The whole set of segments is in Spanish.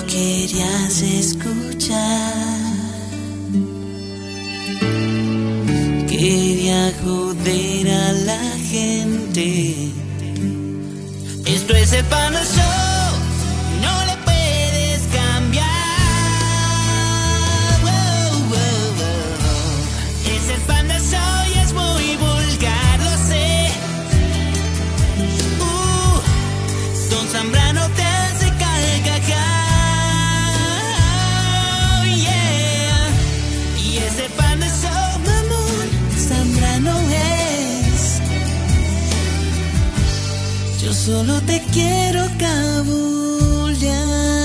querías escuchar. Quería joder a la gente. Esto es el Panda Show, no le puedes cambiar. Wow, wow, wow. Es el Panda Show y es muy vulgar, lo sé. Don Zambrano te hace carcajear. Oh, yeah. Y es el Panda Show, mamón, Zambrano es. Yo solo te quiero cabullar.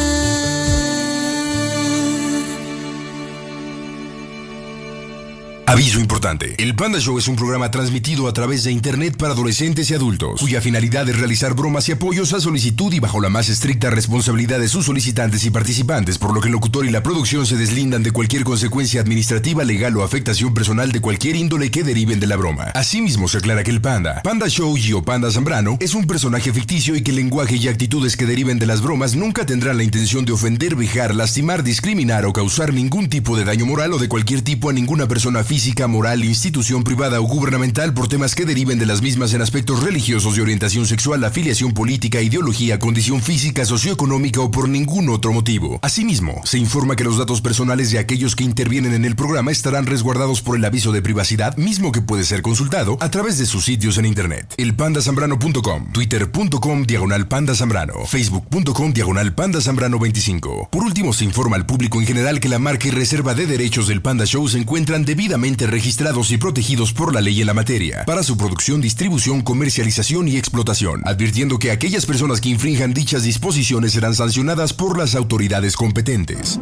Aviso importante. El Panda Show es un programa transmitido a través de internet para adolescentes y adultos, cuya finalidad es realizar bromas y apoyos a solicitud y bajo la más estricta responsabilidad de sus solicitantes y participantes, por lo que el locutor y la producción se deslindan de cualquier consecuencia administrativa, legal o afectación personal de cualquier índole que deriven de la broma. Asimismo, se aclara que el Panda Show y o Panda Zambrano es un personaje ficticio y que el lenguaje y actitudes que deriven de las bromas nunca tendrán la intención de ofender, vejar, lastimar, discriminar o causar ningún tipo de daño moral o de cualquier tipo a ninguna persona física, moral, institución privada o gubernamental por temas que deriven de las mismas en aspectos religiosos, de orientación sexual, afiliación política, ideología, condición física, socioeconómica o por ningún otro motivo. Asimismo, se informa que los datos personales de aquellos que intervienen en el programa estarán resguardados por el aviso de privacidad, mismo que puede ser consultado a través de sus sitios en internet. elpandazambrano.com, twitter.com/pandazambrano, facebook.com/pandazambrano25. Por último, se informa al público en general que la marca y reserva de derechos del Panda Show se encuentran debidamente registrados y protegidos por la ley en la materia, para su producción, distribución, comercialización y explotación, advirtiendo que aquellas personas que infrinjan dichas disposiciones serán sancionadas por las autoridades competentes.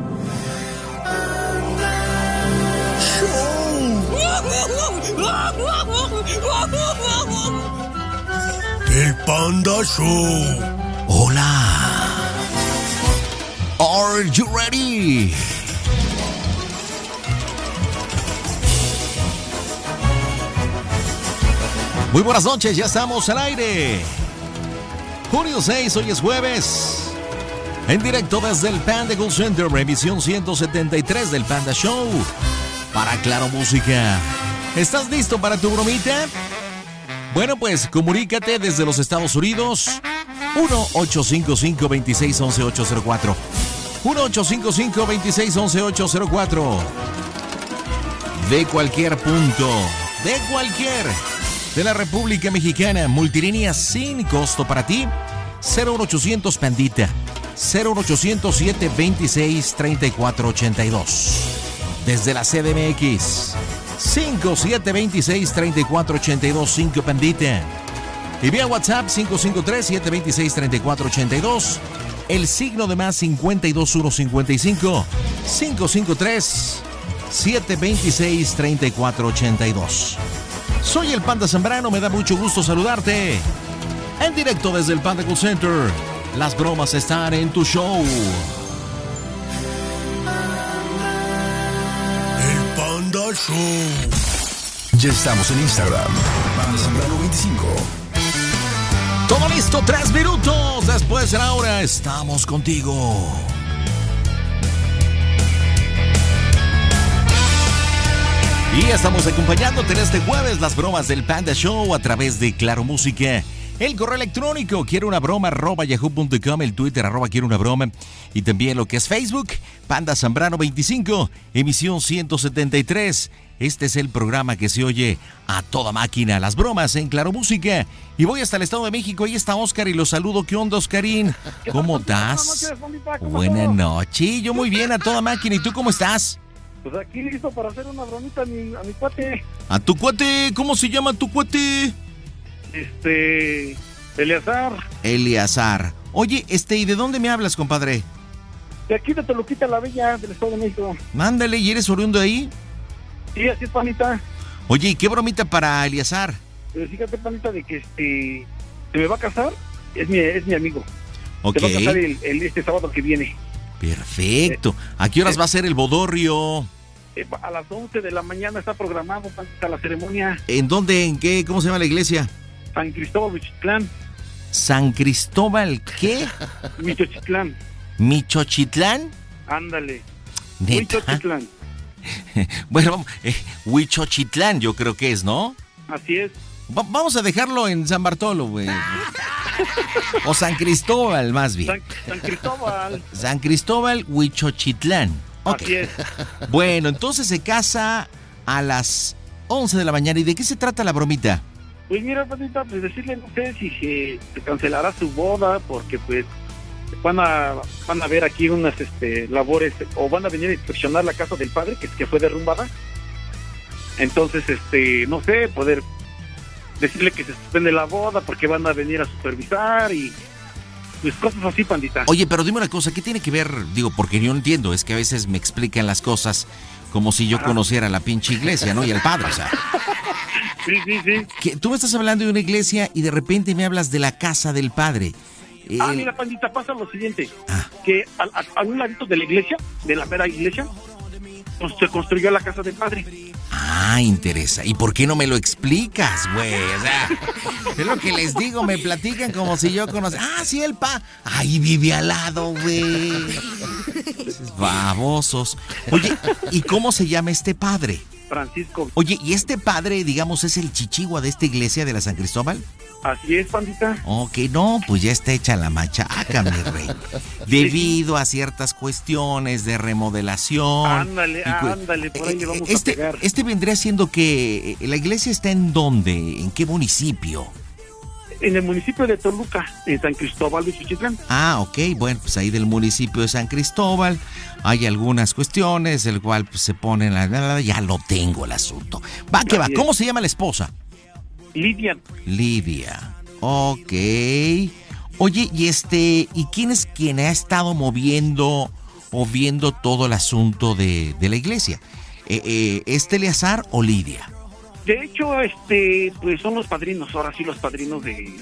El Panda Show. Hola. Are you ready? Muy buenas noches, ya estamos al aire. Junio 6, hoy es jueves. En directo desde el Panda Call Center, emisión 173 del Panda Show. Para Claro Música. ¿Estás listo para tu bromita? Bueno, pues comunícate desde los Estados Unidos. 1-855-2611-804. 1-855-2611-804. De cualquier punto, de la República Mexicana, multilínea sin costo para ti. 01800 Pandita, 01800 726 3482. Desde la CDMX, 5726 3482 5 Pandita. Y vía WhatsApp 553-726-3482. El signo de más 52155 553-726-3482. Soy el Panda Zambrano, me da mucho gusto saludarte. En directo desde el Panda Call Center. Las bromas están en tu show. El Panda Show. Ya estamos en Instagram, Panda Zambrano 25. Todo listo, 3 minutos después de la hora. Estamos contigo. Y estamos acompañándote en este jueves, las bromas del Panda Show a través de Claro Música. El correo electrónico, quiero una broma, @yahoo.com, el Twitter, quiero una broma. Y también lo que es Facebook, Panda Zambrano 25, emisión 173. Este es el programa que se oye a toda máquina, las bromas en Claro Música. Y voy hasta el Estado de México, ahí está Oscar y los saludo. ¿Qué onda, Oscarín? ¿Cómo estás? Buenas noches, yo muy bien, a toda máquina. ¿Y tú cómo estás? Pues aquí listo para hacer una bromita a mi cuate. ¿A tu cuate? ¿Cómo se llama tu cuate? Eleazar. Oye, ¿y de dónde me hablas, compadre? De aquí de Toluquita la Bella, del Estado de México. Mándale, ¿y eres oriundo de ahí? Sí, así es, panita. Oye, ¿y qué bromita para Eleazar? Fíjate, panita, de que se me va a casar, es mi amigo. Ok. Se va a casar este sábado que viene. Perfecto. ¿A qué horas va a ser el bodorrio? A las 11 de la mañana está programado, panita, la ceremonia. ¿En dónde? ¿En qué? ¿Cómo se llama la iglesia? San Cristóbal, Huichitlán. ¿San Cristóbal qué? Huichitlán. ¿Michochitlán? Ándale. ¿Neta? Huichochitlán. Bueno, Huichochitlán yo creo que es, ¿no? Así es. Vamos a dejarlo en San Bartolo, güey. O San Cristóbal, más bien. San Cristóbal. San Cristóbal, Huichochitlán. Okay. Así es. Bueno, entonces se casa a las 11 de la mañana. ¿Y de qué se trata la bromita? Pues mira, Pandita, pues decirle, no sé si se cancelará su boda, porque pues van a ver aquí unas labores, o van a venir a inspeccionar la casa del padre, que fue derrumbada. Entonces, no sé, poder decirle que se suspende la boda porque van a venir a supervisar y pues cosas así, Pandita. Oye, pero dime una cosa, ¿qué tiene que ver? Digo, porque yo no entiendo, es que a veces me explican las cosas como si yo conociera la pinche iglesia, ¿no? Y el padre, o sea. Sí. Que tú me estás hablando de una iglesia y de repente me hablas de la casa del padre. Mira, Pandita, pasa lo siguiente, que a un ladito de la iglesia, de la mera iglesia, pues se construyó la casa del padre. Interesa. ¿Y por qué no me lo explicas, güey? O sea, es lo que les digo, me platican como si yo conociera. Sí, el ahí vive al lado, güey. Babosos. Oye, ¿y cómo se llama este padre? Francisco. Oye, ¿y este padre, digamos, es el chichigua de esta iglesia de la San Cristóbal? Así es, Pandita. Ok, no, pues ya está hecha la machaca, mi rey. Debido a ciertas cuestiones de remodelación. Ándale, por ahí le vamos a pegar. Vendría siendo que la iglesia está ¿en dónde? ¿En qué municipio? En el municipio de Toluca, en San Cristóbal de Huichochitlán. Ok, bueno, pues ahí del municipio de San Cristóbal hay algunas cuestiones, el cual pues, se pone ya lo tengo el asunto. Va, que va. ¿Cómo se llama la esposa? Lidia. Ok. Oye, ¿y quién es quien ha estado moviendo o viendo todo el asunto de la iglesia? ¿Es Eleazar o Lidia? De hecho, pues son los padrinos, ahora sí los padrinos de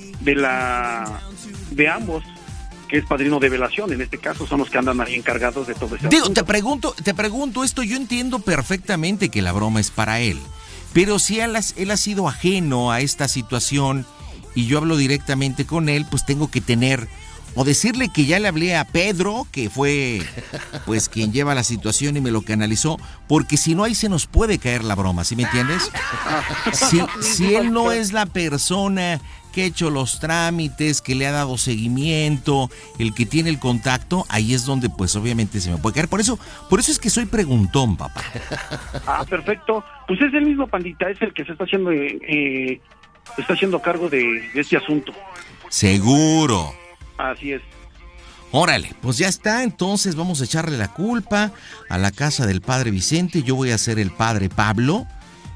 ambos, que es padrino de velación, en este caso son los que andan ahí encargados de todo eso. Digo, te pregunto esto, yo entiendo perfectamente que la broma es para él, pero si él ha sido ajeno a esta situación y yo hablo directamente con él, pues tengo que tener, o decirle que ya le hablé a Pedro, que fue pues quien lleva la situación y me lo canalizó, porque si no ahí se nos puede caer la broma, ¿sí me entiendes? Si él no es la persona que ha hecho los trámites, que le ha dado seguimiento, el que tiene el contacto, ahí es donde pues obviamente se me puede caer. Por eso es que soy preguntón, papá. Perfecto. Pues es el mismo, Pandita, es el que se está haciendo cargo de este asunto. Seguro. Así es. Órale, pues ya está, entonces vamos a echarle la culpa a la casa del padre Vicente. Yo voy a ser el padre Pablo.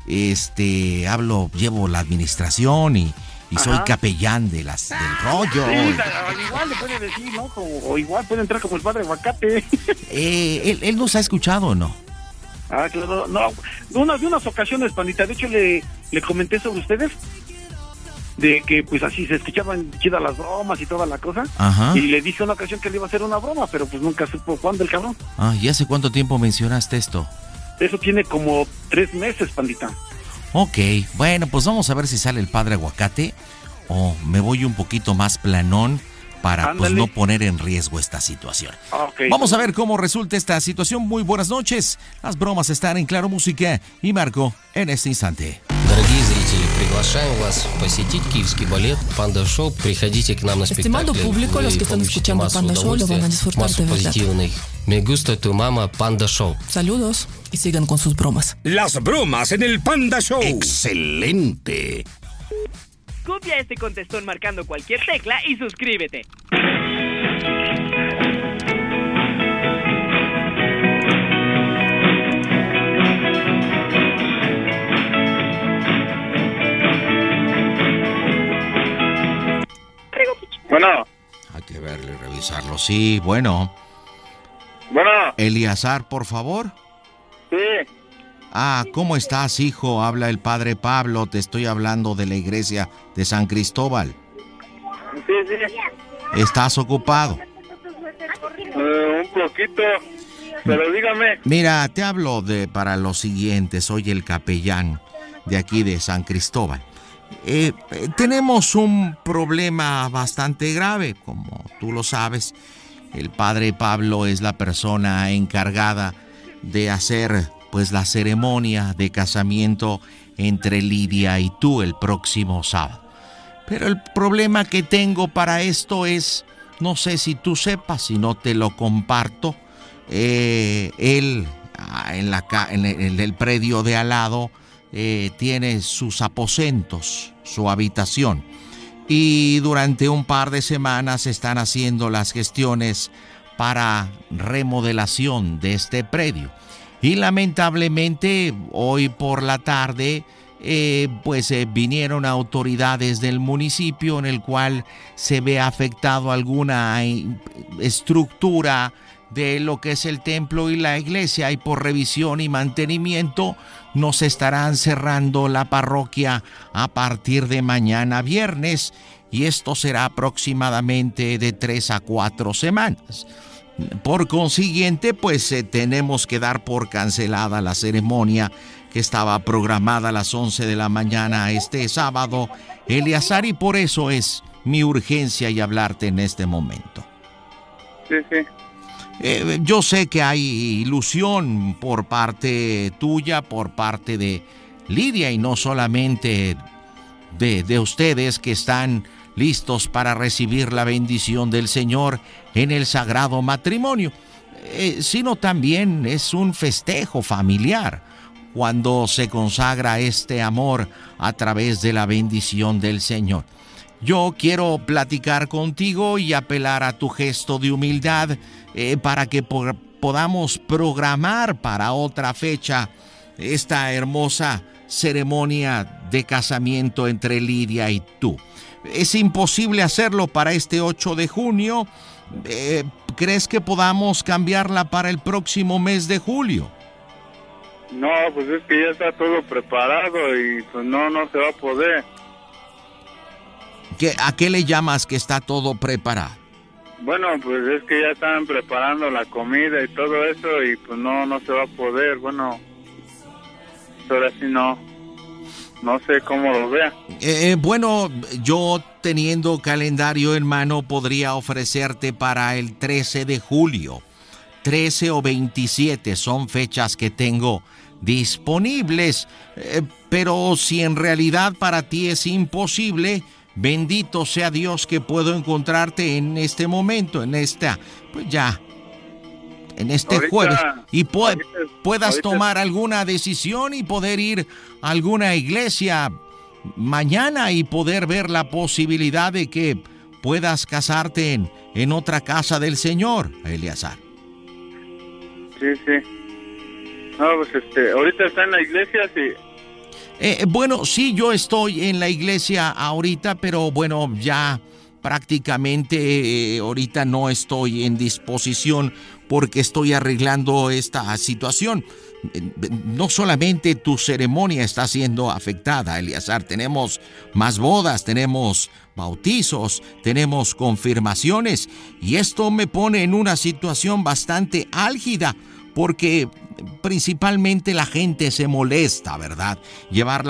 Llevo la administración y soy capellán del rollo. Sí, igual le puede decir, ¿no? O igual puede entrar como el padre Aguacate. ¿Él nos ha escuchado o no? Claro, no. De unas ocasiones, Pandita, de hecho le comenté sobre ustedes, de que pues así se escuchaban chidas las bromas y toda la cosa. Ajá. Y le dije una ocasión que le iba a hacer una broma, pero pues nunca supo cuándo el cabrón. ¿Y hace cuánto tiempo mencionaste esto? Eso tiene como 3 meses, Pandita. Ok, bueno, pues vamos a ver si sale el padre Aguacate o me voy un poquito más planón para pues no poner en riesgo esta situación. Okay. Vamos a ver cómo resulta esta situación. Muy buenas noches. Las bromas están en Claro Música y Marco en este instante. Дорогие зрители, приглашаем вас посетить Киевский балет Panda Show. Приходите к нам на спектакль. Вы получите массу удовольствия, массу позитивных. Me gusta tu mamá, Panda Show. Saludos y sigan con sus bromas. Las bromas en el Panda Show. ¡Excelente! Copia este contestón marcando cualquier tecla y suscríbete. Bueno. Hay que verlo y revisarlo. Sí, bueno. Bueno. Eleazar, por favor. Sí. ¿Cómo estás, hijo? Habla el padre Pablo, te estoy hablando de la iglesia de San Cristóbal. Sí. ¿Estás ocupado? Un poquito, pero dígame. Mira, te hablo para lo siguiente, soy el capellán de aquí de San Cristóbal. Tenemos un problema bastante grave, como tú lo sabes, El padre Pablo es la persona encargada de hacer pues la ceremonia de casamiento entre Lidia y tú el próximo sábado. Pero el problema que tengo para esto es, no sé si tú sepas, si no te lo comparto, él en el predio de al lado tiene sus aposentos, su habitación, y durante un par de semanas están haciendo las gestiones para remodelación de este predio. Y lamentablemente hoy por la tarde vinieron autoridades del municipio en el cual se ve afectado alguna estructura de lo que es el templo y la iglesia, y por revisión y mantenimiento nos estarán cerrando la parroquia a partir de mañana viernes, y esto será aproximadamente de 3 a 4 semanas. Por consiguiente, pues tenemos que dar por cancelada la ceremonia que estaba programada a las 11 de la mañana este sábado, Eleazar, y por eso es mi urgencia y hablarte en este momento. Sí. Yo sé que hay ilusión por parte tuya, por parte de Lidia, y no solamente de ustedes que están listos para recibir la bendición del Señor en el sagrado matrimonio, sino también es un festejo familiar cuando se consagra este amor a través de la bendición del Señor. Yo quiero platicar contigo y apelar a tu gesto de humildad para que podamos programar para otra fecha esta hermosa ceremonia de casamiento entre Lidia y tú. Es imposible hacerlo para este 8 de junio. ¿Crees que podamos cambiarla para el próximo mes de julio? No, pues es que ya está todo preparado y pues no se va a poder. ¿A qué le llamas que está todo preparado? Bueno, pues es que ya están preparando la comida y todo eso y pues no se va a poder. Bueno, ahora sí no sé cómo lo vea. Bueno, yo teniendo calendario en mano podría ofrecerte para el 13 de julio. 13 o 27 son fechas que tengo disponibles. Pero si en realidad para ti es imposible, bendito sea Dios que puedo encontrarte en este momento, en este jueves, y puedas tomar alguna decisión y poder ir a alguna iglesia mañana y poder ver la posibilidad de que puedas casarte en otra casa del Señor, Eleazar. Sí. No, pues ahorita está en la iglesia, sí. Bueno, sí, yo estoy en la iglesia ahorita, pero bueno, ya prácticamente ahorita no estoy en disposición porque estoy arreglando esta situación. No solamente tu ceremonia está siendo afectada, Eleazar, tenemos más bodas, tenemos bautizos, tenemos confirmaciones, y esto me pone en una situación bastante álgida porque principalmente la gente se molesta, ¿verdad? Llevar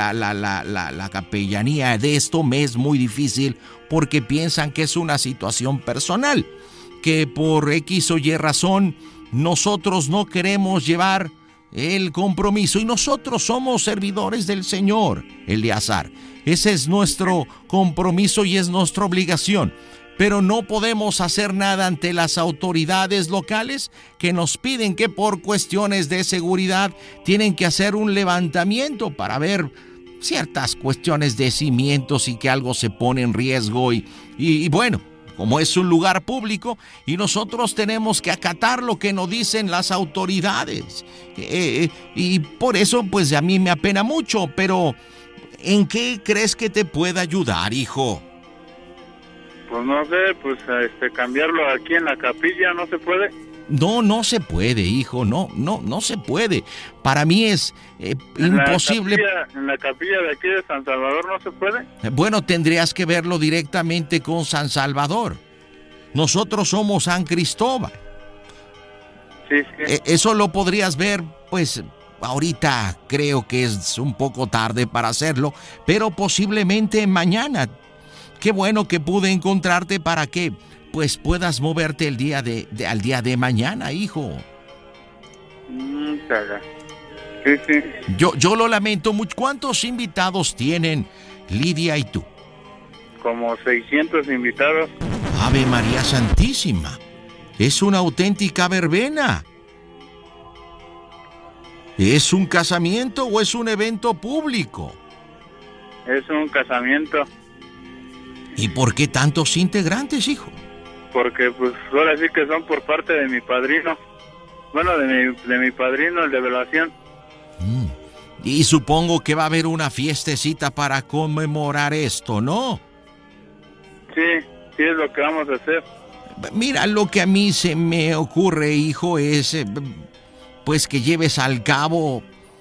la capellanía de esto me es muy difícil porque piensan que es una situación personal, que por X o Y razón nosotros no queremos llevar el compromiso, y nosotros somos servidores del Señor, Eleazar. Ese es nuestro compromiso y es nuestra obligación. Pero no podemos hacer nada ante las autoridades locales que nos piden que por cuestiones de seguridad tienen que hacer un levantamiento para ver ciertas cuestiones de cimientos y que algo se pone en riesgo. Y bueno, como es un lugar público y nosotros tenemos que acatar lo que nos dicen las autoridades. Y por eso pues a mí me apena mucho, pero ¿en qué crees que te pueda ayudar, hijo? Pues no sé, pues cambiarlo aquí en la capilla, ¿no se puede? No se puede, hijo, no se puede. Para mí es imposible. ¿En la capilla de aquí de San Salvador no se puede? Bueno, tendrías que verlo directamente con San Salvador. Nosotros somos San Cristóbal. Sí. Eso lo podrías ver, pues, ahorita creo que es un poco tarde para hacerlo, pero posiblemente mañana. Qué bueno que pude encontrarte para que pues puedas moverte el día al día de mañana, hijo. Sí, sí. Yo lo lamento mucho. ¿Cuántos invitados tienen Lidia y tú? Como 600 invitados. Ave María Santísima. Es una auténtica verbena. ¿Es un casamiento o es un evento público? Es un casamiento. ¿Y por qué tantos integrantes, hijo? Porque pues ahora sí que son por parte de mi padrino. Bueno, de mi padrino, el de velación. Y supongo que va a haber una fiestecita para conmemorar esto, ¿no? Sí, sí es lo que vamos a hacer. Mira, lo que a mí se me ocurre, hijo, es pues que lleves al cabo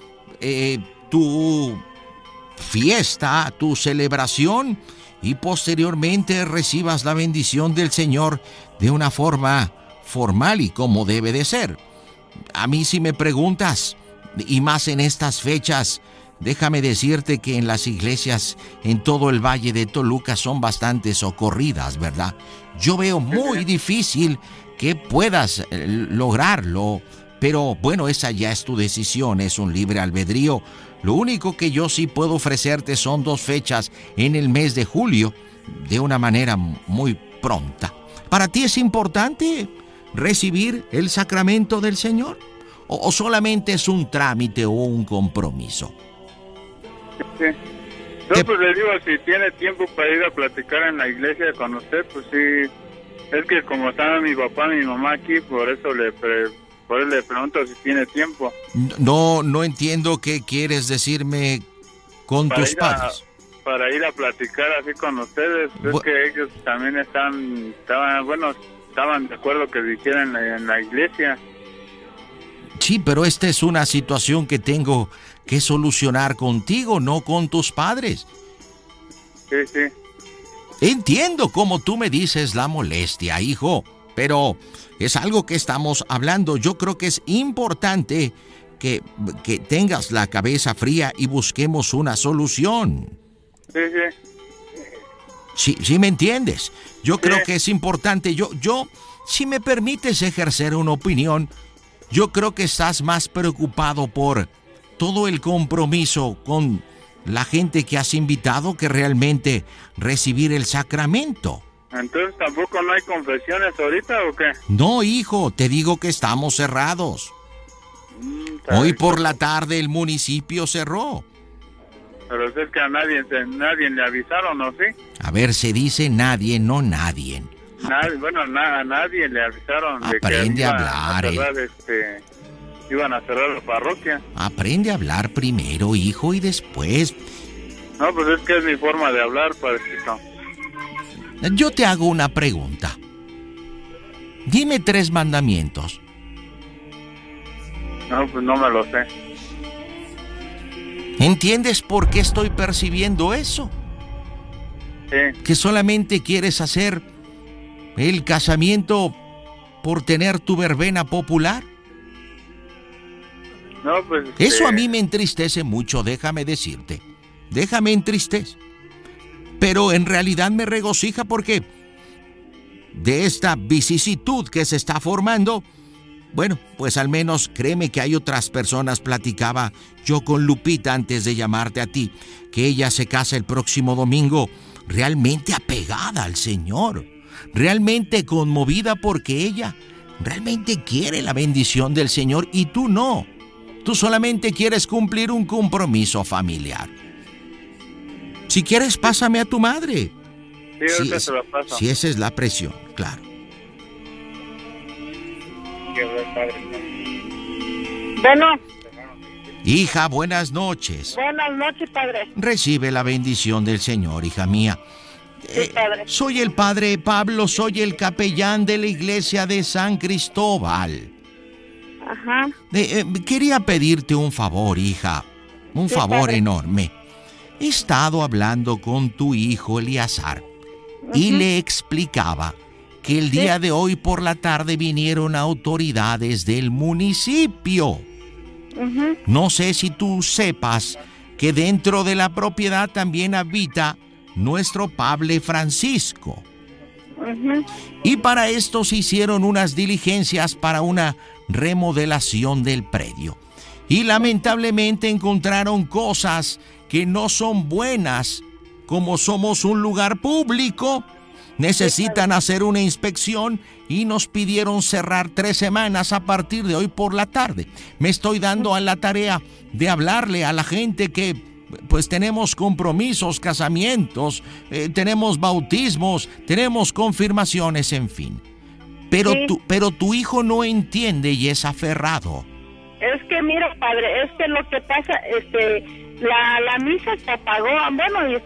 tu fiesta, tu celebración, y posteriormente recibas la bendición del Señor de una forma formal y como debe de ser. A mí, si me preguntas, y más en estas fechas, déjame decirte que en las iglesias en todo el Valle de Toluca son bastante socorridas, ¿verdad? Yo veo muy difícil que puedas lograrlo, pero bueno, esa ya es tu decisión, es un libre albedrío. Lo único que yo sí puedo ofrecerte son 2 fechas en el mes de julio, de una manera muy pronta. ¿Para ti es importante recibir el sacramento del Señor? ¿O solamente es un trámite o un compromiso? Sí. Yo pues le digo, si tiene tiempo para ir a platicar en la iglesia con usted, pues sí. Es que como están mi papá y mi mamá aquí, por eso le pregunto si tiene tiempo. No entiendo qué quieres decirme con tus padres. Para ir a platicar así con ustedes. Es que ellos también estaban de acuerdo que lo hicieran en la iglesia. Sí, pero esta es una situación que tengo que solucionar contigo, no con tus padres. Sí, sí. Entiendo cómo tú me dices la molestia, hijo, pero es algo que estamos hablando. Yo creo que es importante que tengas la cabeza fría y busquemos una solución. Sí, sí. Sí, me entiendes. Yo creo que es importante. Yo, si me permites ejercer una opinión, yo creo que estás más preocupado por todo el compromiso con la gente que has invitado que realmente recibir el sacramento. Entonces, ¿tampoco no hay confesiones ahorita o qué? No, hijo, te digo que estamos cerrados. Hoy por la tarde el municipio cerró. Pero es que a nadie le avisaron, ¿no? ¿Sí? A ver, se dice nadie, no nadie. A nadie le avisaron. Aprende de que a hablar. Iban a cerrar la parroquia. Aprende a hablar primero, hijo, y después. No, pues es que es mi forma de hablar, padrecito. Yo te hago una pregunta. Dime 3 mandamientos. No, pues no me lo sé. ¿Entiendes por qué estoy percibiendo eso? Sí. Que solamente quieres hacer el casamiento por tener tu verbena popular. No, pues... Eso a mí me entristece mucho, déjame decirte. Déjame entristece. Pero en realidad me regocija porque de esta vicisitud que se está formando, bueno, pues al menos créeme que hay otras personas. Platicaba yo con Lupita antes de llamarte a ti, que ella se casa el próximo domingo, realmente apegada al Señor, realmente conmovida porque ella realmente quiere la bendición del Señor y tú no. Tú solamente quieres cumplir un compromiso familiar. Si quieres, pásame a tu madre. Sí, ahorita se la paso. Si esa es la presión, claro. Bueno. Hija, buenas noches. Buenas noches, padre. Recibe la bendición del Señor, hija mía. Sí, padre. Soy el padre Pablo, soy el capellán de la iglesia de San Cristóbal. Ajá. Quería pedirte un favor, hija. Un favor enorme. He estado hablando con tu hijo Eleazar y le explicaba que el día de hoy por la tarde vinieron autoridades del municipio. No sé si tú sepas que dentro de la propiedad también habita nuestro Padre Francisco. Y para esto se hicieron unas diligencias para una remodelación del predio. Y lamentablemente encontraron cosas que no son buenas. Como somos un lugar público, necesitan hacer una inspección y nos pidieron cerrar 3 semanas a partir de hoy por la tarde. Me estoy dando a la tarea de hablarle a la gente que pues tenemos compromisos, casamientos, tenemos bautismos, tenemos confirmaciones, en fin. Pero tu hijo no entiende y es aferrado. Es que mira, padre, es que lo que pasa, la misa se apagó, bueno, y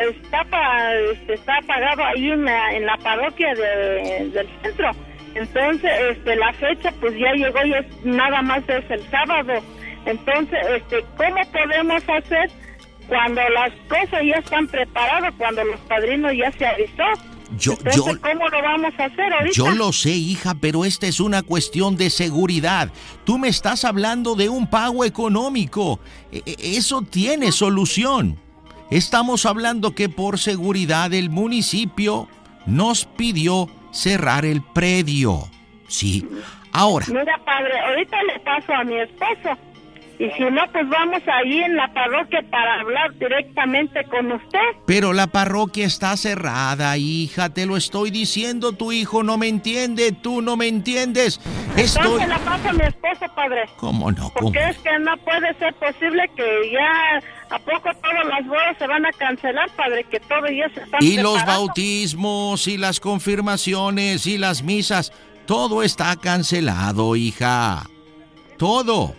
está apagado ahí en la parroquia del centro. Entonces, la fecha pues ya llegó y nada más es el sábado. Entonces, ¿cómo podemos hacer cuando las cosas ya están preparadas, cuando los padrinos ya se avisó? ¿Cómo lo vamos a hacer ahorita? Yo lo sé, hija, pero esta es una cuestión de seguridad. Tú me estás hablando de un pago económico. Eso tiene solución. Estamos hablando que por seguridad el municipio nos pidió cerrar el predio. Sí. Ahora. Mira, padre, ahorita le paso a mi esposo. Y si no, pues vamos ahí en la parroquia para hablar directamente con usted. Pero la parroquia está cerrada, hija, te lo estoy diciendo, tu hijo no me entiende, tú no me entiendes. Entonces la paso a mi esposo, padre. ¿Cómo no? Porque es que no puede ser posible que ya a poco todas las bodas se van a cancelar, padre, que todo ya se está Y los bautismos, y las confirmaciones, y las misas, todo está cancelado, hija. Todo.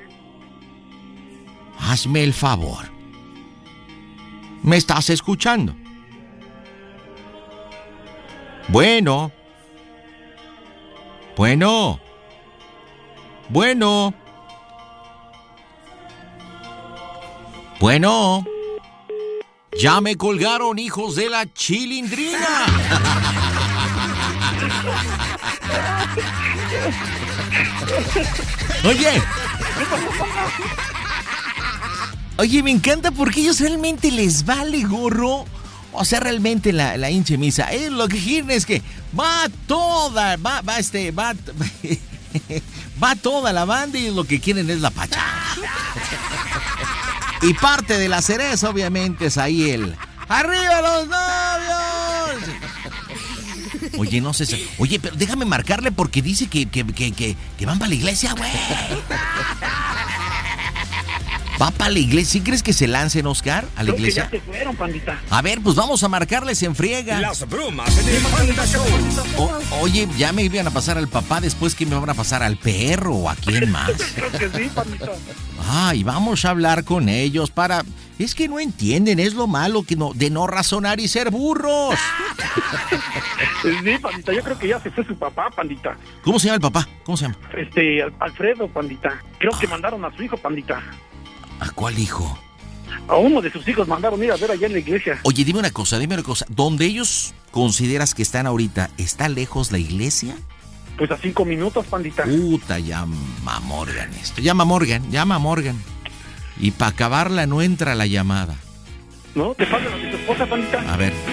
Hazme el favor. ¿Me estás escuchando? Bueno. Ya me colgaron, hijos de la chilindrina. Oye, me encanta porque ellos realmente les vale gorro. O sea, realmente la hinche misa. Lo que quieren es que va toda la banda y lo que quieren es la pachanga. Y parte de la cereza, obviamente, es ahí el ¡arriba los novios! Oye, no sé. Oye, pero déjame marcarle porque dice que van para la iglesia, güey. ¿Va para la iglesia? ¿Sí crees que se lancen, Oscar, a la iglesia? Creo que ya se fueron, pandita. A ver, pues vamos a marcarles en friega. Las bromas en el Panda Show. Oye, ya me iban a pasar al papá, después que me van a pasar al perro o a quién más. Creo que sí, pandita. Ay, vamos a hablar con ellos para... Es que no entienden, es lo malo de no razonar y ser burros. Sí, pandita, yo creo que ya se fue su papá, pandita. ¿Cómo se llama el papá? ¿Cómo se llama? Alfredo, pandita. Creo que mandaron a su hijo, pandita. ¿A cuál hijo? A uno de sus hijos mandaron ir a ver allá en la iglesia. Oye, dime una cosa. ¿Dónde ellos consideras que están ahorita, está lejos la iglesia? Pues a 5 minutos, pandita. Puta, llama a Morgan esto. Llama a Morgan. Y para acabarla no entra la llamada. ¿No? ¿Te pasa de tu esposa, pandita? A ver.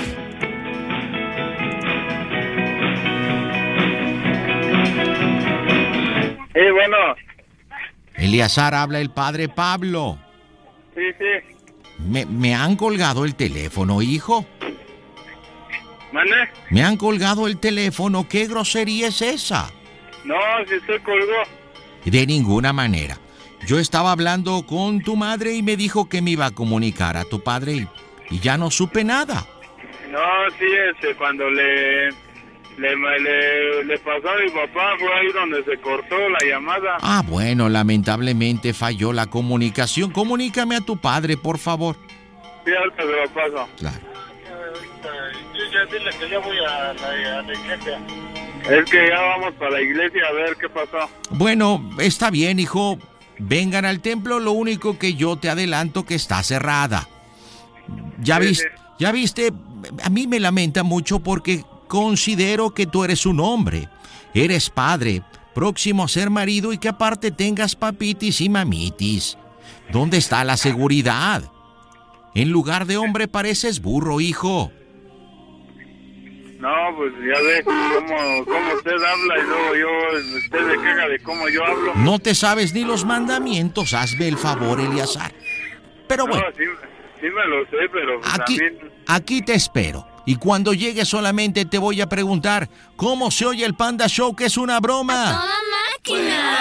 Bueno. Eleazar, habla el padre Pablo. Sí. Me han colgado el teléfono, hijo. ¿Mande? Me han colgado el teléfono. ¿Qué grosería es esa? No, si se colgó. De ninguna manera. Yo estaba hablando con tu madre y me dijo que me iba a comunicar a tu padre y ya no supe nada. No, sí, cuando le pasó a mi papá, fue ahí donde se cortó la llamada. Ah, bueno, lamentablemente falló la comunicación. Comunícame a tu padre, por favor. Sí, ahorita se lo paso. Claro. Ya dile que ya voy a la iglesia. Es que ya vamos para la iglesia a ver qué pasó. Bueno, está bien, hijo. Vengan al templo, lo único que yo te adelanto que está cerrada. Ya viste, a mí me lamenta mucho porque considero que tú eres un hombre, eres padre, próximo a ser marido y que aparte tengas papitis y mamitis. ¿Dónde está la seguridad? En lugar de hombre pareces burro, hijo. No, pues ya ve cómo usted habla y luego usted se queja de cómo yo hablo. No te sabes ni los mandamientos, hazme el favor, Eleazar. Pero bueno. No, sí me lo sé, pero pues aquí te espero. Y cuando llegue solamente te voy a preguntar cómo se oye el Panda Show, que es una broma. ¡A toda máquina!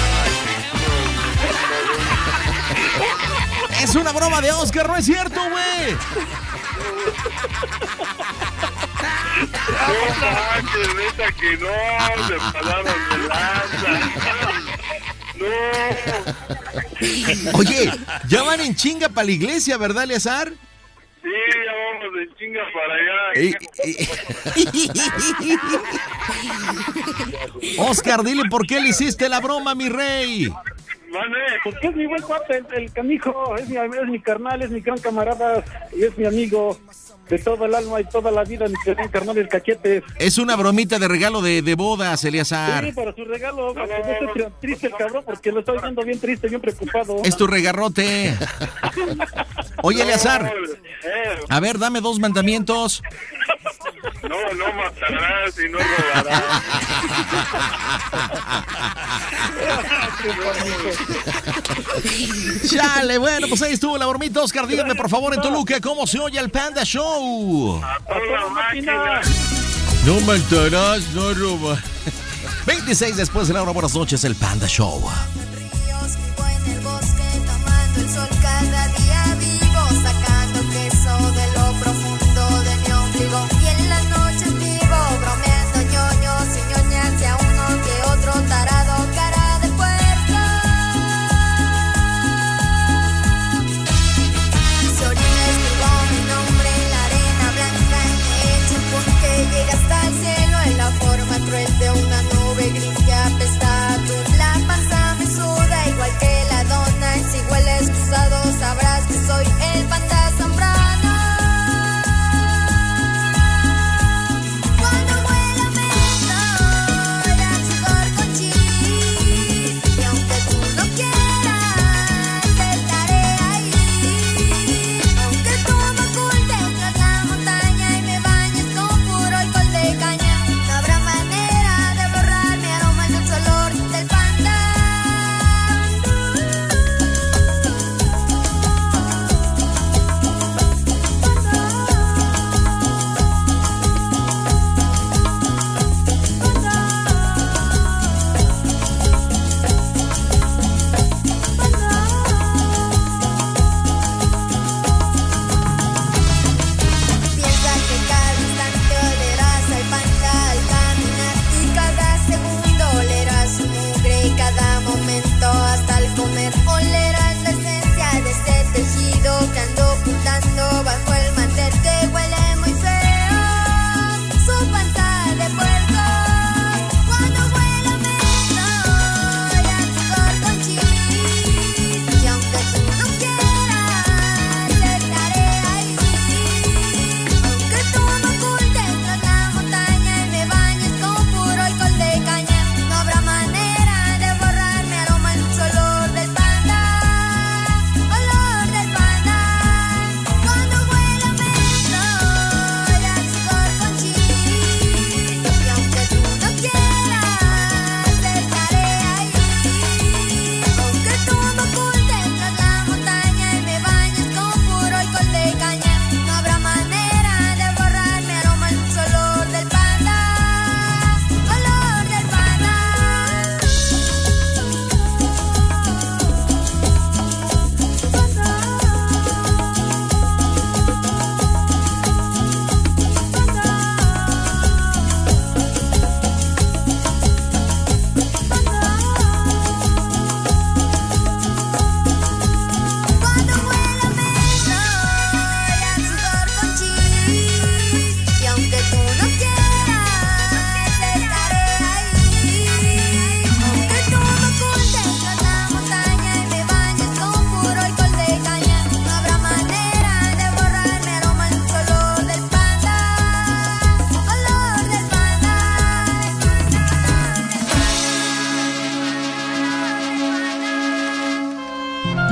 Es una broma de Oscar, ¿no es cierto, güey? No manches, neta que no, se pasaron de lanza. No. Oye, ya van en chinga para la iglesia, ¿verdad, Eleazar? Sí, ya vamos en chinga para allá. Oscar, dile por qué le hiciste la broma, mi rey. Mane, porque es mi buen cuate, el canijo, es mi carnal, es mi gran camarada y es mi amigo de todo el alma y toda la vida, mi gran carnal, el Cachetes. Es una bromita de regalo de bodas, Eleazar. Sí, para su regalo, para que no esté triste el cabrón, porque lo estoy viendo bien triste, bien preocupado. Es tu regarrote. Oye, Eleazar, a ver, dame 2 mandamientos. No matarás y no robarás. Chale, bueno, pues ahí estuvo la bromita. Oscar, dígame por favor en Toluca cómo se oye el Panda Show. A toda máquina. No matarás, no robarás. 26 después de la hora, buenas noches, el Panda Show. Vivo en el bosque, tomando el sol cada día vivo, sacando queso de lo profundo de mi ombligo. Y en las noches vivo, bromeando ñoños y ñoñas, y a uno que otro tarado, cara de puerco. Si orina escribo mi nombre en la arena blanca, y me echen porque llega hasta el cielo en la forma cruel de una nube gris que apesta. La panza me sube.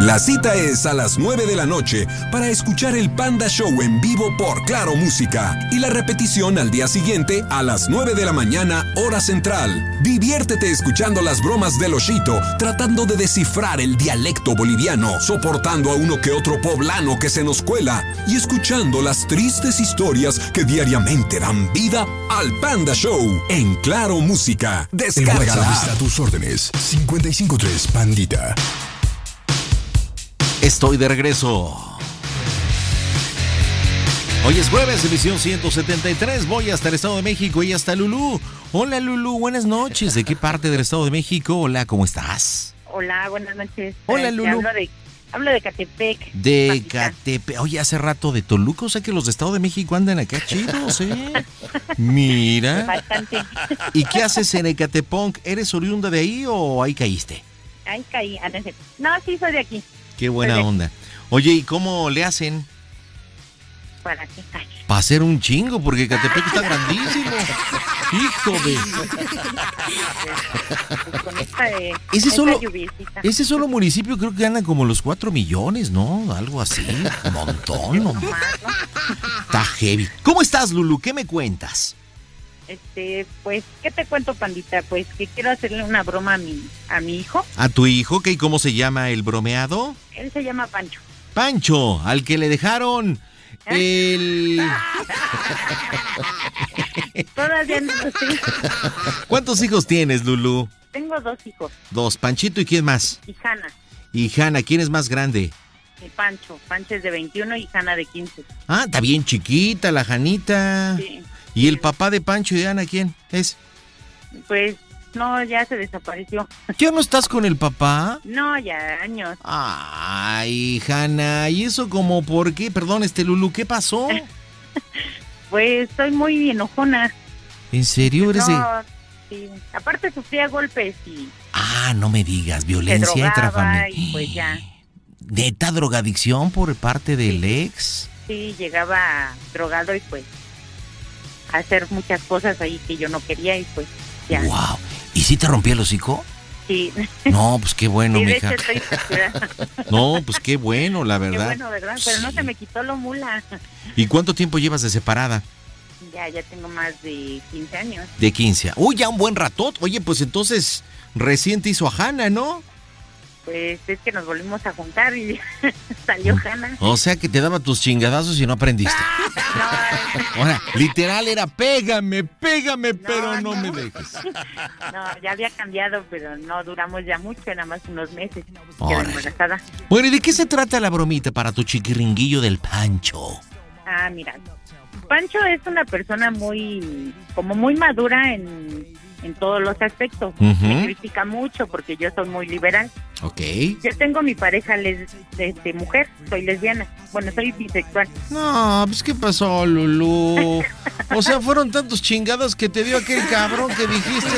La cita es a las 9 de la noche para escuchar el Panda Show en vivo por Claro Música y la repetición al día siguiente a las 9 de la mañana, hora central. Diviértete escuchando las bromas del Oshito, tratando de descifrar el dialecto boliviano, soportando a uno que otro poblano que se nos cuela y escuchando las tristes historias que diariamente dan vida al Panda Show en Claro Música. Descárgala. El WhatsApp está a tus órdenes. 553 Pandita. Estoy de regreso. Hoy es jueves, emisión 173. Voy hasta el Estado de México y hasta Lulú. Hola Lulú, buenas noches. ¿De qué parte del Estado de México? Hola, ¿cómo estás? Hola, buenas noches. Hola Lulú. Hablo de Catepec. De Catepec. Oye, hace rato de Toluca, o sea que los de Estado de México andan acá chidos, ¿eh? Mira. Bastante. ¿Y qué haces en Ecatepec? ¿Eres oriunda de ahí o ahí caíste? Ahí caí. No, sí, soy de aquí. Qué buena onda. Oye, ¿y cómo le hacen? ¿Para qué? Para hacer un chingo, porque Catepec está grandísimo. Hijo de... Pues con esta ese solo municipio creo que gana como los 4 millones, ¿no? Algo así. Un montón, ¿no? Está heavy. ¿Cómo estás, Lulú? ¿Qué me cuentas? Pues, ¿qué te cuento, Pandita? Pues que quiero hacerle una broma a mi hijo. ¿A tu hijo? ¿Y cómo se llama el bromeado? Él se llama Pancho. Pancho, al que le dejaron el... Todavía no lo sé. ¿Cuántos hijos tienes, Lulú? Tengo 2 hijos. 2, Panchito, ¿y quién más? Y Hanna. Y Hanna, ¿quién es más grande? Pancho es de 21 y Hanna de 15. Ah, está bien chiquita la Janita. Sí. ¿Y el papá de Pancho y de Ana quién es? Pues no, ya se desapareció. ¿Ya no estás con el papá? No, ya años. Ay, Hanna, ¿y eso como por qué? Perdón, Lulú, ¿qué pasó? Pues soy muy enojona. ¿En serio eres sí. Aparte sufría golpes y... Ah, no me digas, violencia intrafamiliar. Y pues ya. ¿Neta drogadicción por parte del ex? Sí, llegaba drogado y pues a hacer muchas cosas ahí que yo no quería y pues ya. Wow. ¿Y si te rompía el hocico? Sí. No, pues qué bueno, sí, mija. de hecho estoy no, pues qué bueno, la verdad. Qué bueno, ¿verdad? Pero no se me quitó lo mula. ¿Y cuánto tiempo llevas de separada? Ya tengo más de 15 años. De 15. Uy, ya un buen ratote. Oye, pues entonces recién te hizo a Hanna, ¿no? Pues es que nos volvimos a juntar y salió Hanna. O sea que te daba tus chingadazos y no aprendiste. No. Ahora, literal era pégame, pero no me dejes. No, ya había cambiado, pero no duramos ya mucho, nada más unos meses. Quedé embarazada. Bueno, ¿y de qué se trata la bromita para tu chiquiringuillo del Pancho? Ah, mira, Pancho es una persona muy madura en todos los aspectos. Me critica mucho porque yo soy muy liberal. Ok. Yo tengo mi pareja mujer, soy lesbiana. Bueno, soy bisexual. No, pues ¿qué pasó, Lulú? O sea, fueron tantos chingados que te dio aquel cabrón que dijiste,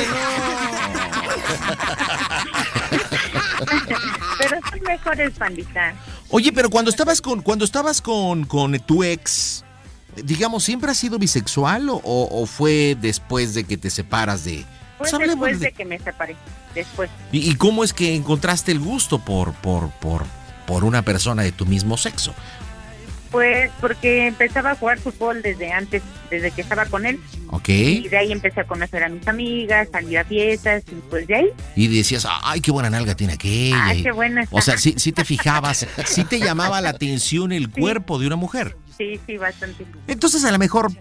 no. Pero son mejores, Pandita. Oye, pero cuando estabas con tu ex, digamos, ¿siempre has sido bisexual o fue después de que te separas de...? Pues después de que me separé, después. ¿Y cómo es que encontraste el gusto por una persona de tu mismo sexo? Pues porque empezaba a jugar fútbol desde que estaba con él. Ok. Y de ahí empecé a conocer a mis amigas, salir a fiestas y pues de ahí. Y decías, ay, qué buena nalga tiene aquella. Ay, qué buena está. O sea, sí te fijabas, sí te llamaba la atención el cuerpo de una mujer. Sí, bastante. Entonces a lo mejor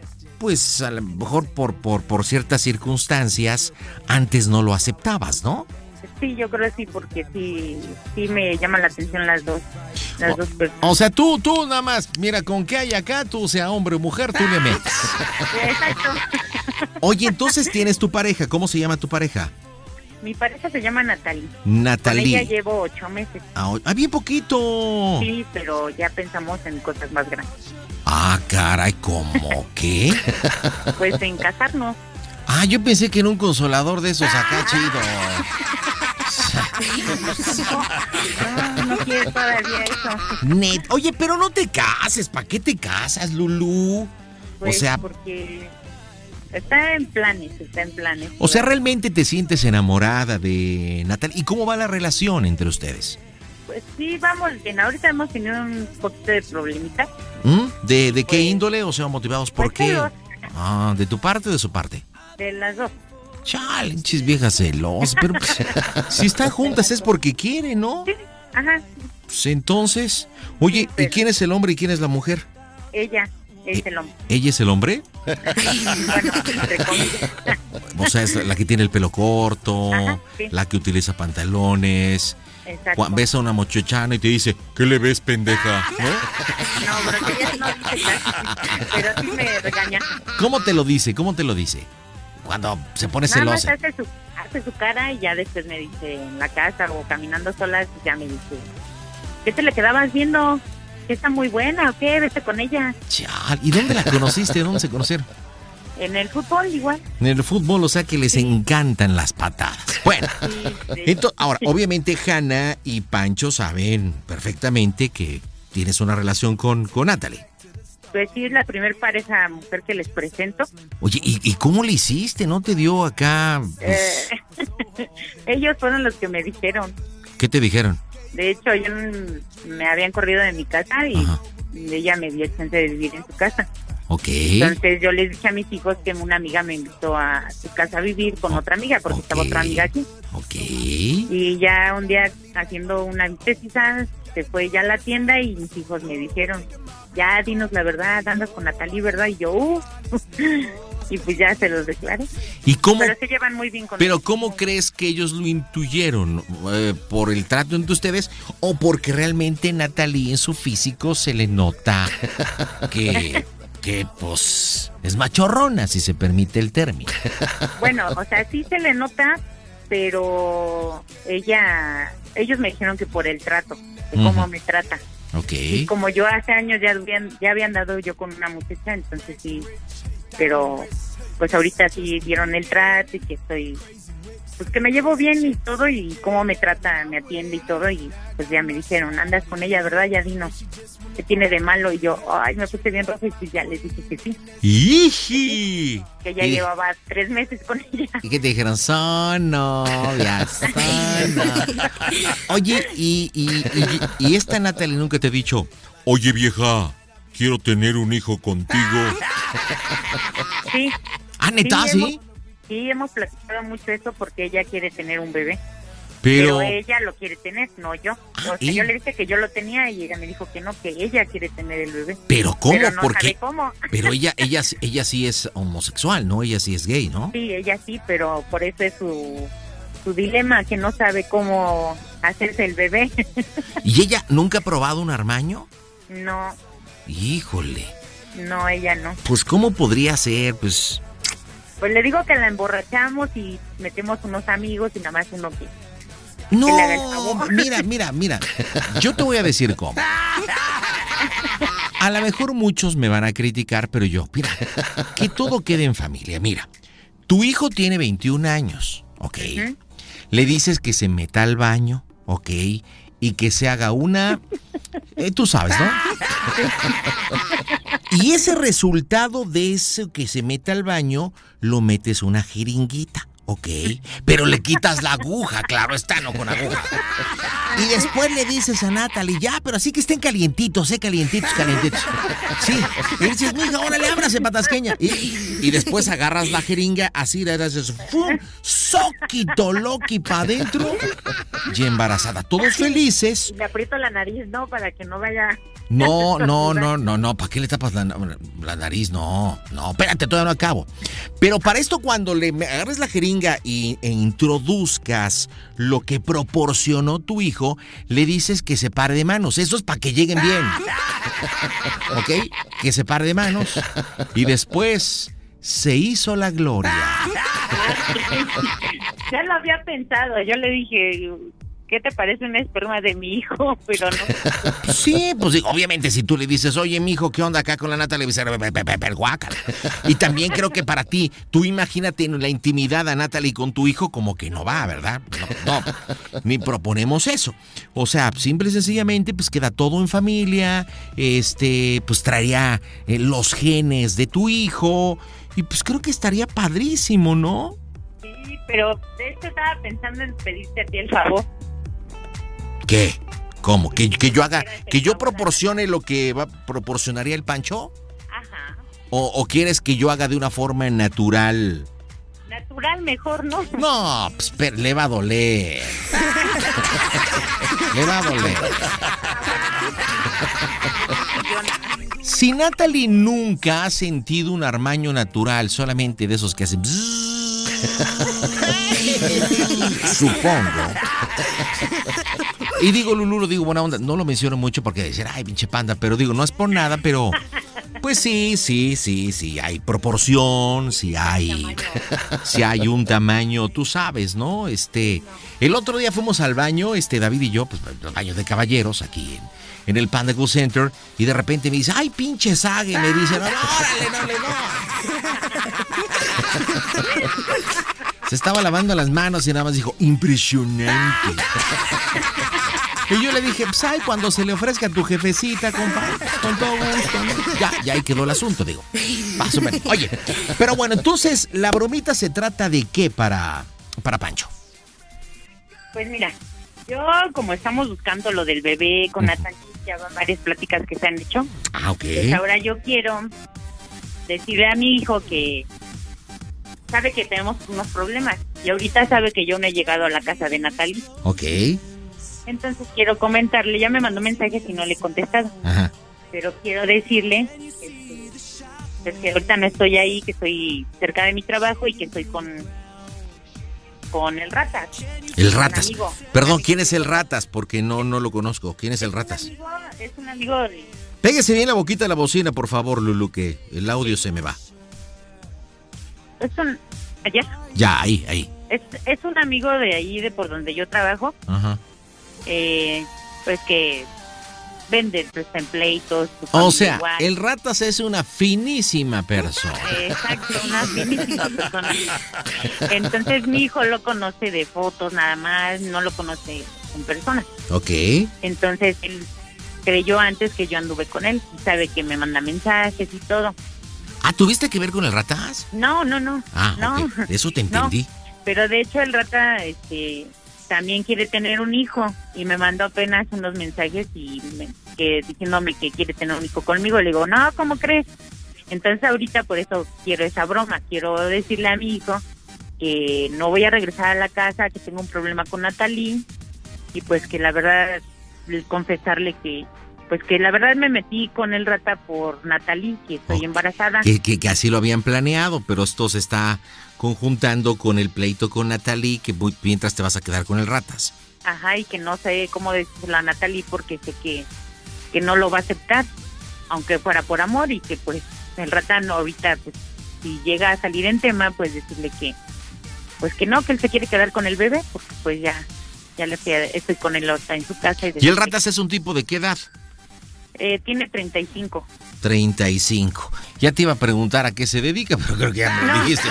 por ciertas circunstancias antes no lo aceptabas, ¿no? Sí, yo creo que sí, porque sí me llaman la atención las dos personas. O sea, tú nada más, mira, con qué hay acá, tú sea hombre o mujer, tú le metes. Exacto. Oye, entonces tienes tu pareja, ¿cómo se llama tu pareja? Mi pareja se llama Natalie. Natalie. Con ella llevo 8 meses. Bien poquito. Sí, pero ya pensamos en cosas más grandes. Ah, caray, ¿cómo qué? Pues en casarnos. Ah, yo pensé que en un consolador de esos acá chido. No quiero todavía eso. Oye, pero no te cases, ¿para qué te casas, Lulú? Pues o sea, porque está en planes. O sea, ¿realmente te sientes enamorada de Natalia? ¿Y cómo va la relación entre ustedes? Pues sí, vamos bien. Ahorita hemos tenido un poquito de problemitas. ¿De qué índole? O sea, motivados por qué. Celos. ¿De tu parte o de su parte? De las dos. Chalches, viejas celosas. Pero pues, si están juntas es porque quieren, ¿no? Sí, ajá. Pues entonces, oye, sí, pero... ¿y quién es el hombre y quién es la mujer? Ella es el hombre. ¿Ella es el hombre? Bueno, entre comillas. O sea, es la que tiene el pelo corto, ajá, sí. La que utiliza pantalones. Exacto. Ves a una muchachana y te dice, ¿qué le ves, pendeja? ¿No? No, pero ella no dice casi, pero sí me regaña. ¿Cómo te lo dice? ¿Cómo te lo dice? Cuando se pone celosa. Nada más hace su cara y ya después me dice en la casa o caminando sola, ya me dice, ¿qué te le quedabas viendo? ¿Que está muy buena o qué? Vete con ella. Chal, ¿y dónde la conociste? ¿Dónde se conocieron? En el fútbol igual. En el fútbol, o sea que les encantan las patadas. Bueno, sí. Entonces, ahora, obviamente Hanna y Pancho saben perfectamente que tienes una relación con Natalie. Pues sí, es la primer pareja mujer que les presento. Oye, ¿y cómo le hiciste? ¿No te dio acá? Pues... Ellos fueron los que me dijeron. ¿Qué te dijeron? De hecho, me habían corrido de mi casa y ajá, ella me dio chance de vivir en su casa. Ok. Entonces yo les dije a mis hijos que una amiga me invitó a su casa a vivir con otra amiga, porque estaba otra amiga aquí. Ok. Y ya un día haciendo una visita, se fue ya a la tienda y mis hijos me dijeron, ya dinos la verdad, andas con Natalie, ¿verdad? Y yo, y pues ya se los declaré. ¿Y cómo? Pero se llevan muy bien con Pero ellos. ¿Cómo crees que ellos lo intuyeron? ¿Por el trato entre ustedes o porque realmente Natalie en su físico se le nota que pues es machorrona, si se permite el término? Bueno, o sea, sí se le nota, pero ellos me dijeron que por el trato, de cómo me trata. Okay. Y como yo hace años ya había andado yo con una muchacha, entonces sí, pero pues ahorita sí vieron el trato y que estoy, pues que me llevo bien y todo, y cómo me trata, me atiende y todo, y pues ya me dijeron, andas con ella, ¿verdad? Ya dinos, ¿qué tiene de malo? Y yo, ay, me puse bien roja y pues ya les dije que sí. ¡Iji! Que ya llevaba 3 meses con ella. ¿Y qué te dijeron? Son novias, son novias. Oye, y esta Natalie nunca te ha dicho, oye vieja, quiero tener un hijo contigo. Sí. ¿Ah, neta, sí? Sí, hemos platicado mucho eso porque ella quiere tener un bebé. Pero ella lo quiere tener, no yo. O sea, yo le dije que yo lo tenía y ella me dijo que no, que ella quiere tener el bebé. ¿Pero cómo? Pero no porque sabe cómo. Pero ella sí es homosexual, ¿no? Ella sí es gay, ¿no? Sí, ella sí, pero por eso es su dilema, que no sabe cómo hacerse el bebé. ¿Y ella nunca ha probado un armaño? No. Híjole. No, ella no. Pues ¿cómo podría ser? Pues le digo que la emborrachamos y metemos unos amigos y nada más uno que... No, mira, yo te voy a decir cómo. A lo mejor muchos me van a criticar, pero mira, que todo quede en familia. Mira, tu hijo tiene 21 años, ¿ok? Uh-huh. Le dices que se meta al baño, ¿ok? Y que se haga una... tú sabes, ¿no? Y ese resultado de eso que se mete al baño, lo metes una jeringuita. Ok, pero le quitas la aguja, claro está, no con aguja. Y después le dices a Natalie, ya, pero así que estén calientitos, calientitos. Sí, y dices, mija, órale, ábrase, patasqueña. Y después agarras la jeringa, así le das ¡fum! Soquito loqui para adentro. Y embarazada, todos felices. Y le aprieto la nariz, ¿no? Para que no vaya... No, ¿para qué le tapas la nariz? No, espérate, todavía no acabo. Pero para esto, cuando le agarres la jeringa e introduzcas lo que proporcionó tu hijo, le dices que se pare de manos. Eso es para que lleguen bien. ¿Ok? Que se pare de manos. Y después se hizo la gloria. Ya lo había pensado. Yo le dije... ¿Qué te parece un esperma de mi hijo? Pero no. Sí, pues obviamente si tú le dices, oye, mijo, ¿qué onda acá con la Natalie? Le dices, guácala. Y también creo que para ti, tú imagínate en la intimidad a Natalie con tu hijo, como que no va, ¿verdad? No, ni proponemos eso. O sea, simple y sencillamente, pues queda todo en familia, pues traería los genes de tu hijo, y pues creo que estaría padrísimo, ¿no? Sí, pero de hecho estaba pensando en pedirte a ti el favor. ¿Qué? ¿Cómo? ¿Que yo proporcione lo que proporcionaría el Pancho? Ajá. ¿O quieres que yo haga de una forma natural? Natural mejor, ¿no? No, pues le va a doler. Le va a doler. Si Natalie nunca ha sentido un armaño natural, solamente de esos que hacen... Supongo. Y digo, Lulú, lo digo buena onda, no lo menciono mucho porque decir, ay, pinche panda, pero digo, no es por nada, pero pues sí, hay proporción, sí hay un tamaño, tú sabes, ¿no? El otro día fuimos al baño, David y yo, pues, al baño de caballeros aquí en el Panda Go Center, y de repente me dice, ay, pinche Sague, me dice, no, órale, no. Se estaba lavando las manos y nada más dijo, impresionante. Y yo le dije, pues ay, cuando se le ofrezca a tu jefecita, compadre, con todo gusto, ¿no? Ya ahí quedó el asunto, digo. Más o menos. Oye, pero bueno, entonces, ¿la bromita se trata de qué para Pancho? Pues mira, yo como estamos buscando lo del bebé con Natalie, ya van varias pláticas que se han hecho. Ah, ok. Pues ahora yo quiero decirle a mi hijo que sabe que tenemos unos problemas y ahorita sabe que yo no he llegado a la casa de Natalie. Ok. Entonces quiero comentarle, ya me mandó mensajes y no le he contestado. Ajá. Pero quiero decirle que ahorita no estoy ahí, que estoy cerca de mi trabajo y que estoy con el Ratas. El Ratas. Perdón, ¿quién es el Ratas? Porque no lo conozco. ¿Quién es el Ratas? Es un amigo de... Pégese bien la boquita de la bocina, por favor, Lulú, que el audio se me va. ¿Allá? Ya, ahí. Es un amigo de ahí, de por donde yo trabajo. Ajá. Pues que vende templeitos. O sea, el Ratas es una finísima persona. Exacto, una finísima persona. Entonces mi hijo lo conoce de fotos nada más, no lo conoce en persona. Ok. Entonces él creyó antes que yo anduve con él, sabe que me manda mensajes y todo. Ah, ¿tuviste que ver con el Ratas? No. Ah, no. Okay. Eso te entendí. No, pero de hecho el Rata también quiere tener un hijo y me mandó apenas unos mensajes diciéndome que quiere tener un hijo conmigo. Le digo, no, ¿cómo crees? Entonces ahorita por eso quiero esa broma, quiero decirle a mi hijo que no voy a regresar a la casa, que tengo un problema con Natalie y pues que la verdad, confesarle que la verdad me metí con el Rata por Natalie, que estoy embarazada. Que así lo habían planeado, pero esto se está conjuntando con el pleito con Natalie, que mientras te vas a quedar con el Ratas. Ajá, y que no sé cómo decirle a Natalie porque sé que no lo va a aceptar, aunque fuera por amor, y que pues el Rata no, ahorita pues si llega a salir en tema, pues decirle que no, que él se quiere quedar con el bebé, porque pues ya estoy con él, está en su casa. ¿Y el Ratas es un tipo de qué edad? Tiene 35. 35. Ya te iba a preguntar a qué se dedica, pero creo que ya me lo dijiste.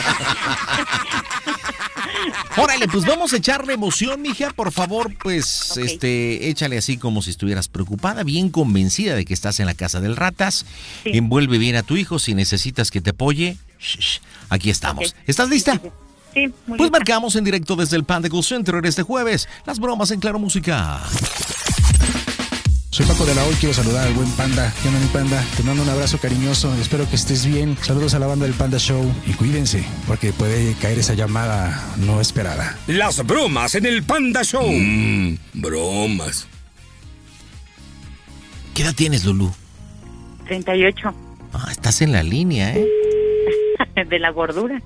Órale, pues vamos a echarle emoción, mija, por favor, pues, okay. Échale así como si estuvieras preocupada, bien convencida de que estás en la casa del Ratas. Sí. Envuelve bien a tu hijo, si necesitas que te apoye, aquí estamos. Okay. ¿Estás lista? Sí, muy pues lista. Marcamos en directo desde el Panda Go Center este jueves, las bromas en Claro Música. Soy Paco de la Hoy, quiero saludar al buen Panda. ¿Qué onda, mi Panda? Te mando un abrazo cariñoso, espero que estés bien. Saludos a la banda del Panda Show y cuídense, porque puede caer esa llamada no esperada. Las bromas en el Panda Show. Bromas. ¿Qué edad tienes, Lulú? 38. Ah, estás en la línea, ¿eh? De la gordura.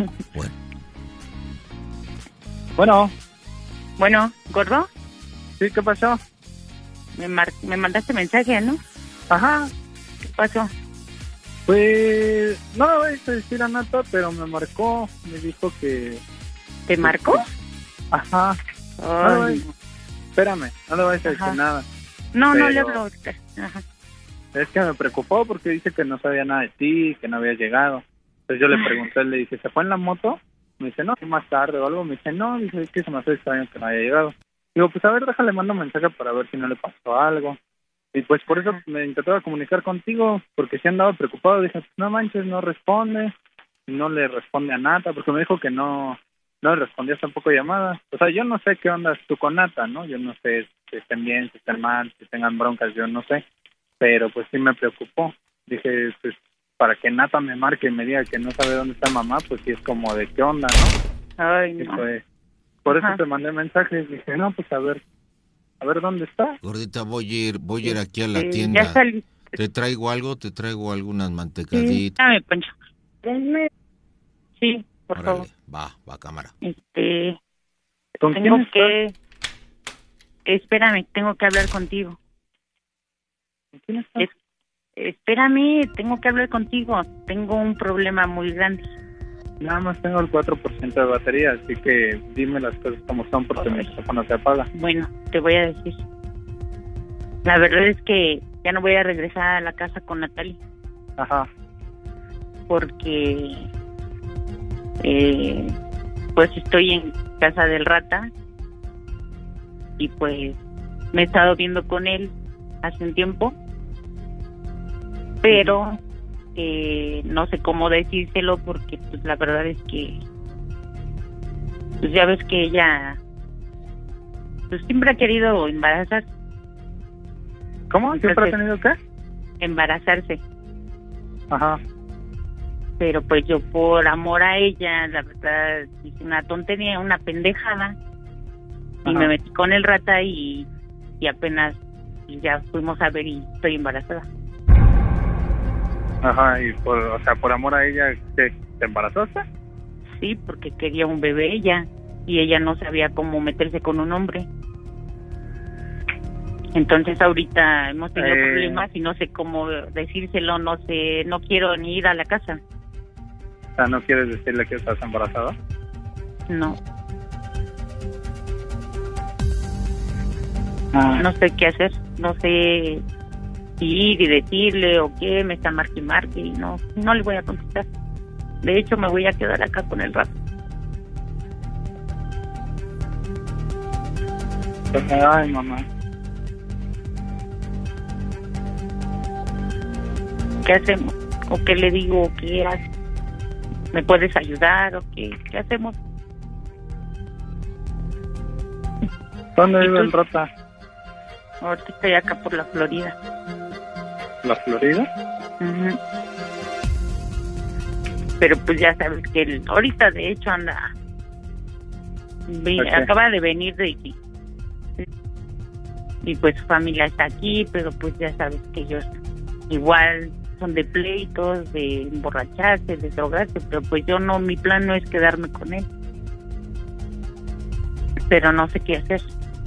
Bueno, ¿gordo? Sí, ¿qué pasó? Me mandaste mensaje, ¿no? Ajá. ¿Qué pasó? Pues no le voy a decir a Nata, pero me marcó, me dijo que... ¿Te marcó? Ajá. Espérame, no le voy a decir nada. No, pero... no le hablo. Ajá. Es que me preocupó porque dice que no sabía nada de ti, que no había llegado. Entonces yo le pregunté, le dije, ¿se fue en la moto? Me dice, no, más tarde o algo. Me dice, no, dice, es que se me hace extraño que no haya llegado. Digo, pues a ver, déjale, mando un mensaje para ver si no le pasó algo. Y pues por eso me intentaba comunicar contigo, porque si andaba preocupado. Dije, no manches, no responde, no le responde a Nata, porque me dijo que no no respondías tampoco llamadas. O sea, yo no sé qué onda tú con Nata, ¿no? Yo no sé si estén bien, si estén mal, si tengan broncas, yo no sé. Pero pues sí me preocupó. Dije, pues para que Nata me marque y me diga que no sabe dónde está mamá, pues sí es como de qué onda, ¿no? Ay, no. Y pues, por eso te mandé mensajes. Dije, no, pues a ver dónde está. Gordita, voy a ir aquí a la tienda. Ya salí. ¿Te traigo algo? Te traigo algunas mantecaditas. Sí, dame, Pancho. Sí, por Órale, favor. va, cámara. ¿Con tengo quién que... Espérame, tengo que hablar contigo. ¿Con quién estás? Espérame, tengo que hablar contigo. Tengo un problema muy grande. Nada más tengo el 4% de batería, así que dime las cosas como son porque mi teléfono se apaga. Bueno, te voy a decir. La verdad es que ya no voy a regresar a la casa con Natalia. Ajá. Porque pues estoy en casa del Rata y pues me he estado viendo con él hace un tiempo, pero no sé cómo decírselo porque pues la verdad es que pues ya ves que ella pues siempre ha querido embarazarse. ¿Cómo? ¿Siempre ha tenido qué? Embarazarse. Ajá. Pero pues yo por amor a ella, la verdad, hice una tontería, una pendejada. Y me metí con el Rata y apenas ya fuimos a ver y estoy embarazada. Ajá, y por amor a ella, ¿te embarazaste? Sí, porque quería un bebé ella y ella no sabía cómo meterse con un hombre. Entonces ahorita hemos tenido problemas y no sé cómo decírselo, no quiero ni ir a la casa. O sea, ¿no quieres decirle que estás embarazada? No. No sé qué hacer, no sé si ir y decirle o qué, me está marque y no le voy a contestar. De hecho, me voy a quedar acá con el Rata. Ay, mamá. ¿Qué hacemos? ¿O qué le digo? ¿O qué hace? ¿Me puedes ayudar? ¿O qué hacemos? ¿Dónde vive el Rata? Ahorita estoy acá por la Florida. ¿La Florida? Uh-huh. Pero pues ya sabes que él ahorita de hecho anda... Acaba de venir de aquí. Y pues su familia está aquí, pero pues ya sabes que ellos igual son de pleitos, de emborracharse, de drogarse, pero pues yo no, mi plan no es quedarme con él. Pero no sé qué hacer.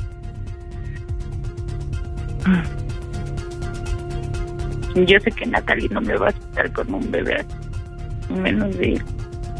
Yo sé que Natalie no me va a aceptar con un bebé, menos de él.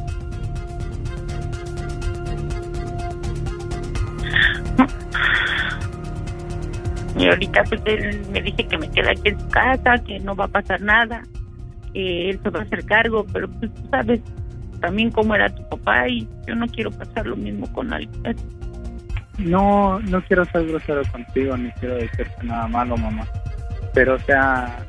Y ahorita pues él me dice que me quede aquí en su casa, que no va a pasar nada, que él se va a hacer cargo, pero pues tú sabes también cómo era tu papá y yo no quiero pasar lo mismo con alguien. No quiero ser grosero contigo, ni quiero decirte nada malo, mamá. Pero, o sea,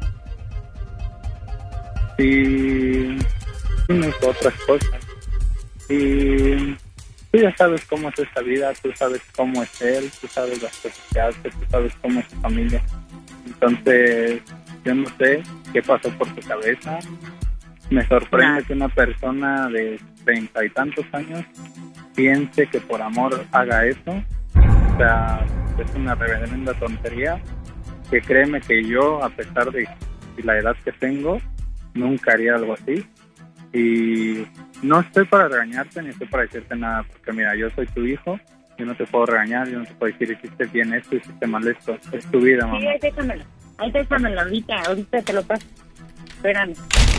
sí me hizo otras cosas. Y tú ya sabes cómo es esta vida, tú sabes cómo es él, tú sabes las cosas que hace, tú sabes cómo es su familia. Entonces, yo no sé qué pasó por tu cabeza. Me sorprende que una persona de 30 y tantos años piense que por amor haga eso. O sea, es una reverenda tontería que créeme que yo, a pesar de la edad que tengo, nunca haría algo así. Y no estoy para regañarte ni estoy para decirte nada, porque mira, yo soy tu hijo, yo no te puedo regañar, yo no te puedo decir hiciste bien esto, hiciste mal esto, es tu vida, mamá. Sí, ahí déjamelo, ahorita te lo paso. Espérame,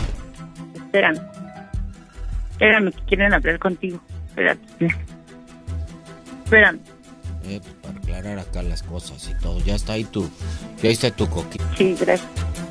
que quieren hablar contigo. Espérame. Sí. Espérame. Pues para aclarar acá las cosas y todo, ya está tu coquita. Sí, gracias.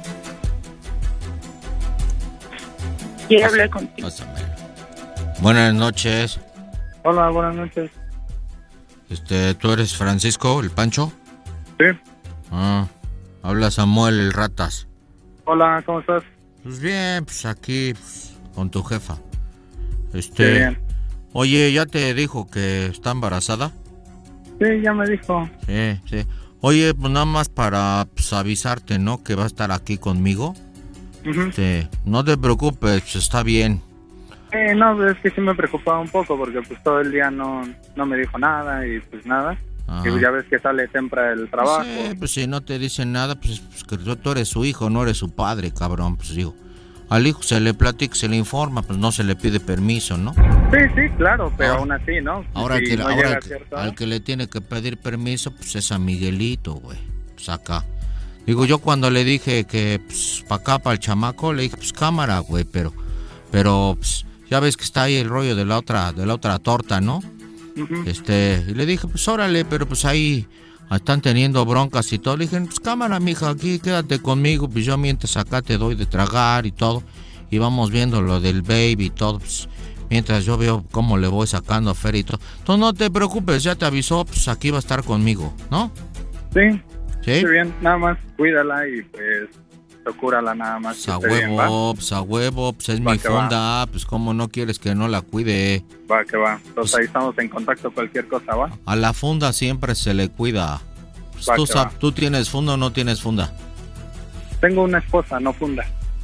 Quiero hablar contigo. Pásamelo. Buenas noches. Hola, buenas noches. ¿Tú eres Francisco, el Pancho? Sí. Habla Samuel, el Ratas. Hola, ¿cómo estás? Pues bien, pues aquí, con tu jefa. Bien. Oye, ¿ya te dijo que está embarazada? Sí, ya me dijo. Sí. Oye, pues nada más para avisarte, ¿no? Que va a estar aquí conmigo. Sí, no te preocupes, está bien. No, es que sí me preocupaba un poco porque pues todo el día no me dijo nada y pues nada. Y pues ya ves que sale temprano el trabajo. Sí, pues si no te dicen nada, pues que tú eres su hijo, no eres su padre, cabrón. Pues digo, al hijo se le platica, se le informa, pues no se le pide permiso, ¿no? Sí, claro, pero aún así, ¿no? Ahora, si al que le tiene que pedir permiso, pues es a Miguelito, güey. Pues acá. Digo, yo cuando le dije que, pues, para acá, para el chamaco, le dije, pues cámara, güey, pero, pues, ya ves que está ahí el rollo de la otra torta, ¿no? Y le dije, pues órale, pero pues ahí están teniendo broncas y todo. Le dije, pues cámara, mija, aquí quédate conmigo, pues yo mientras acá te doy de tragar y todo. Y vamos viendo lo del baby y todo, pues, mientras yo veo cómo le voy sacando a Fer y todo. Entonces no te preocupes, ya te avisó, pues aquí va a estar conmigo, ¿no? Sí. ¿Sí? Muy bien, nada más cuídala y pues procúrala nada más. Pues a huevo, pues es mi funda, pues cómo no quieres que no la cuide. Va, que va. Entonces ahí estamos en contacto, cualquier cosa, ¿va? A la funda siempre se le cuida. Pues ¿tú tienes funda o no tienes funda? Tengo una esposa, no funda.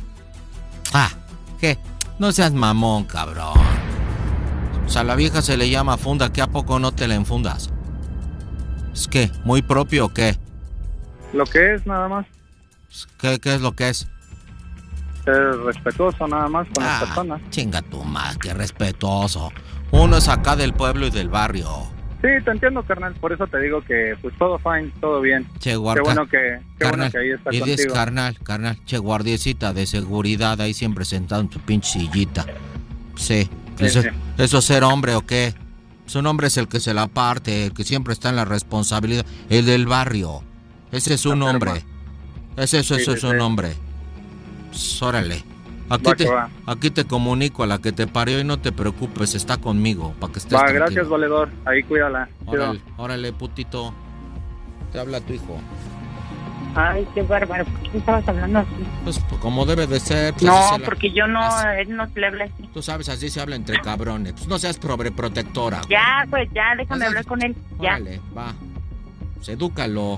¿Qué? No seas mamón, cabrón. O sea, a la vieja se le llama funda, ¿qué a poco no te la enfundas? ¿Es qué? ¿Muy propio o qué? Lo que es, nada más. ¿Qué es lo que es? Ser respetuoso, nada más, con las personas. Chinga tu madre, qué respetuoso. Uno es acá del pueblo y del barrio. Sí, te entiendo, carnal. Por eso te digo que, pues, todo fine, todo bien. Che, qué bueno que ahí está contigo. Dices, carnal, che, guardiecita de seguridad ahí siempre sentado en tu pinche sillita. Sí. ¿Eso es ser hombre o qué? Su hombre es el que se la parte, el que siempre está en la responsabilidad. El del barrio. Ese es un hombre. Eso es un hombre. Pues, órale. Aquí te comunico a la que te parió y no te preocupes, está conmigo para que estés tranquilo. Gracias, valedor. Ahí cuídala. Órale, putito. Te habla tu hijo. Ay, qué bárbaro. ¿Por qué estabas hablando así? Pues como debe de ser. Pues, no, porque yo no, él no le habla así. Tú sabes, así se habla entre cabrones. Pues no seas sobreprotectora. Ya, pues ya, déjame hablar con él. Ya. Órale, va. Sedúcalo.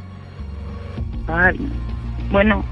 Ay, bueno.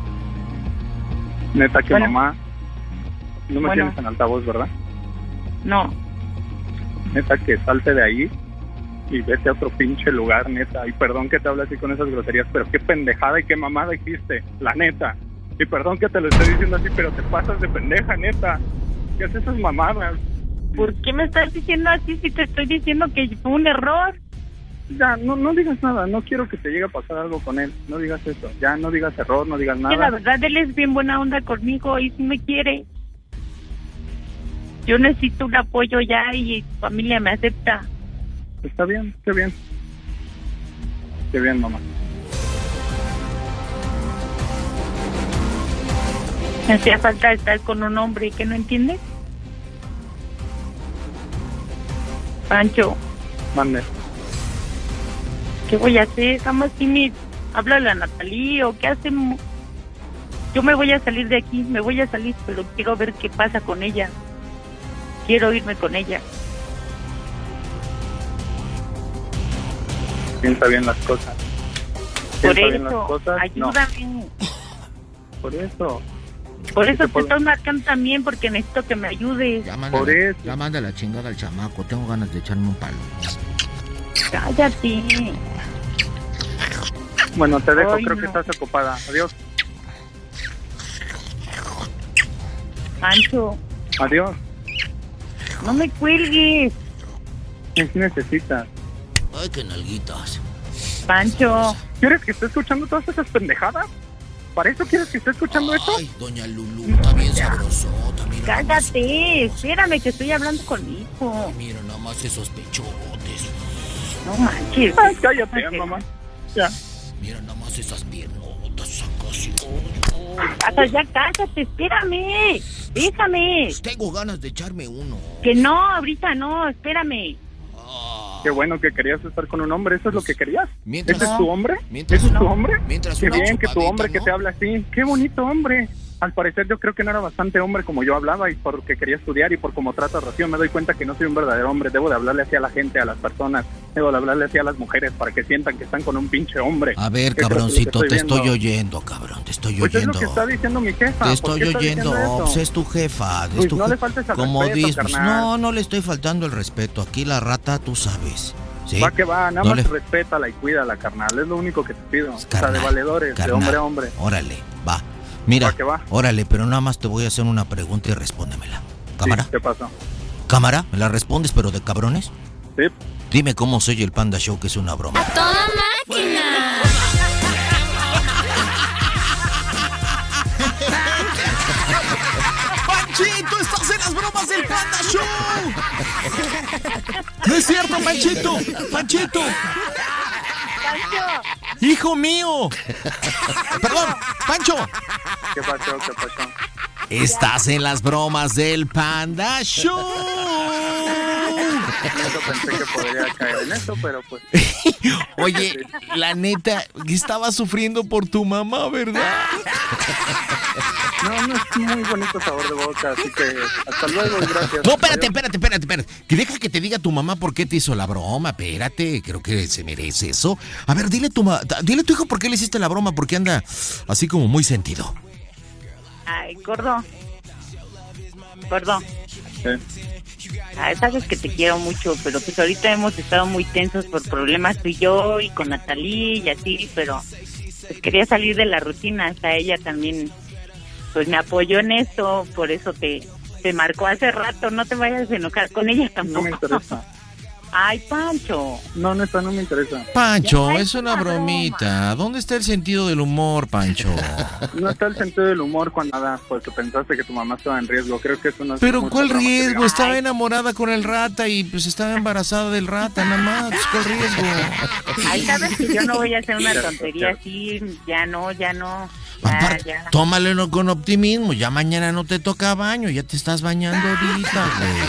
Neta que mamá, no me tienes en altavoz, ¿verdad? No. Neta que salte de ahí y vete a otro pinche lugar, neta. Y perdón que te hable así con esas groserías, pero qué pendejada y qué mamada hiciste, la neta. Y perdón que te lo estoy diciendo así, pero te pasas de pendeja, neta. ¿Qué haces esas mamadas? ¿Por qué me estás diciendo así si te estoy diciendo que fue un error? Ya, no digas nada, no quiero que te llegue a pasar algo con él, no digas eso, ya no digas error, no digas nada. Que la verdad él es bien buena onda conmigo y sí me quiere. Yo necesito un apoyo ya y su familia me acepta. Está bien, qué bien. Qué bien, mamá. Me hacía falta estar con un hombre que no entiendes. Pancho. Mande. ¿Qué voy a hacer? Jamás me háblale a Natalie o qué hacemos. Yo me voy a salir de aquí, pero quiero ver qué pasa con ella. Quiero irme con ella. Piensa bien las cosas. Por eso, ayúdame. No. Por eso. Por eso te estoy marcando también, porque necesito que me ayudes. Ya manda la chingada al chamaco, tengo ganas de echarme un palo. Cállate. Bueno, te dejo, creo que estás ocupada. Adiós. Pancho. Adiós. No me cuelgues. ¿Qué necesitas? Ay, qué nalguitas. Pancho. ¿Quieres que esté escuchando todas esas pendejadas? ¿Para eso quieres que esté escuchando esto? Ay, doña Lulú, está bien sabroso. Cállate, espérame que estoy hablando con mi hijo. Mira nada más esos pechotes. No manches. Ay, cállate, mamá. Ya. Mira nada más esas piernotas. Ya cállate, espérame. Déjame. Tengo ganas de echarme uno. Que no, ahorita no, espérame. Qué bueno que querías estar con un hombre, ¿eso es lo que querías? ¿Ese es tu hombre? ¿Ese es tu hombre? Qué bien que tu hombre, ¿no? Que te habla así. Qué bonito hombre. al parecer yo creo que no era bastante hombre como yo hablaba y porque quería estudiar y por cómo trata a Rocío me doy cuenta que no soy un verdadero hombre. Debo de hablarle así a la gente, a las personas, debo de hablarle así a las mujeres para que sientan que están con un pinche hombre. A ver, cabroncito, te estoy oyendo, cabrón, te estoy oyendo. Pues es lo que está diciendo mi jefa. Te estoy oyendo, pues es tu jefa. Pues no le faltes al respeto, carnal. No le estoy faltando el respeto. Aquí la rata, tú sabes. ¿Sí? Va que va, nada más respétala y cuídala, carnal. Es lo único que te pido. Carnal, o sea, de valedores, carnal, de hombre a hombre. Órale, va. Mira, va que va. Órale, pero nada más te voy a hacer una pregunta y respóndemela. ¿Cámara? Sí, ¿qué pasó? ¿Cámara? ¿Me la respondes, pero de cabrones? Sí. Dime cómo se oye el Panda Show, que es una broma. ¡A toda máquina! ¡Panchito, estás en las bromas del Panda Show! ¡No es cierto, Panchito! ¡Panchito! ¡Pancho! ¡Hijo mío! ¡Perdón, Pancho! ¿Qué pasó? ¿Qué pasó? Estás en las bromas del Panda Show. Yo pensé que podría caer en eso, pero pues... Oye, la neta, estaba sufriendo por tu mamá, ¿verdad? No es muy bonito sabor de boca, así que hasta luego y gracias. No, espérate. Que deja que te diga tu mamá por qué te hizo la broma, espérate, creo que se merece eso. A ver, dile a tu hijo por qué le hiciste la broma, porque anda así como muy sentido. Ay, gordo. ¿Sí? Ay, sabes que te quiero mucho, pero pues ahorita hemos estado muy tensos por problemas tú y yo y con Natalie y así, pero pues quería salir de la rutina. Hasta ella también pues me apoyó en esto, por eso te marcó hace rato. No te vayas a enojar con ella tampoco. No me interesa. Ay, Pancho. No, neta, no me interesa. Pancho, es una bromita. ¿Dónde está el sentido del humor, Pancho? No está el sentido del humor cuando nada, porque pensaste que tu mamá estaba en riesgo. Creo que eso no es... Pero ¿cuál riesgo? Estaba enamorada con el rata y pues estaba embarazada del rata, nada más. ¿Cuál riesgo? Ay, sabes que yo no voy a hacer una tontería así. Ya no. Ya. Tómalo con optimismo. Ya mañana no te toca baño. Ya te estás bañando ahorita,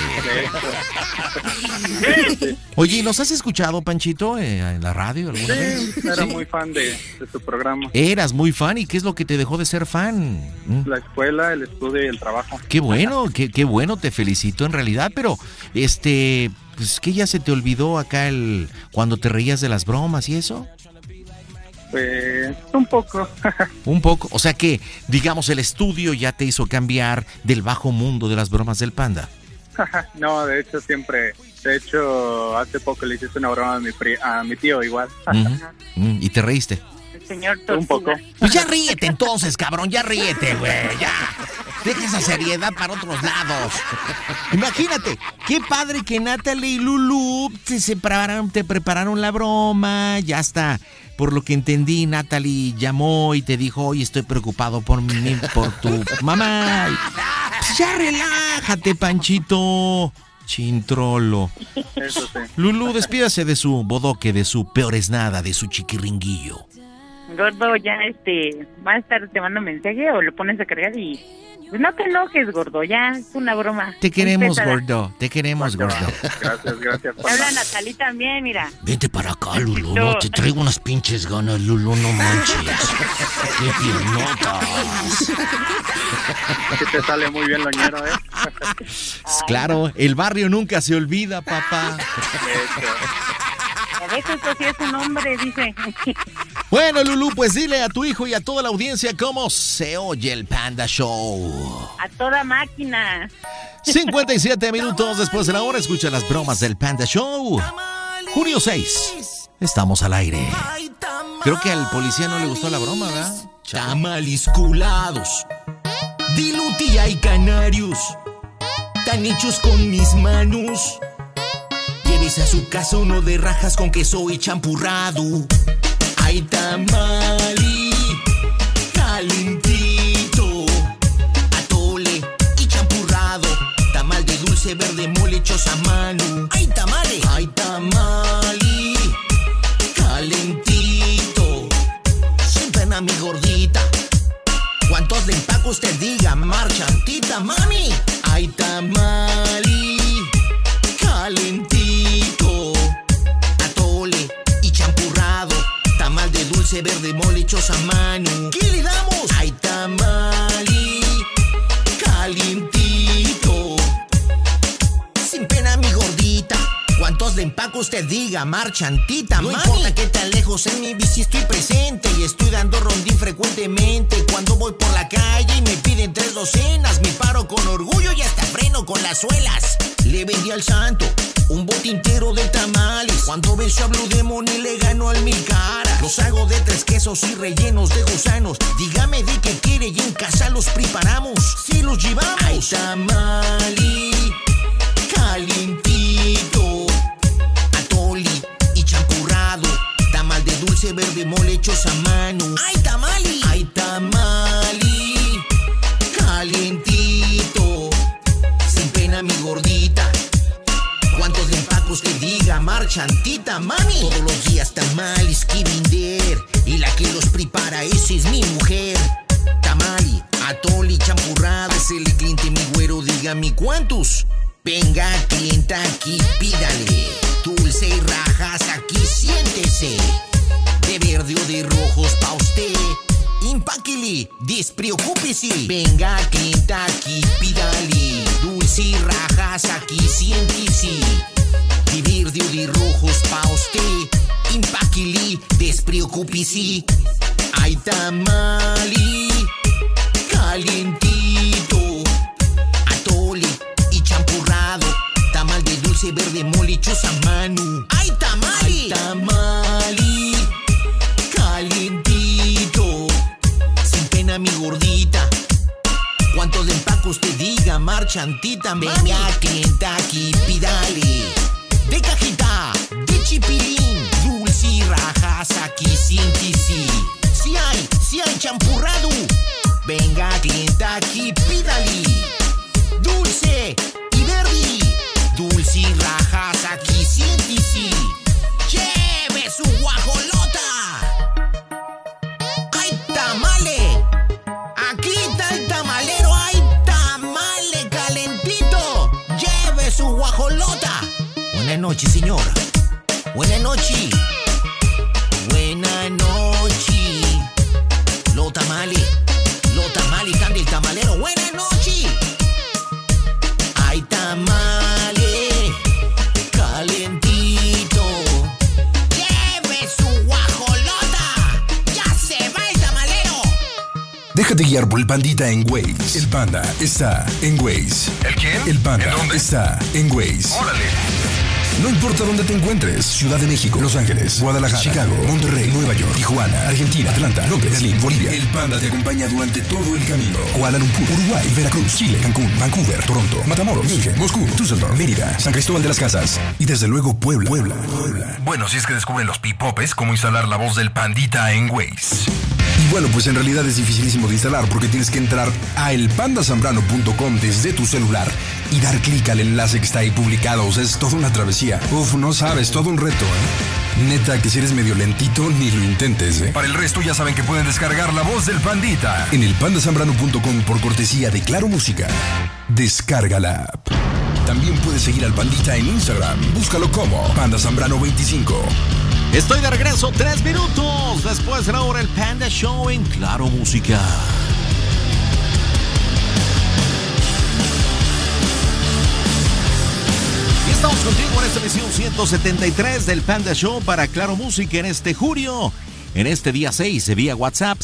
güey. Oye, ¿nos has escuchado, Panchito, en la radio alguna vez? Era muy fan de tu programa. Eras muy fan, ¿y qué es lo que te dejó de ser fan? La escuela, el estudio y el trabajo. Qué bueno, qué bueno, te felicito en realidad, pero pues ¿qué ya se te olvidó acá cuando te reías de las bromas y eso? Pues un poco. Un poco, o sea que, digamos, el estudio ya te hizo cambiar del bajo mundo de las bromas del Panda. No, de hecho hace poco le hiciste una broma a mi tío igual. ¿Y te reíste? El señor Tortuga. Un poco. Pues ya ríete entonces, cabrón, ya ríete, güey, ya. Deja esa seriedad para otros lados. Imagínate, qué padre que Natalie y Lulu te prepararon la broma, ya está. Por lo que entendí, Natalie llamó y te dijo, oye, estoy preocupado por tu mamá. Pues ya relájate, Panchito. Chintrolo. Eso sí. Lulu, despídase de su bodoque, de su peores nada, de su chiquiringuillo. Gordo, ya más tarde te mando mensaje o lo pones a cargar y... Pues no te enojes, gordo, ya es una broma. Te queremos, gordo, te queremos, gordo. Gracias. Te habla Natalie también, mira. Vente para acá, Lulu, no, te traigo unas pinches ganas, Lulu, no manches. ¡Qué piernotas! Que te sale muy bien, loñero, Claro, el barrio nunca se olvida, papá. A veces esto sí es un hombre, dice. Bueno, Lulu, pues dile a tu hijo y a toda la audiencia cómo se oye el Panda Show. A toda máquina. 57 minutos después de la hora, escucha las bromas del Panda Show. Junio 6, estamos al aire. Creo que al policía no le gustó la broma, ¿verdad? Tamales culados, dilutía y canarios, tan hechos con mis manos. Llévese a su casa uno de rajas con queso y champurrado. Hay tamali calentito, atole y champurrado, tamal de dulce verde mole hechos a mano. Hay tamali calentito, siempre a mi gordita. ¿Cuántos de empaco usted diga? Marchantita, mami. Hay tamali calentito, atole y champurrado, tamal de dulce verde mole hechos a mano. ¿Qué le damos? Hay tamali calientito. Sin pena mi gordita, cuantos de empaco usted diga, marchantita. No importa que tan lejos, en mi bici estoy presente y estoy dando rondín frecuentemente. Cuando voy por la calle y me piden 3 docenas, me paro con orgullo y hasta freno con las suelas. Le vendí al santo un bote entero de tamales. Cuando venció a Blue Demon y le ganó al Mil Caras. Los hago de 3 quesos y rellenos de gusanos. Dígame de qué quiere y en casa los preparamos. Si los llevamos. Ay, tamali calientito, atoli y champurrado, tamal de dulce verde mole hechos a mano. Ay, tamali calientito. Sin pena mi gordita, cuantos de empacos que diga, marchantita, mami. Todos los días tamales que vender y la que los prepara, esa es mi mujer. Tamali, atoli, champurrado, es el cliente mi güero, dígame cuántos. Venga, clienta, aquí pídale. Dulce y rajas, aquí siéntese. De verde o de rojos pa' usted. Impáquele, despreocúpese. Venga, clienta, aquí pídale. Dulce y rajas, aquí siéntese. De verde o de rojos pa' usted. Impáquele, despreocúpese. Ay, tamali calientito, atole y champurrado, tamal de dulce verde mole hechos a mano. ¡Ay, tamali! Ay, tamali calientito. Sin pena mi gordita, cuantos de empacos te diga, marchantita, mami. Venga, clienta, aquí pídale. De cajita, de chipilín, dulce y rajas, aquí siéntese. Si hay champurrado. Venga, clienta, aquí pídale. Dulce y verde, dulce y rajas, aquí siéntese. Lleve su guajolota. ¡Ay, tamale! Aquí está el tamalero. ¡Ay, tamale calentito! Lleve su guajolota. Buenas noches, señor. Buenas noches. Buenas noches. Los tamales están del tamalero. Buenas noches. Ay, tamale calientito. Lleve su guajolota. Ya se va el tamalero. Déjate guiar por el Pandita en Waze. El Panda está en Waze. ¿El quién? El Panda ¿En dónde? está en Waze. ¡Órale! No importa dónde te encuentres, Ciudad de México, Los Ángeles, Guadalajara, Chicago, Monterrey, Nueva York, Tijuana, Argentina, Atlanta, Londres, Berlín, Bolivia. El Panda te acompaña durante todo el camino. Kuala Lumpur, Uruguay, Veracruz, Chile, Cancún, Vancouver, Toronto, Matamoros, München, Moscú, Düsseldorf, Mérida, San Cristóbal de las Casas y desde luego Puebla. Bueno, si es que descubren los pipopes cómo instalar la voz del Pandita en Waze. Y bueno, pues en realidad es dificilísimo de instalar porque tienes que entrar a elpandasambrano.com desde tu celular y dar clic al enlace que está ahí publicado. O sea, es toda una travesía. Uf, no sabes, todo un reto, ¿eh? Neta, que si eres medio lentito, ni lo intentes, ¿eh? Para el resto ya saben que pueden descargar la voz del Pandita en elpandasambrano.com por cortesía de Claro Música. Descarga la app. También puedes seguir al Pandita en Instagram. Búscalo como Panda Zambrano 25. Estoy de regreso 3 minutos después de la hora el Panda Show en Claro Música. Y estamos contigo en esta emisión 173 del Panda Show para Claro Música en este julio. En este día 6 vía WhatsApp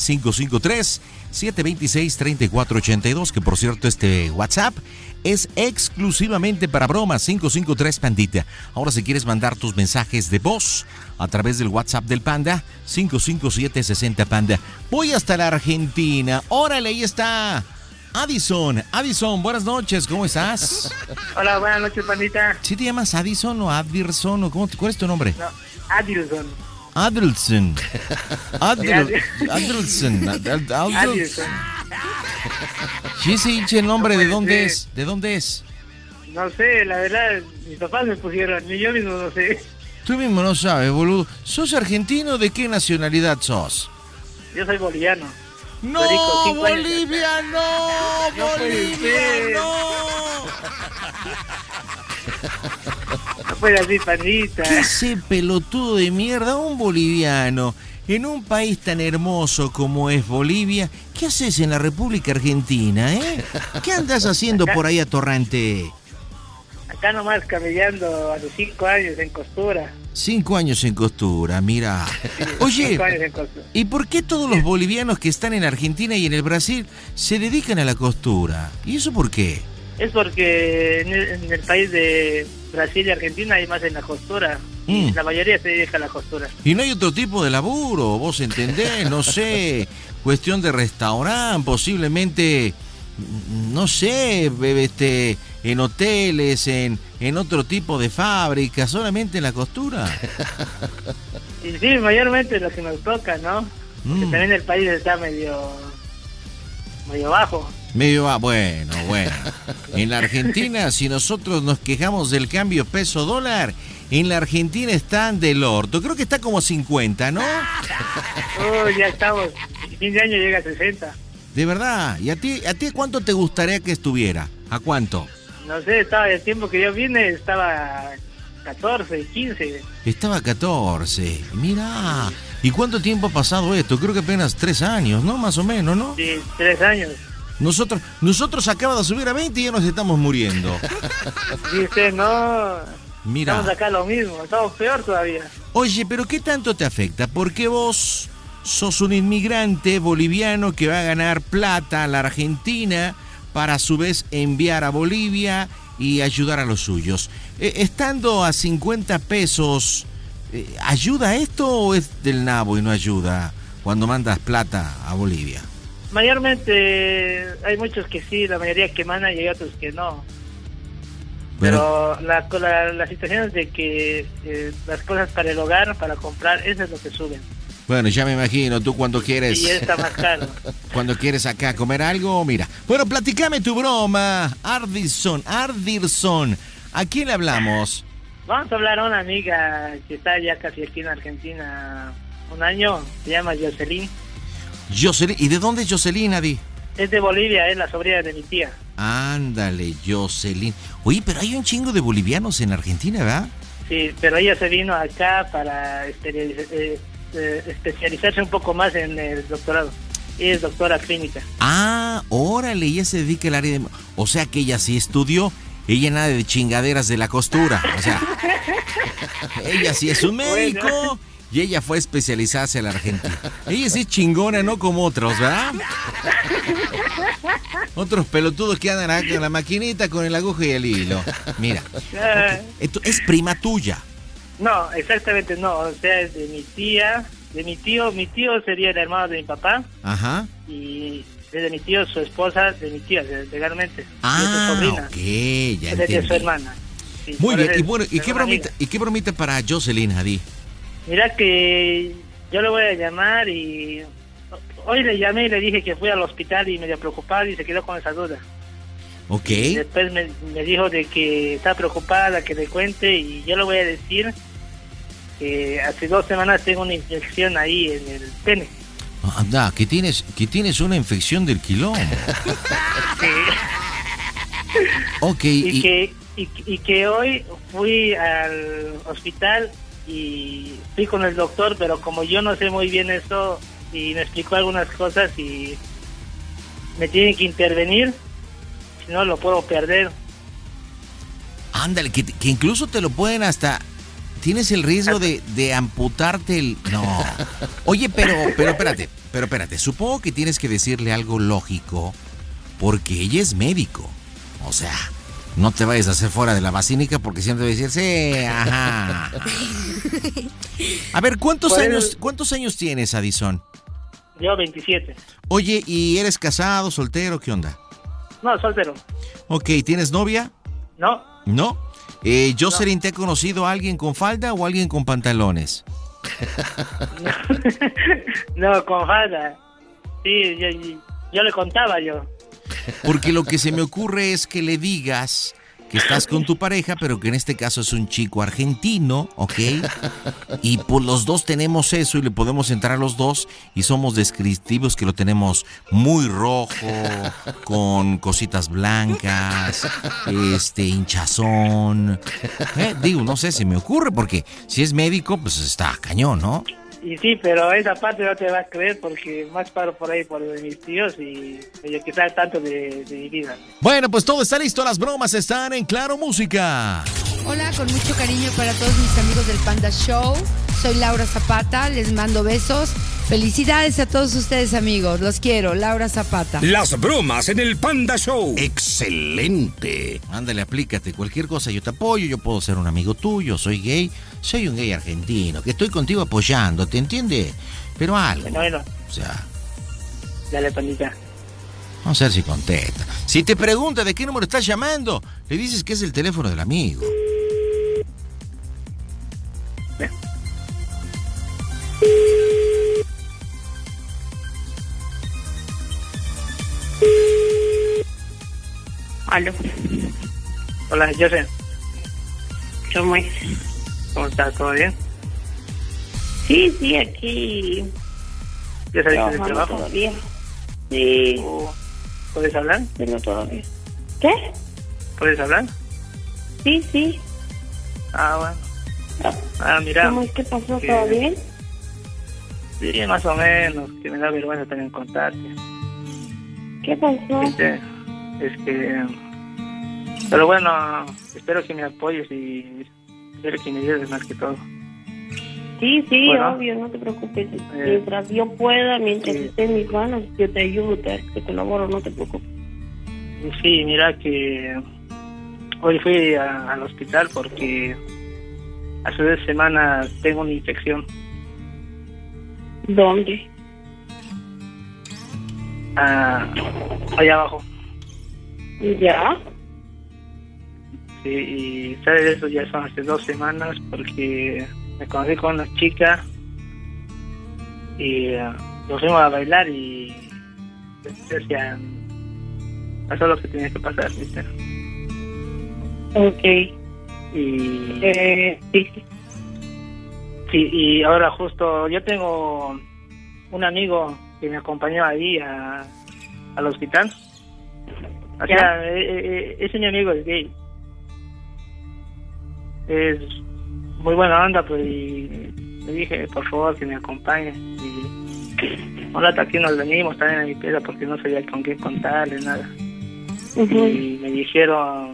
553-726-3482, que por cierto este WhatsApp es exclusivamente para bromas. 553 Pandita. Ahora si quieres mandar tus mensajes de voz a través del WhatsApp del Panda, 557-60 Panda. Voy hasta la Argentina. Órale, ahí está Addison. Addison, buenas noches, ¿cómo estás? Hola, buenas noches, Pandita. ¿Sí te llamas Addison o Adirson o cuál es tu nombre? No, Addison. Adelson. ¿Y ese hinche nombre de dónde es? ¿De dónde es? No sé, la verdad, mis papás me pusieron, ni yo mismo no sé. Tú mismo no sabes, boludo. ¿Sos argentino? ¿De qué nacionalidad sos? Yo soy boliviano. ¡No, Bolivia, no! ¡Bolivia, no! fue así, pandita. ¿Qué ese pelotudo de mierda? Un boliviano, en un país tan hermoso como es Bolivia, ¿qué haces en la República Argentina, ¿Qué andas haciendo por ahí atorrante? Acá nomás camellando a los 5 años en costura. 5 años en costura, mira. Sí, Oye, 5 años en costura. ¿Y por qué todos los bolivianos que están en Argentina y en el Brasil se dedican a la costura? ¿Y eso por qué? Es porque en el país de Brasil y Argentina hay más en la costura. Y la mayoría se dedica a la costura. Y no hay otro tipo de laburo, vos entendés, no sé, cuestión de restaurante, posiblemente, no sé, en hoteles, en otro tipo de fábricas, solamente en la costura. Y sí, mayormente lo que nos toca, ¿no? Porque también el país está medio bajo. Bueno. En la Argentina, si nosotros nos quejamos del cambio peso-dólar, en la Argentina están del orto. Creo que está como 50, ¿no? Ya estamos. El fin de año llega a 60. De verdad. ¿Y a ti cuánto te gustaría que estuviera? ¿A cuánto? No sé, el tiempo que yo vine estaba 14, 15. Estaba 14. Mira. ¿Y cuánto tiempo ha pasado esto? Creo que apenas 3 años, ¿no? Más o menos, ¿no? Sí, 3 años. Nosotros acaba de subir a 20 y ya nos estamos muriendo. Dice, no. Mira. Estamos acá lo mismo, estamos peor todavía. Oye, pero ¿qué tanto te afecta? Porque vos sos un inmigrante boliviano que va a ganar plata a la Argentina para a su vez enviar a Bolivia y ayudar a los suyos. Estando a 50 pesos, ¿ayuda esto o es del nabo y no ayuda cuando mandas plata a Bolivia? Mayormente hay muchos que sí, la mayoría que mandan y hay otros que no. Pero la situación es de que las cosas para el hogar, para comprar, eso es lo que suben. Bueno, ya me imagino, tú cuando quieres... Y está más caro. Cuando quieres acá comer algo, mira. Bueno, platícame tu broma, Ardirson. ¿A quién le hablamos? Vamos a hablar a una amiga que está ya casi aquí en Argentina 1 año, se llama Jocelyn. Jocelyn, ¿y de dónde es Jocelyn, Adi? Es de Bolivia, es la sobrina de mi tía. Ándale, Jocelyn. Oye, pero hay un chingo de bolivianos en Argentina, ¿verdad? Sí, pero ella se vino acá para especializarse un poco más en el doctorado. Ella es doctora clínica. Ah, órale, ella se dedica al área de... O sea que ella sí estudió, ella nada de chingaderas de la costura. O sea, ella sí es un médico... Bueno. Y ella fue a especializarse en la Argentina. Ella sí es chingona, no como otros, ¿verdad? Otros pelotudos que andan acá con la maquinita, con el aguja y el hilo. Mira, esto es prima tuya. No, exactamente no. O sea, es de mi tía, de mi tío. Mi tío sería el hermano de mi papá. Ajá. Y es de mi tío, su esposa, de mi tía, legalmente. Ah, de su sobrina. Ok, ya entendí. Es de su hermana. Sí, muy bien, ¿y qué bromita para Jocelyn, Adi? Mira que yo le voy a llamar y hoy le llamé y le dije que fui al hospital y medio preocupado y se quedó con esa duda. Ok. Y después me dijo de que está preocupada, que le cuente y yo le voy a decir que hace 2 semanas tengo una infección ahí en el pene. Anda, que tienes una infección del quilombo. Sí. Ok. Y que hoy fui al hospital y fui con el doctor, pero como yo no sé muy bien eso y me explicó algunas cosas y me tienen que intervenir, si no lo puedo perder. Ándale, que incluso te lo pueden hasta... Tienes el riesgo de amputarte el... No. Oye, pero espérate. Supongo que tienes que decirle algo lógico, porque ella es médico. O sea... No te vayas a hacer fuera de la basílica porque siempre va a decir, sí, ajá. A ver, ¿cuántos años tienes, Addison? Yo 27. Oye, ¿y eres casado, soltero, qué onda? No, soltero. Ok, ¿tienes novia? No. ¿No? ¿Jocelyn te ha conocido a alguien con falda o a alguien con pantalones? No, con falda. Sí, yo le contaba yo. Porque lo que se me ocurre es que le digas que estás con tu pareja, pero que en este caso es un chico argentino, ¿ok? Y pues los dos tenemos eso y le podemos entrar a los dos y somos descriptivos que lo tenemos muy rojo, con cositas blancas, hinchazón. Digo, no sé, se me ocurre, porque si es médico, pues está cañón, ¿no? Y sí, pero esa parte no te vas a creer porque más paro por ahí por mis tíos y yo que sabe tanto de mi vida. Bueno, pues todo está listo, las bromas están en Claro Música. Hola, con mucho cariño para todos mis amigos del Panda Show. Soy Laura Zapata, les mando besos. Felicidades a todos ustedes, amigos. Los quiero, Laura Zapata. Las bromas en el Panda Show. Excelente. Ándale, aplícate. Cualquier cosa yo te apoyo. Yo puedo ser un amigo tuyo. Soy gay. Soy un gay argentino. Que estoy contigo apoyando, ¿te entiendes? Pero algo. Bueno. O sea. Dale, pandita. Vamos a ver si contesta. Si te pregunta de qué número estás llamando, le dices que es el teléfono del amigo. Aló. Hola, José. ¿Cómo es? ¿Cómo estás? ¿Todo bien? Sí, aquí. ¿Ya saliste del trabajo? Todavía. Sí. ¿Puedes hablar? Pero todavía. ¿Qué? ¿Puedes hablar? Sí. Ah, bueno. Mira. ¿Cómo es que pasó? ¿Todo bien? Sí, más o menos, que me da vergüenza también contarte. ¿Qué pasó? Es que... Pero bueno, espero que me apoyes y espero que me ayudes más que todo. Sí, bueno, obvio, no te preocupes. Mientras yo pueda, mientras esté en mis manos, yo te ayudo, te colaboro, no te preocupes. Sí, mira que hoy fui al hospital porque hace 2 semanas tengo una infección. ¿Dónde? Allá abajo. ¿Ya? Sí, y sabes, eso ya son hace 2 semanas porque me conocí con una chica y nos fuimos a bailar y pasó lo que tenía que pasar, ¿viste? Ok. Y... sí. Sí, y ahora justo yo tengo un amigo que me acompañó ahí al hospital. O sea, ese mi amigo es gay. Es muy buena onda, pues, y le dije, por favor, que me acompañe. Y ahora aquí nos venimos también a mi pieza porque no sabía con quién contarle, nada. Y me dijeron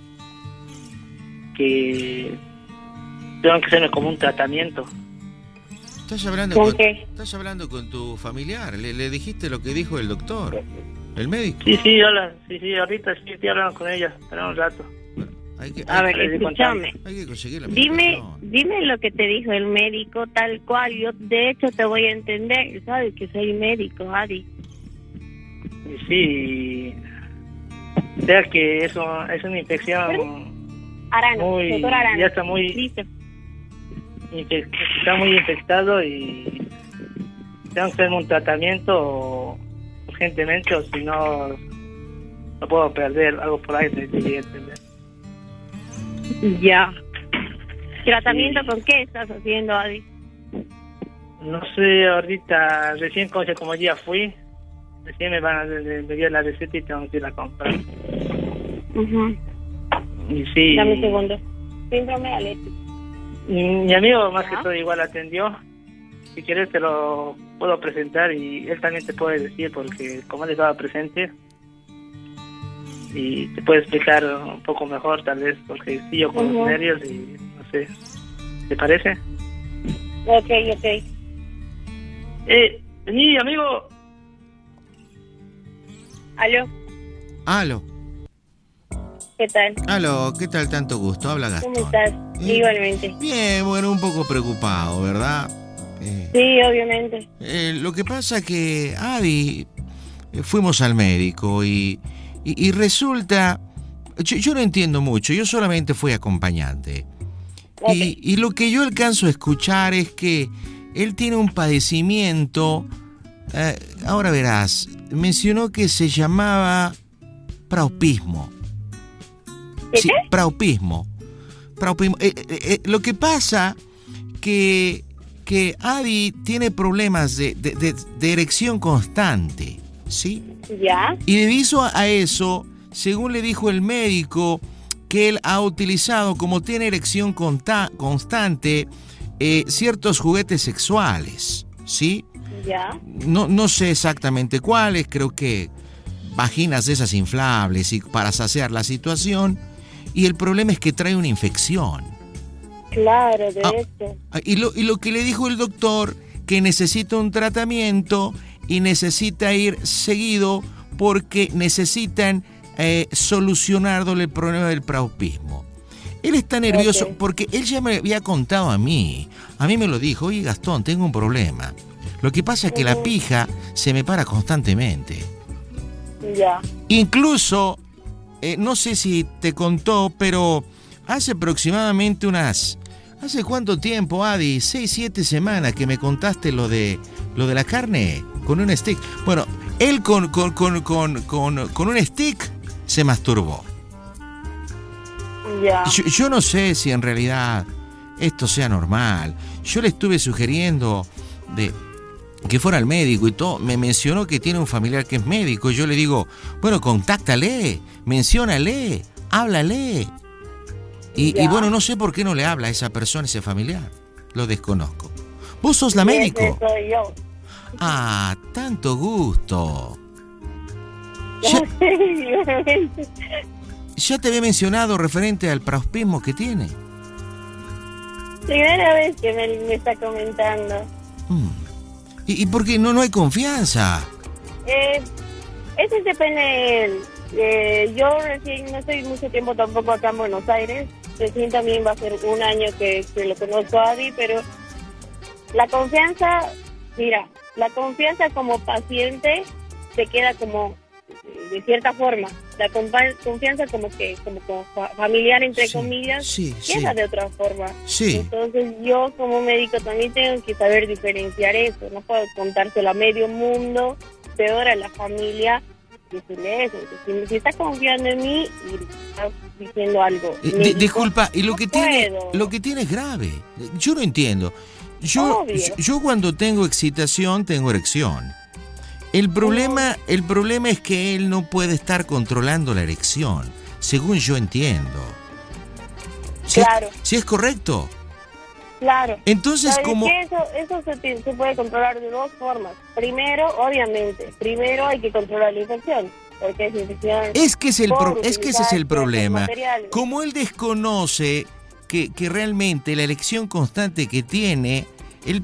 que tengo que hacerme como un tratamiento. ¿Estás hablando ¿Con qué? Estás hablando con tu familiar? ¿Le dijiste lo que dijo el doctor? ¿El médico? Sí, ahorita sí estoy hablando con ella, espera un rato. A ver, escúchame. Hay que conseguir la dime lo que te dijo el médico, tal cual. Yo, de hecho, te voy a entender. Sabes que soy médico, Ari. Sí, o sea que eso es una infección doctor Arana. Ya está muy... Está muy infectado y tengo que hacer un tratamiento urgentemente o si no puedo perder algo por ahí, te quería entender. Ya. ¿Tratamiento con qué estás haciendo, Adi? No sé, ahorita recién como ya fui, recién me van a enviar la receta y tengo que ir a comprar. Y sí. Dame un segundo. Síndrome alérgico. Mi amigo más que todo igual atendió. Si quieres te lo puedo presentar y él también te puede decir porque como él estaba presente y te puede explicar un poco mejor tal vez porque sí yo con los nervios y no sé. ¿Te parece? Ok. Vení, amigo. Aló. ¿Qué tal? Aló, ¿qué tal? Tanto gusto. Habla Gastón. ¿Cómo estás? Igualmente. Bien, bueno, un poco preocupado, ¿verdad? Sí, obviamente. Lo que pasa que, Adi, fuimos al médico y resulta... Yo no entiendo mucho, yo solamente fui acompañante. Okay. Y lo que yo alcanzo a escuchar es que él tiene un padecimiento... ahora verás, mencionó que se llamaba prauspismo. Sí, praopismo. Lo que pasa que Adi tiene problemas de erección constante, ¿sí? Ya. Y debido a eso, según le dijo el médico, que él ha utilizado, como tiene erección constante, ciertos juguetes sexuales, ¿sí? Ya. No sé exactamente cuáles, creo que vaginas esas inflables y para saciar la situación. Y el problema es que trae una infección. Claro, de hecho. Y lo que le dijo el doctor, que necesita un tratamiento y necesita ir seguido porque necesitan solucionarle el problema del praopismo. Él está nervioso porque él ya me había contado a mí me lo dijo: oye, Gastón, tengo un problema. Lo que pasa es que la pija se me para constantemente. Ya. Incluso, no sé si te contó, pero hace aproximadamente ¿hace cuánto tiempo, Adi? 6, 7 semanas que me contaste lo de la carne con un stick. Bueno, él con un stick se masturbó. Ya. Yo no sé si en realidad esto sea normal. Yo le estuve sugiriendo que fuera al médico y todo. Me mencionó que tiene un familiar que es médico. Yo le digo, bueno, contáctale, menciónale, háblale. Y bueno, no sé por qué no le habla a esa persona, ese familiar. Lo desconozco. ¿Vos sos la médico? Ese soy yo. Ah, tanto gusto. ¿Ya te había mencionado referente al praopismo que tiene? Primera vez que me está comentando. ¿Y por qué no hay confianza? Eso depende de él. Yo recién no estoy mucho tiempo tampoco acá en Buenos Aires. Recién también va a ser un año que lo conozco a Adi, pero la confianza, mira, la confianza como paciente se queda como de cierta forma. La confianza como familiar, entre comillas, queda de otra forma. Sí. Entonces yo como médico también tengo que saber diferenciar eso. No puedo contárselo a medio mundo, peor a la familia, decirle eso. Si está confiando en mí y está diciendo algo. Disculpa, y lo que tiene es grave. Yo no entiendo. Yo cuando tengo excitación tengo erección. El problema es que él no puede estar controlando la erección, según yo entiendo. Claro. ¿Sí es correcto? Claro. Entonces, como eso se puede controlar de dos formas. Primero, obviamente, hay que controlar la infección, porque es infección. Es que ese es el problema. Como él desconoce que realmente la erección constante que tiene, él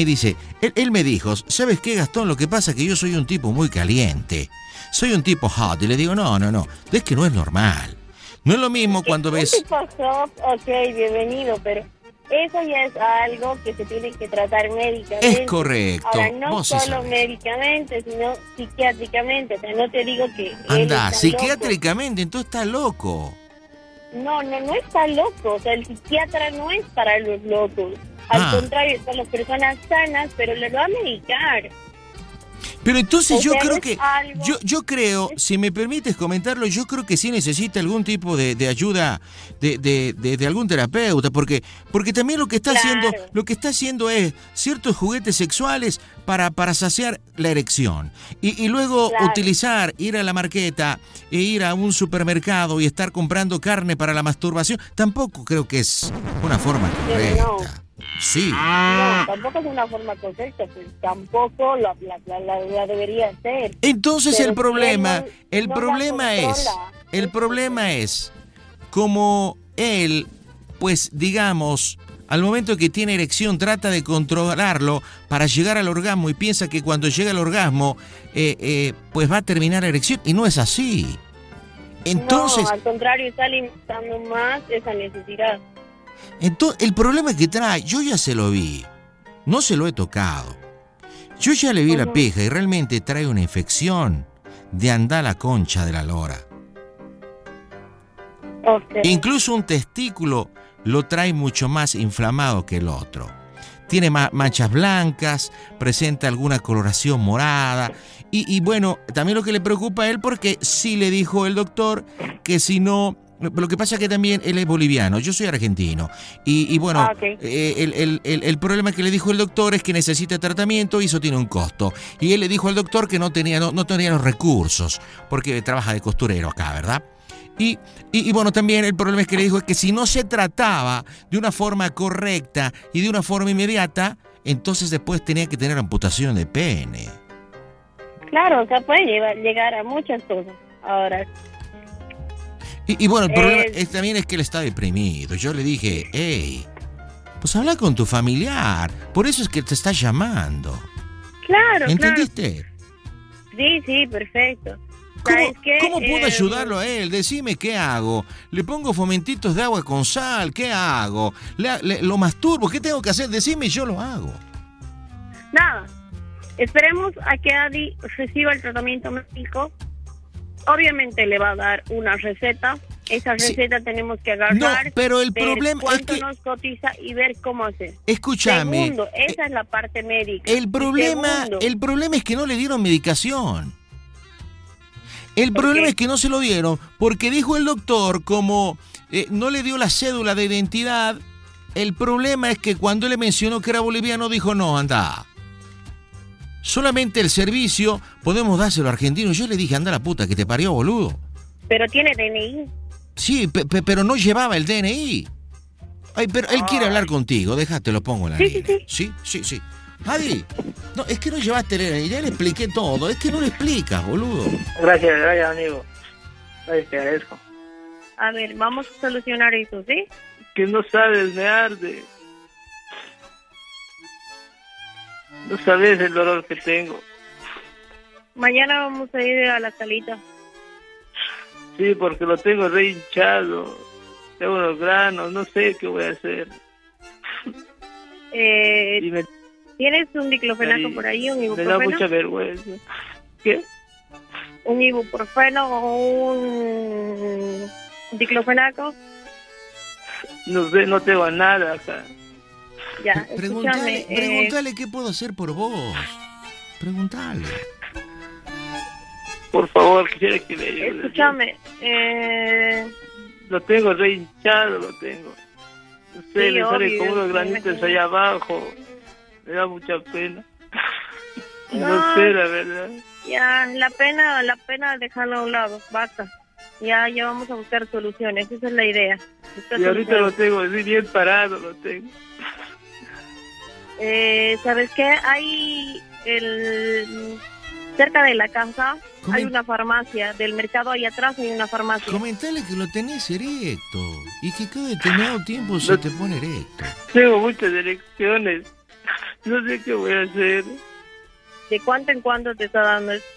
me dijo, ¿sabes qué, Gastón? Lo que pasa es que yo soy un tipo muy caliente. Soy un tipo hot. Y le digo, no. Es que no es normal. No es lo mismo cuando ves... tipo hot, ok, bienvenido, pero eso ya es algo que se tiene que tratar médicamente. Es correcto. Ahora, no solo médicamente, sino psiquiátricamente. O sea, no te digo que... Anda, psiquiátricamente, entonces está loco. No está loco. O sea, el psiquiatra no es para los locos. Al contrario, son las personas sanas, pero le va a medicar. Pero entonces yo creo, si me permites comentarlo, yo creo que sí necesita algún tipo de ayuda de algún terapeuta, porque también lo que está haciendo es ciertos juguetes sexuales para saciar la erección. Y luego ir a la marqueta e ir a un supermercado y estar comprando carne para la masturbación, tampoco creo que es una forma correcta. No. Sí. No, tampoco es una forma correcta, pues tampoco la debería hacer. Entonces el problema es como él, pues digamos, al momento que tiene erección trata de controlarlo para llegar al orgasmo y piensa que cuando llega al orgasmo pues va a terminar la erección, y no es así. Entonces, no, al contrario, está limitando más esa necesidad. Entonces, el problema que trae, yo ya se lo vi, no se lo he tocado. Yo ya le vi la pija y realmente trae una infección de andar la concha de la lora. Incluso un testículo lo trae mucho más inflamado que el otro. Tiene manchas blancas, presenta alguna coloración morada. Y bueno, también lo que le preocupa a él, porque sí le dijo el doctor que si no Lo que pasa es que también él es boliviano, yo soy argentino. Y bueno, okay. El problema que le dijo el doctor es que necesita tratamiento y eso tiene un costo. Y él le dijo al doctor que no tenía los recursos, porque trabaja de costurero acá, ¿verdad? Y bueno, también el problema es que le dijo que si no se trataba de una forma correcta y de una forma inmediata, entonces después tenía que tener amputación de pene. Claro, o sea, puede llegar a muchas cosas. Ahora. Y bueno, el problema también es que él está deprimido. Yo le dije, hey, pues habla con tu familiar. Por eso es que te está llamando. Claro, ¿entendiste? Claro. Sí, perfecto. ¿Cómo puedo ayudarlo a él? Decime qué hago. ¿Le pongo fomentitos de agua con sal? ¿Qué hago? ¿Lo masturbo? ¿Qué tengo que hacer? Decime y yo lo hago. Nada. Esperemos a que Adi reciba el tratamiento médico. Obviamente le va a dar una receta. Esa receta tenemos que agarrar. No, pero el problema es que cuánto nos cotiza y ver cómo hacer. Escúchame. Segundo, esa es la parte médica. El problema es que no le dieron medicación. El problema es que no se lo dieron porque dijo el doctor como no le dio la cédula de identidad. El problema es que cuando le mencionó que era boliviano dijo no, anda. Solamente el servicio podemos dárselo a argentino. Yo le dije, anda la puta que te parió, boludo. Pero tiene DNI. Sí, pero no llevaba el DNI. Ay, pero él quiere hablar contigo. Déjate, lo pongo en la línea. Sí. Adi, no, es que no llevaste el DNI. Ya le expliqué todo. Es que no le explicas, boludo. Gracias, amigo. Gracias, te agradezco. A ver, vamos a solucionar eso, ¿sí? Que no sabes, me arde. No sabes el dolor que tengo. Mañana vamos a ir a la salita. Sí, porque lo tengo re hinchado. Tengo unos granos, no sé qué voy a hacer. ¿Tienes un diclofenaco por ahí? ¿Un ibuprofeno? Me da mucha vergüenza. ¿Qué? ¿Un ibuprofeno o un diclofenaco? No sé, no tengo nada acá. Ya, pregúntale qué puedo hacer por vos. Pregúntale. Por favor, quisiera que le ayude. Escúchame. Lo tengo re hinchado, lo tengo. No sé, le sale como unos granitos allá abajo. Me da mucha pena. No sé, la verdad. Ya, la pena dejarlo a un lado, basta. Ya vamos a buscar soluciones, esa es la idea. Y ahorita lo tengo así bien parado, lo tengo. ¿Sabes qué? Hay cerca de la casa hay una farmacia, del mercado ahí atrás hay una farmacia. Comentale que lo tenés erecto y que cada determinado tiempo se te pone erecto. Tengo muchas erecciones, no sé qué voy a hacer. ¿De cuánto en cuánto te está dando eso?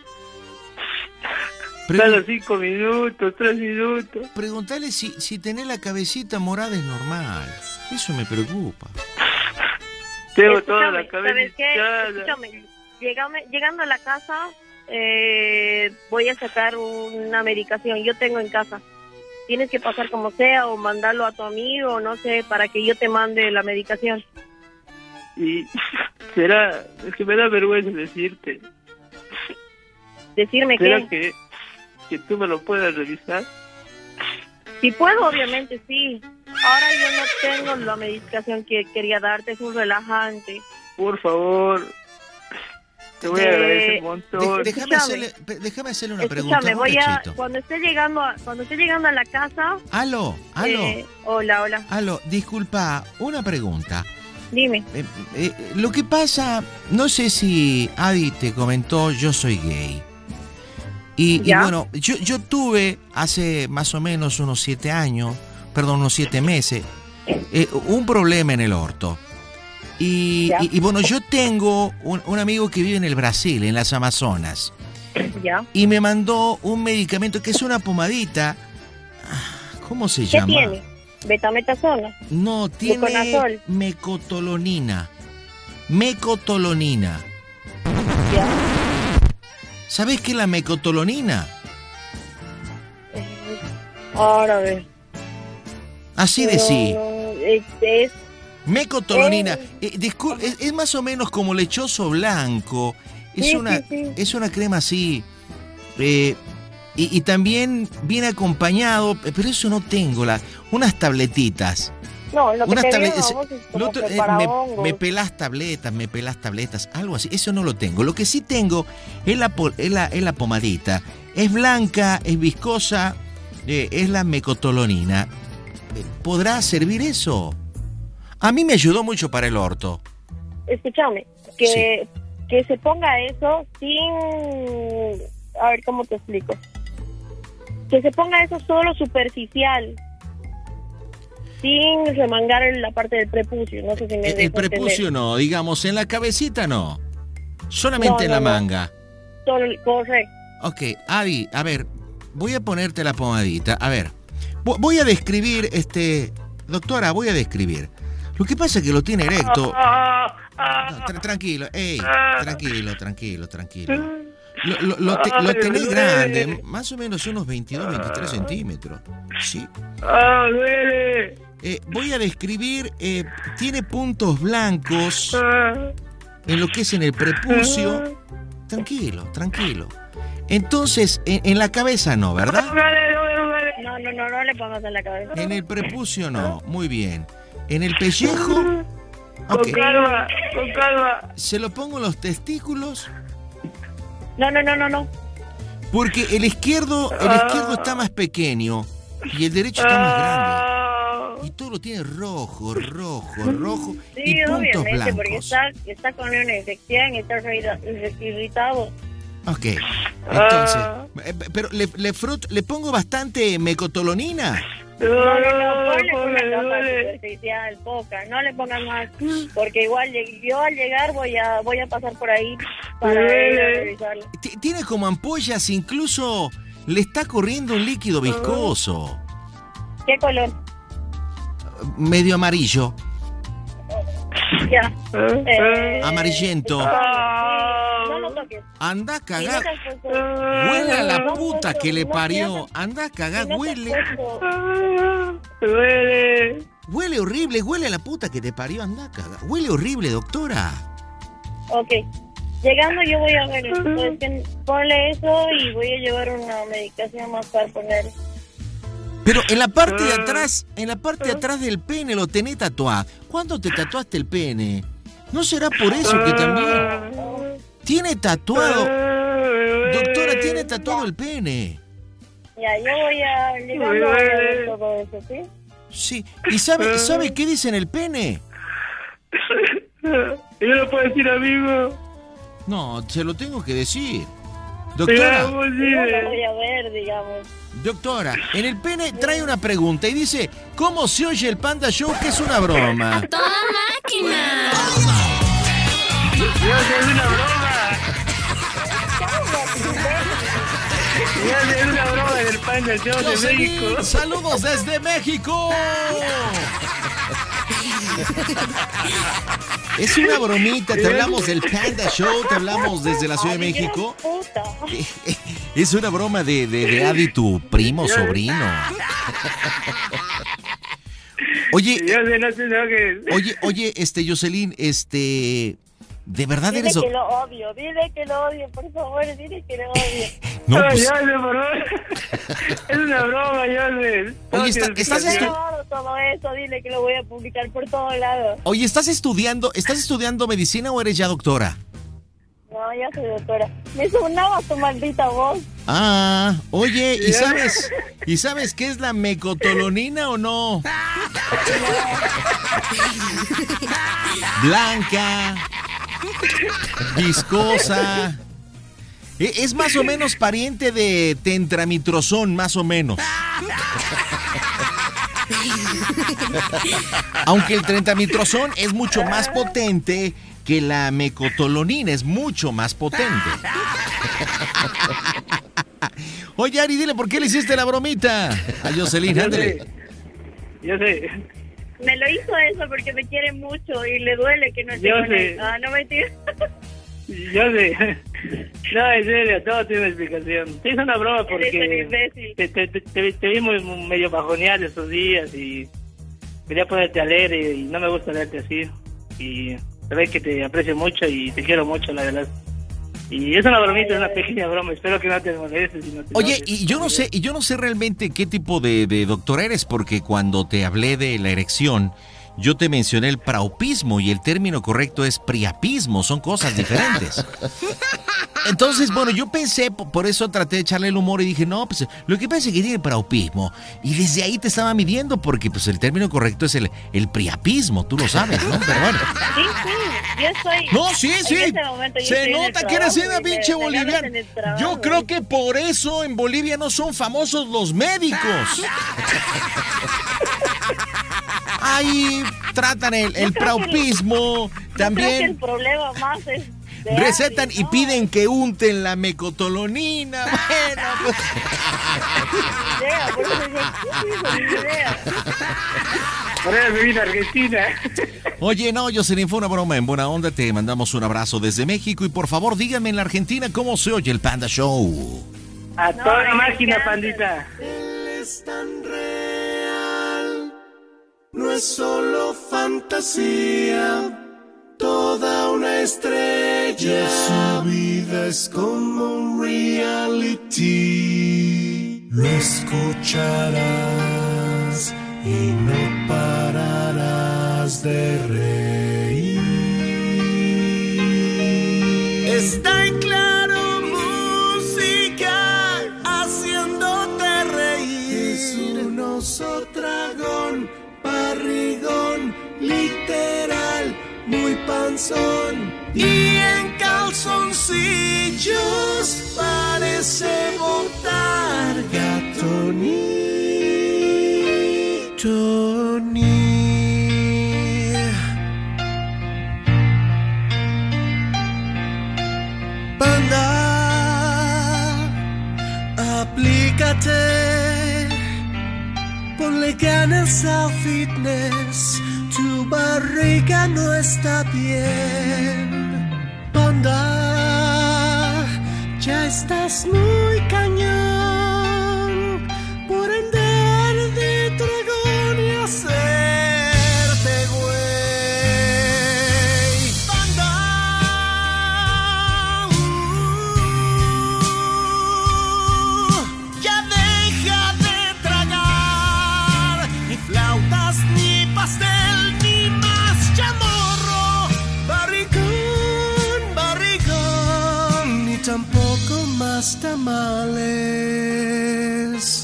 Cada 5 minutos, 3 minutos. Preguntale si tenés la cabecita morada es normal. Eso me preocupa. Tengo toda la cabeza hinchada. Escúchame, llegando a la casa voy a sacar una medicación. Yo tengo en casa. Tienes que pasar como sea o mandarlo a tu amigo, no sé, para que yo te mande la medicación. Y será, es que me da vergüenza decirte. ¿Decirme ¿será qué? Que tú me lo puedas revisar? Si puedo, obviamente sí. Ahora yo no tengo la medicación que quería darte, es un relajante. Por favor, te voy a agradecer un montón. Déjame hacerle una pregunta. Cuando esté llegando a la casa. Aló. Hola. Aló, disculpa, una pregunta. Dime. Lo que pasa, no sé si Adi te comentó, yo soy gay. Y bueno, yo tuve hace más o menos unos 7 meses, un problema en el orto. Y bueno, yo tengo un amigo que vive en el Brasil, en las Amazonas. Y me mandó un medicamento que es una pomadita. ¿Cómo se llama? ¿Qué tiene? ¿Betametasona? No, tiene mecotolonina. ¿Sabés qué es la mecotolonina? Ahora a ver. Así decí. Es mecotolonina. Es más o menos como lechoso blanco. Es una crema así. Y también viene acompañado, pero eso no tengo, unas tabletitas. No, lo que unas te digo, vos es como que para hongos. me pelás tabletas, algo así. Eso no lo tengo. Lo que sí tengo es la pomadita. Es blanca, es viscosa, es la mecotolonina. ¿Podrá servir eso? A mí me ayudó mucho para el orto. Escúchame, que se ponga eso sin... A ver, ¿cómo te explico? Que se ponga eso solo superficial, sin remangar en la parte del prepucio. No sé si me El prepucio entender. No, digamos, en la cabecita no. Solamente en la manga. Solo, correcto. Ok, Adi, a ver, voy a ponerte la pomadita. A ver, voy a describir, doctora, voy a describir. Lo que pasa es que lo tiene erecto. No, tranquilo, tranquilo. Lo tenés grande, más o menos unos 22, 23 centímetros. Sí. Duele. Voy a describir, tiene puntos blancos en lo que es en el prepucio. Tranquilo. Entonces, en la cabeza no, ¿verdad? No le pongas en la cabeza. En el prepucio no, muy bien. En el pellejo. Okay. Con calma. ¿Se lo pongo en los testículos? No. Porque el izquierdo está más pequeño y el derecho está más grande. Y todo lo tiene rojo sí, y puntos blancos. Porque está con una infección y está irritado. Ok, entonces, pero le pongo bastante mecotolonina. Ponle una capa superficial, poca, no le pongas más, porque igual yo al llegar voy a pasar por ahí para revisarlo. Tiene como ampollas, incluso le está corriendo un líquido viscoso. ¿Qué color? Medio amarillo. Ya. Amarillento. No lo toques. Anda a cagar. Huele a la puta que le parió. Anda a cagar, huele. Huele horrible, huele a la puta que te parió. Anda a cagar. Huele horrible, doctora. Ok. Llegando yo voy a ver, entonces ponle eso y voy a llevar una medicación más para poner. Pero en la parte de atrás del pene lo tenés tatuado. ¿Cuándo te tatuaste el pene? ¿No será por eso que también tiene tatuado? Doctora, tiene tatuado el pene. Ya, yo llegando voy a ver todo eso, ¿sí? Sí. ¿Y sabe qué dice en el pene? ¿Y no lo puedo decir, amigo? No, se lo tengo que decir. Doctora. Yo lo voy a ver, digamos. Doctora, en el pene trae una pregunta y dice, ¿cómo se oye el Panda Show? Que es una broma. ¡A toda máquina! ¡Es una broma! ¡Es una broma del Panda Show de México! ¡Saludos desde México! Es una bromita, te hablamos del Panda Show, te hablamos desde la Ciudad de México. Es una broma de Adi, tu primo, sobrino. Oye, Jocelyn, ¿de verdad eres... Dile que lo odio, por favor, dile que lo odio. No, pues... Es una broma, Jocelyn. Oye, estás grabado todo eso, dile que lo voy a publicar por todos lados. Oye, ¿estás estudiando medicina o eres ya doctora? No, ya soy doctora. Me sonaba tu maldita voz. Ah, oye, ¿y sabes qué es la mecotolonina o no? Blanca, viscosa. Es más o menos pariente de tentramitrozón, más o menos. Aunque el tentramitrozón es mucho más potente que la mecotolonina, es mucho más potente. Oye, Ari, dile por qué le hiciste la bromita a Jocelyn, ándale. Yo sé. Me lo hizo eso porque me quiere mucho y le duele que no esté con él. Ah, no mentira. Yo sé. No, en serio, todo tiene explicación. Te hice una broma porque te vi muy medio bajoneado estos días y quería ponerte alegre y no me gusta verte así. Y sabes que te aprecio mucho y te quiero mucho, la verdad. Y es una bromita, es una pequeña broma. Espero que no te molestes. Oye, y yo no sé realmente qué tipo de doctor eres, porque cuando te hablé de la erección, yo te mencioné el praopismo y el término correcto es priapismo, son cosas diferentes. Entonces, bueno, yo pensé, por eso traté de echarle el humor y dije, no, pues lo que pasa es que tiene praopismo. Y desde ahí te estaba midiendo, porque pues el término correcto es el priapismo, tú lo sabes, ¿no? Pero bueno. Sí, yo estoy... No, sí. En ese momento yo Se estoy nota que eres una pinche boliviana. Yo creo que por eso en Bolivia no son famosos los médicos. Ahí tratan el praopismo, también. Creo que el problema más es recetan y piden que unten la mecotolonina. Bueno, pues. Por eso me vine a Argentina. Oye, no, Jocelyn, fue una broma en buena onda. Te mandamos un abrazo desde México. Y por favor, díganme en la Argentina cómo se oye el Panda Show. A toda máquina, pandita. Es tan real, no es solo fantasía. Toda una estrella, su vida es como un reality. Lo escucharás y no pararás de reír. Está en Claro Música, haciéndote reír. Es un oso dragón, barrigón, literal, muy panzón y en calzoncillos parece botar Gatoni. Banda, aplícate, ponle ganas al fitness. Tu barriga no está bien, Panda, ya estás muy cañón por andar de dragón y hacerte güey. Panda, ya deja de tragar ni flautas ni pastel. Tampoco más tamales.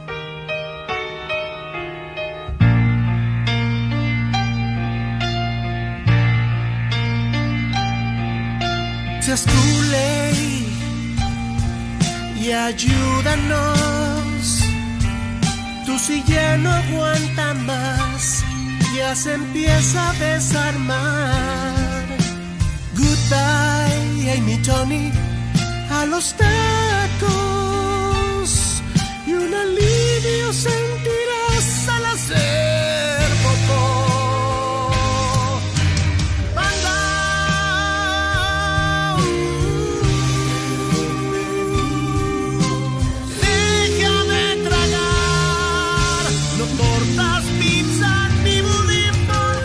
Seas tu ley y ayúdanos. Tu silla no aguanta más, ya se empieza a desarmar. Goodbye, Amy Tony, a los tacos y un alivio sentirás al hacer popó. Banda, deja de tragar, no tortas, pizza ni budín, por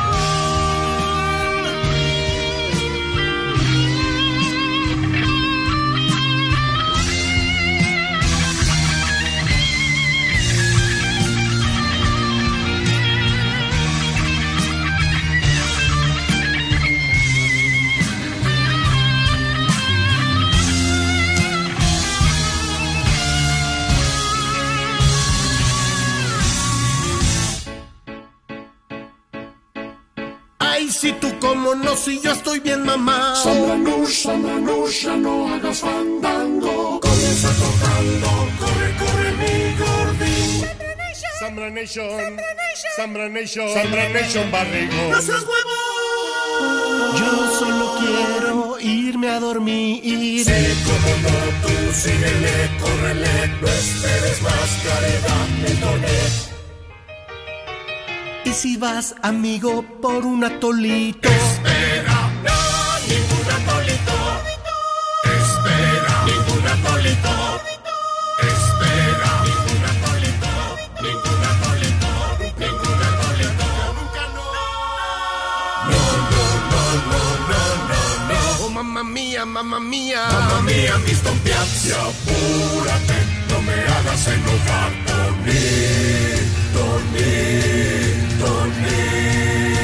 si tú como no, si yo estoy bien mamá. Sambranush, ya no hagas fandango. Comienza tocando, corre, corre mi gordín. Sambra Nation, Sambra Nation, Sambra Nation, barrigo. ¡No seas huevo! Yo solo quiero irme a dormir. Sí, como no, tú síguele, córrele. No esperes más, caridad, Miltonet. Y si vas, amigo, por un atolito. Espera, no, ningún atolito. Espera, ningún atolito. Espera, ningún atolito. Ningún atolito. Ningún atolito. Nunca no. No, no, no, no, no, no, no. Oh, mamma mía, mamá mía, Mr. Piazza, apúrate, no me hagas enojar, Tony, Tony, Tony.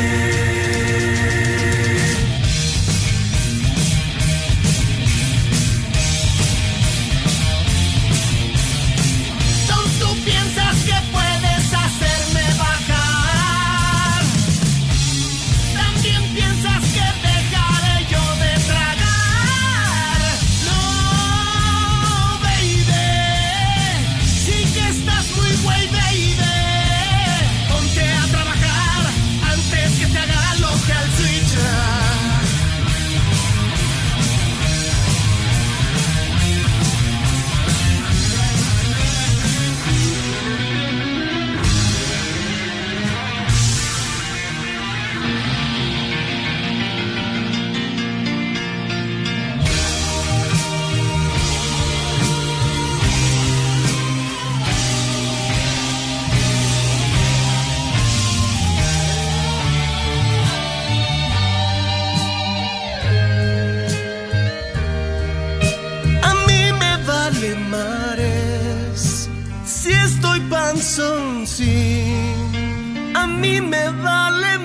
Sí, a mí me vale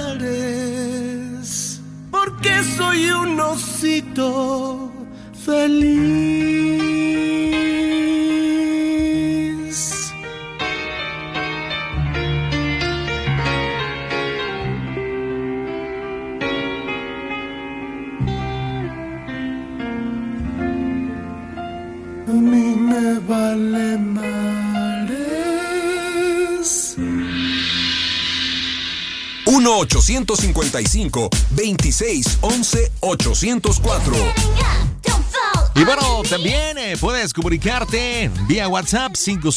mares, porque soy un osito feliz. A mí me vale mares. 1-855-2611-804. Y bueno, también puedes comunicarte vía WhatsApp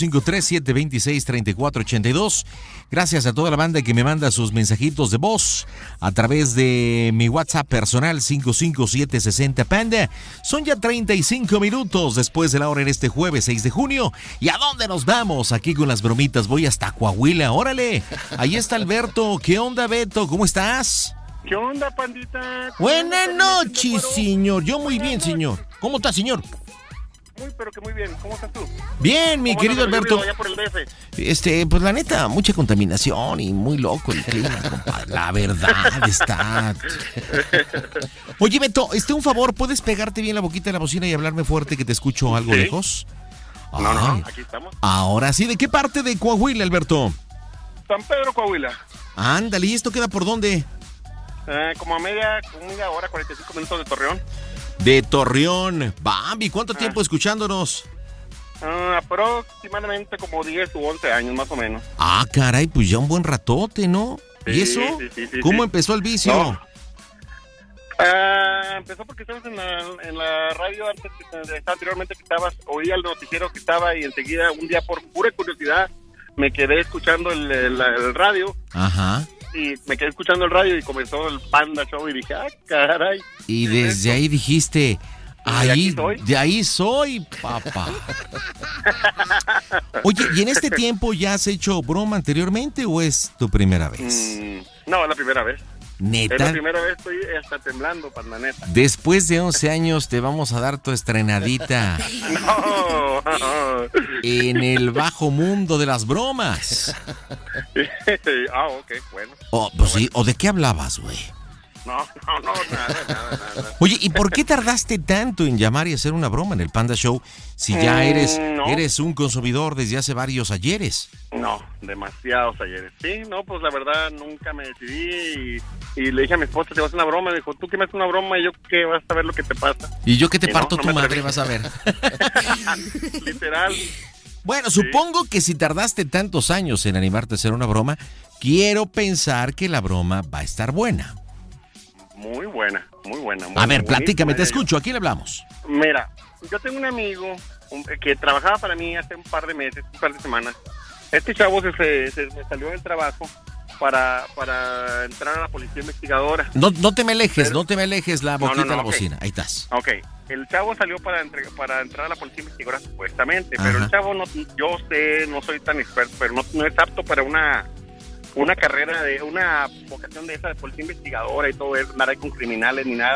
553-726-3482. Gracias a toda la banda que me manda sus mensajitos de voz a través de mi WhatsApp personal 55760Panda. Son ya 35 minutos después de la hora en este jueves 6 de junio. ¿Y a dónde nos vamos? Aquí con las bromitas voy hasta Coahuila. ¡Órale! Ahí está Alberto. ¿Qué onda, Beto? ¿Cómo estás? ¿Qué onda, pandita? Buenas noches, señor. Yo muy bien, señor. ¿Cómo está, señor? Pero que muy bien. ¿Cómo estás tú? Bien, mi querido Alberto. Allá por el DF? Pues la neta, mucha contaminación y muy loco el clima, compadre. La verdad está. Oye, Beto, un favor, ¿puedes pegarte bien la boquita de la bocina y hablarme fuerte que te escucho algo lejos? No, aquí estamos. Ahora sí, ¿de qué parte de Coahuila, Alberto? San Pedro, Coahuila. Ándale, ¿y esto queda por dónde? Como a media hora, 45 minutos de Torreón. De Torreón. Bambi, ¿cuánto tiempo escuchándonos? Aproximadamente como 10 u 11 años, más o menos. Ah, caray, pues ya un buen ratote, ¿no? Sí, ¿Y eso? Sí, ¿Cómo empezó el vicio? No. Empezó porque estabas en la radio anteriormente que oía el noticiero que estaba y enseguida, un día por pura curiosidad, me quedé escuchando el radio. Ajá. Y me quedé escuchando el radio y comenzó el Panda Show y dije, caray. Y desde ahí dijiste, de ahí soy, papá. Oye, ¿y en este tiempo ya has hecho broma anteriormente o es tu primera vez? No, es la primera vez. ¿Neta? Es la primera vez, estoy hasta temblando, Panda, neta. Después de 11 años te vamos a dar tu estrenadita. No. En el bajo mundo de las bromas. Ok, bueno. Pues sí, ¿o de qué hablabas, güey? No, nada. Oye, ¿y por qué tardaste tanto en llamar y hacer una broma en el Panda Show si ya eres un consumidor desde hace varios ayeres? No, demasiados ayeres. Sí, no, pues la verdad nunca me decidí y le dije a mi esposa, te vas a hacer una broma. Me dijo, ¿tú qué me haces una broma? Y yo, ¿qué? Vas a ver lo que te pasa. Y yo que te parto tu madre, vas a ver. Literal. Bueno, supongo que si tardaste tantos años en animarte a hacer una broma, quiero pensar que la broma va a estar buena. Muy buena. A ver, platícame, te escucho, ¿a quién le hablamos? Mira, yo tengo un amigo que trabajaba para mí hace un par de meses, un par de semanas. Este chavo se me salió del trabajo para entrar a la policía investigadora. No te me alejes, no te me alejes la boquita de la bocina, ahí estás. Ok, el chavo salió para entrar a la policía investigadora supuestamente, pero el chavo, yo sé, no soy tan experto, pero no es apto para una carrera una vocación de esa de policía investigadora y todo eso, nada con criminales ni nada.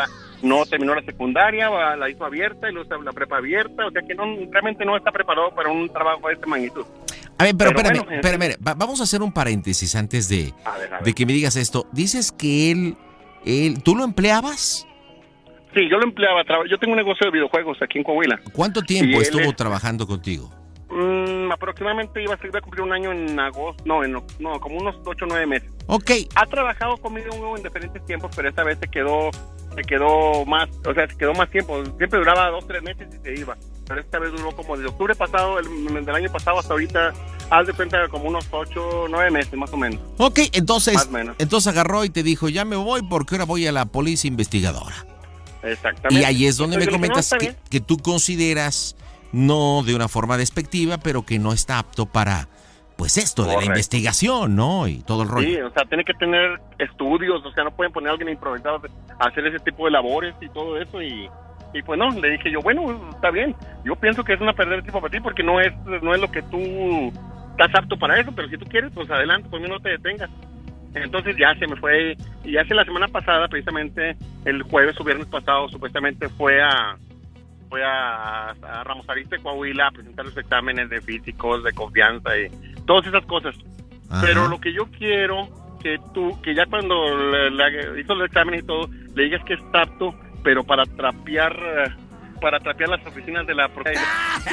no terminó la secundaria, la hizo abierta y luego la prepa abierta, o sea que no, realmente no está preparado para un trabajo de esta magnitud. A ver, pero espérame, vamos a hacer un paréntesis antes de que me digas esto. Dices que él, ¿tú lo empleabas? Sí, yo lo empleaba, yo tengo un negocio de videojuegos aquí en Coahuila. ¿Cuánto tiempo estuvo trabajando contigo? Aproximadamente iba a cumplir un año en agosto, no, como unos 8 o 9 meses. Ok. Ha trabajado conmigo en diferentes tiempos, pero esta vez se quedó más tiempo. Siempre duraba 2 o 3 meses y se iba. Pero esta vez duró como desde octubre pasado, del año pasado hasta ahorita, haz de cuenta como unos 8 o 9 meses más o menos. Ok, entonces agarró y te dijo, ya me voy porque ahora voy a la policía investigadora. Exactamente. Y ahí es donde me comentas que tú consideras, no de una forma despectiva, pero que no está apto para, pues esto de la investigación, ¿no? Y todo el rollo. Sí, o sea, tiene que tener estudios, o sea, no pueden poner a alguien improvisado a hacer ese tipo de labores y todo eso y pues no, le dije yo, bueno, está bien, yo pienso que es una pérdida de tiempo para ti porque no es lo que tú estás apto para eso, pero si tú quieres, pues adelante, pues no te detengas. Entonces ya se me fue, y hace la semana pasada, precisamente el jueves o viernes pasado, supuestamente fue a Ramos Arizpe, Coahuila, a presentar los exámenes de físicos, de confianza y todas esas cosas. Ajá. Pero lo que yo quiero que ya cuando le hizo los exámenes y todo, le digas que está apto, pero para trapear las oficinas de la propiedad.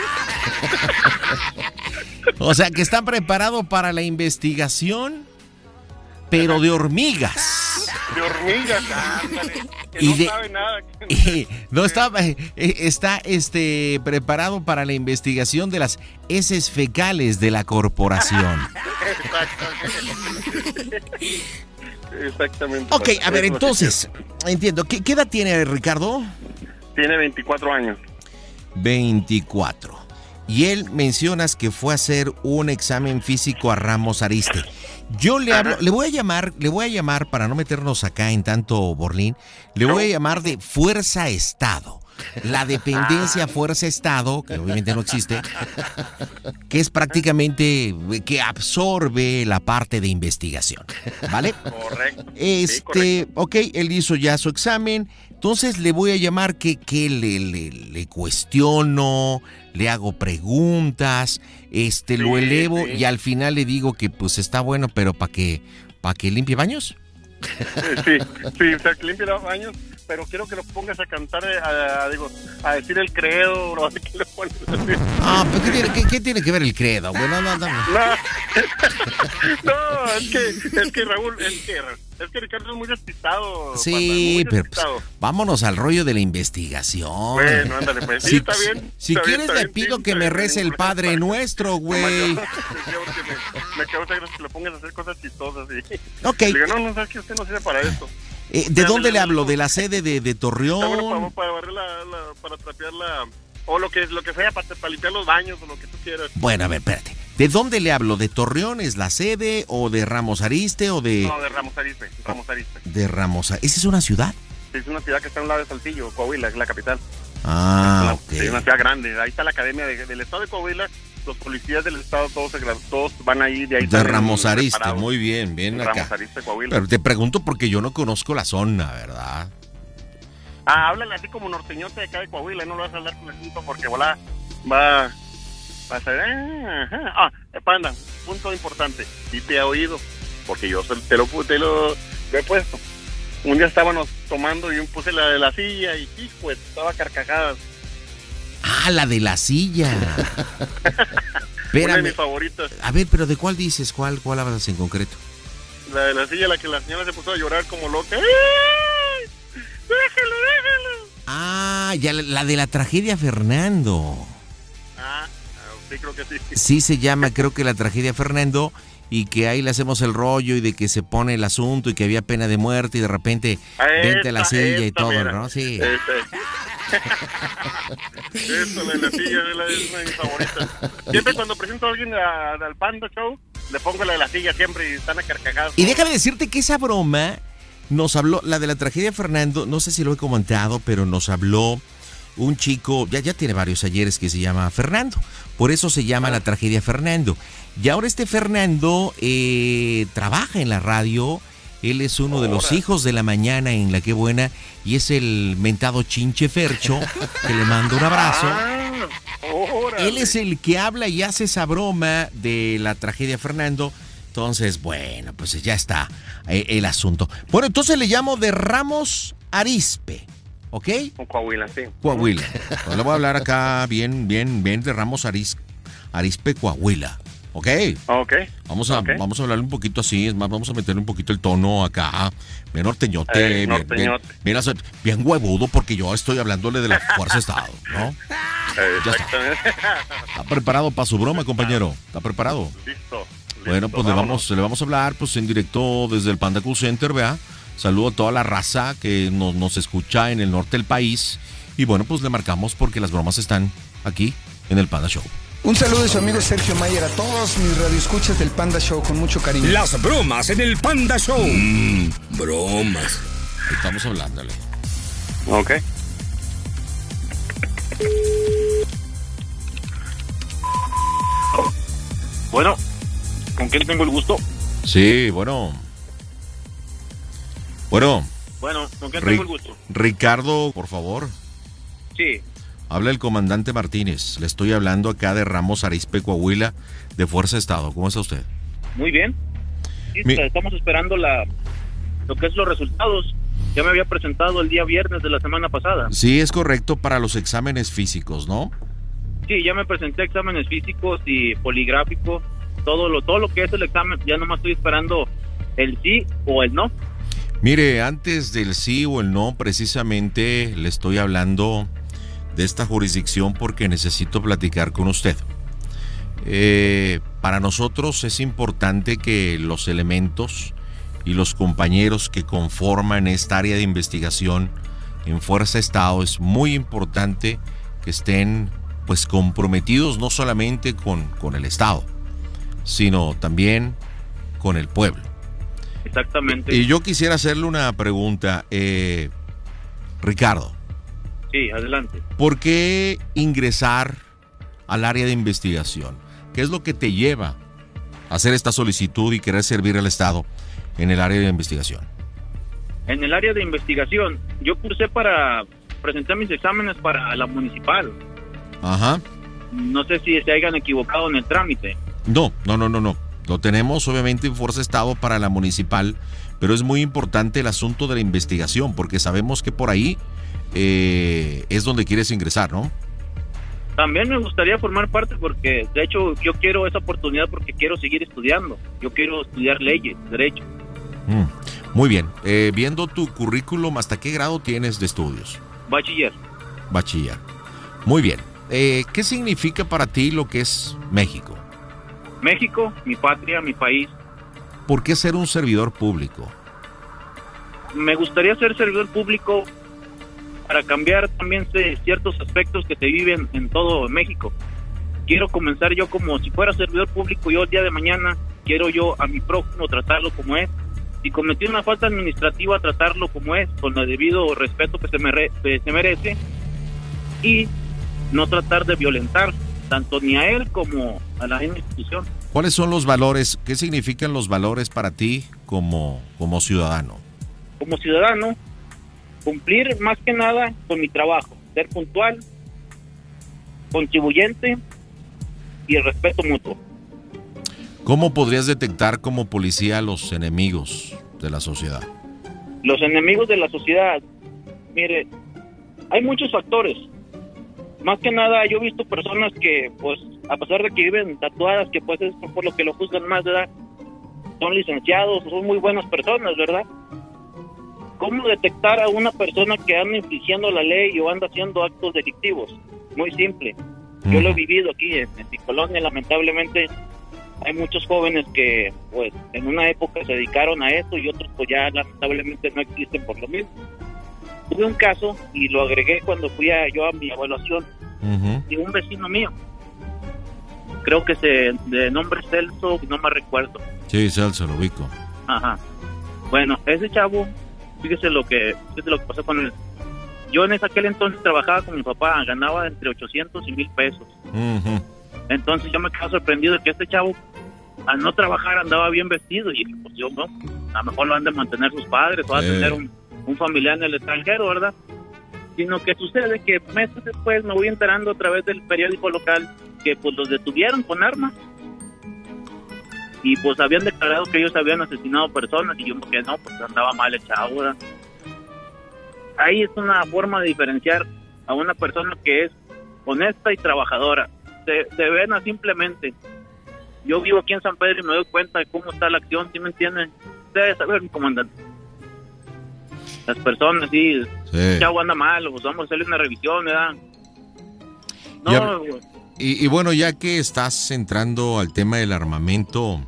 O sea, que está preparado para la investigación, pero de hormigas. De hormigas, ándale. Que no sabe nada. No está preparado para la investigación de las heces fecales de la corporación. Exactamente. Ok, a ver, entonces, entiendo. ¿Qué edad tiene Ricardo? Tiene 24 años. 24. Y él mencionas que fue a hacer un examen físico a Ramos Arizpe. Yo le hablo, le voy a llamar para no meternos acá en tanto borlín, le voy a llamar de Fuerza Estado. La dependencia Fuerza Estado, que obviamente no existe, que es prácticamente que absorbe la parte de investigación, ¿vale? Correcto. Correcto. Ok, él hizo ya su examen, entonces le voy a llamar que le cuestiono, le hago preguntas, lo elevo y al final le digo que pues está bueno, pero ¿para que limpie baños? Sí, o sea, que limpie los baños, pero quiero que lo pongas a cantar, a decir el credo, o así que le pones así. Ah, pero ¿qué tiene que ver el credo? Bueno, no. No, es que Raúl, es que Ricardo es muy despistado. Sí, pero pues, vámonos al rollo de la investigación. Bueno, ándale, pues sí, está bien. Si quieres le pido que me rece el Padre Nuestro, güey. Me causa gracia que lo pongas a hacer cosas chistosas. Ok. Le digo, no, sabes que usted no sirve para eso. ¿De dónde le hablo? ¿De la sede de Torreón? Bueno, para barrer para trapear o lo que sea, para limpiar los baños o lo que tú quieras. Bueno, a ver, espérate. ¿De dónde le hablo? ¿De Torreón es la sede o de Ramos Arizpe o de...? No, de Ramos Arizpe. De Ramos Arizpe. ¿Esa es una ciudad? Sí, es una ciudad que está a un lado de Saltillo, Coahuila, es la capital. Ah, ok. Es una ciudad grande. Ahí está la academia del estado de Coahuila. Los policías del estado todos van ahí de ahí. De Ramos Arizpe, muy bien acá. Ramos Arizpe, Coahuila. Pero te pregunto porque yo no conozco la zona, ¿verdad? Háblale así como norteñote de acá de Coahuila, no lo vas a hablar con el punto porque va a ser... Panda, punto importante, sí te he oído, porque yo te lo he puesto. Un día estábamos tomando y yo puse la de la silla y pues estaba carcajadas. Ah, la de la silla. Una de mis favoritas. A ver, pero ¿de cuál dices? ¿Cuál hablas en concreto? La de la silla, la que la señora se puso a llorar como loca. ¡Ay! ¡Déjalo! Ah, ya la de la tragedia Fernando. Sí, creo que sí. Sí se llama, creo que la tragedia Fernando, y que ahí le hacemos el rollo y de que se pone el asunto y que había pena de muerte y de repente vente la silla y todo, ¿no? Sí. Eso, la de la silla es una de mis favoritas. Siempre cuando presento a alguien al Panda Show, le pongo la de la silla siempre y están a carcajadas. Y déjame decirte que esa broma nos habló, la de la tragedia Fernando, no sé si lo he comentado, pero nos habló un chico, ya tiene varios ayeres, que se llama Fernando. Por eso se llama la tragedia Fernando. Y ahora Fernando trabaja en la radio Él es uno de los hijos de la mañana en La Qué Buena y es el mentado Chinche Fercho, que le mando un abrazo. Él es el que habla y hace esa broma de la tragedia Fernando. Entonces, bueno, pues ya está el asunto. Bueno, entonces le llamo de Ramos Arizpe, ¿ok? Con Coahuila, sí. Coahuila. Pues le voy a hablar acá bien de Ramos Arizpe, Coahuila. ¿Ok? Ok. Vamos a hablarle un poquito así, es más, vamos a meterle un poquito el tono acá, bien norteñote, bien huevudo, porque yo estoy hablándole de la Fuerza Estado, ¿no? Ya está. ¿Está preparado para su broma, compañero? ¿Está preparado? Listo. Bueno, pues le vamos a hablar pues en directo desde el Panda Cool Center, ¿vea? Saludo a toda la raza que nos escucha en el norte del país. Y bueno, pues le marcamos porque las bromas están aquí en el Panda Show. Un saludo de su amigo Sergio Mayer a todos mis radioescuchas del Panda Show con mucho cariño. Las bromas en el Panda Show. Bromas. Estamos hablándole. Ok. Bueno, ¿con quién tengo el gusto? Sí, bueno. Bueno, ¿con quién tengo el gusto? Ricardo, por favor. Sí. Habla el comandante Martínez. Le estoy hablando acá de Ramos Arizpe, Coahuila, de Fuerza Estado. ¿Cómo está usted? Muy bien. Sí, estamos esperando lo que es los resultados. Ya me había presentado el día viernes de la semana pasada. Sí, es correcto, para los exámenes físicos, ¿no? Sí, ya me presenté exámenes físicos y poligráficos. Todo lo que es el examen, ya nomás estoy esperando el sí o el no. Mire, antes del sí o el no, precisamente le estoy hablando de esta jurisdicción porque necesito platicar con usted. Para nosotros es importante que los elementos y los compañeros que conforman esta área de investigación en Fuerza Estado, es muy importante que estén pues comprometidos no solamente con el Estado, sino también con el pueblo. Exactamente. Y yo quisiera hacerle una pregunta, Ricardo. Sí, adelante. ¿Por qué ingresar al área de investigación? ¿Qué es lo que te lleva a hacer esta solicitud y querer servir al Estado en el área de investigación? En el área de investigación, yo cursé para presentar mis exámenes para la municipal. Ajá. No sé si se hayan equivocado en el trámite. No. Lo tenemos obviamente en Fuerza Estado para la municipal, pero es muy importante el asunto de la investigación porque sabemos que por ahí es donde quieres ingresar, ¿no? También me gustaría formar parte porque, de hecho, yo quiero esa oportunidad porque quiero seguir estudiando. Yo quiero estudiar leyes, derecho. Muy bien. Viendo tu currículum, ¿hasta qué grado tienes de estudios? Bachiller. Muy bien. ¿Qué significa para ti lo que es México? México, mi patria, mi país. ¿Por qué ser un servidor público? Me gustaría ser servidor público para cambiar también ciertos aspectos que se viven en todo México. Quiero comenzar yo como si fuera servidor público. Yo el día de mañana quiero yo a mi prójimo tratarlo como es. Si cometí una falta administrativa, tratarlo como es, con el debido respeto que se merece, y no tratar de violentar tanto ni a él como a la institución. ¿Cuáles son los valores? ¿Qué significan los valores para ti como ciudadano? Como ciudadano, cumplir más que nada con mi trabajo, ser puntual, contribuyente y el respeto mutuo. ¿Cómo podrías detectar como policía los enemigos de la sociedad? Los enemigos de la sociedad, mire, hay muchos factores. Más que nada, yo he visto personas que, pues, a pesar de que viven tatuadas, que pues es por lo que lo juzgan más, ¿verdad? Son licenciados, son muy buenas personas, ¿verdad? ¿Cómo detectar a una persona que anda infringiendo la ley o anda haciendo actos delictivos? Muy simple. Yo lo he vivido aquí en mi colonia, lamentablemente. Hay muchos jóvenes que, pues, en una época se dedicaron a esto y otros, pues, ya lamentablemente no existen por lo mismo. Tuve un caso y lo agregué cuando fui yo a mi evaluación de un vecino mío. Creo que de nombre Celso, no me recuerdo. Sí, Celso, lo ubico. Ajá. Bueno, ese chavo, fíjese lo que pasó con él. Yo en aquel entonces trabajaba con mi papá, ganaba entre 800 y 1,000 pesos. Entonces yo me quedé sorprendido de que este chavo, al no trabajar, andaba bien vestido. Y dije, pues yo no. a lo mejor lo han de mantener sus padres o va a tener un familiar en el extranjero, ¿verdad? Sino que sucede que meses después me voy enterando a través del periódico local que pues los detuvieron con armas y pues habían declarado que ellos habían asesinado personas y yo que no, pues andaba mal echado, ¿verdad? Ahí es una forma de diferenciar a una persona que es honesta y trabajadora. Se ven a simplemente. Yo vivo aquí en San Pedro y me doy cuenta de cómo está la acción, ¿sí me entienden? Debe saber, mi comandante. Las personas, sí. Chavo anda mal, pues vamos a hacerle una revisión, ¿verdad? No. Y bueno, ya que estás entrando al tema del armamento,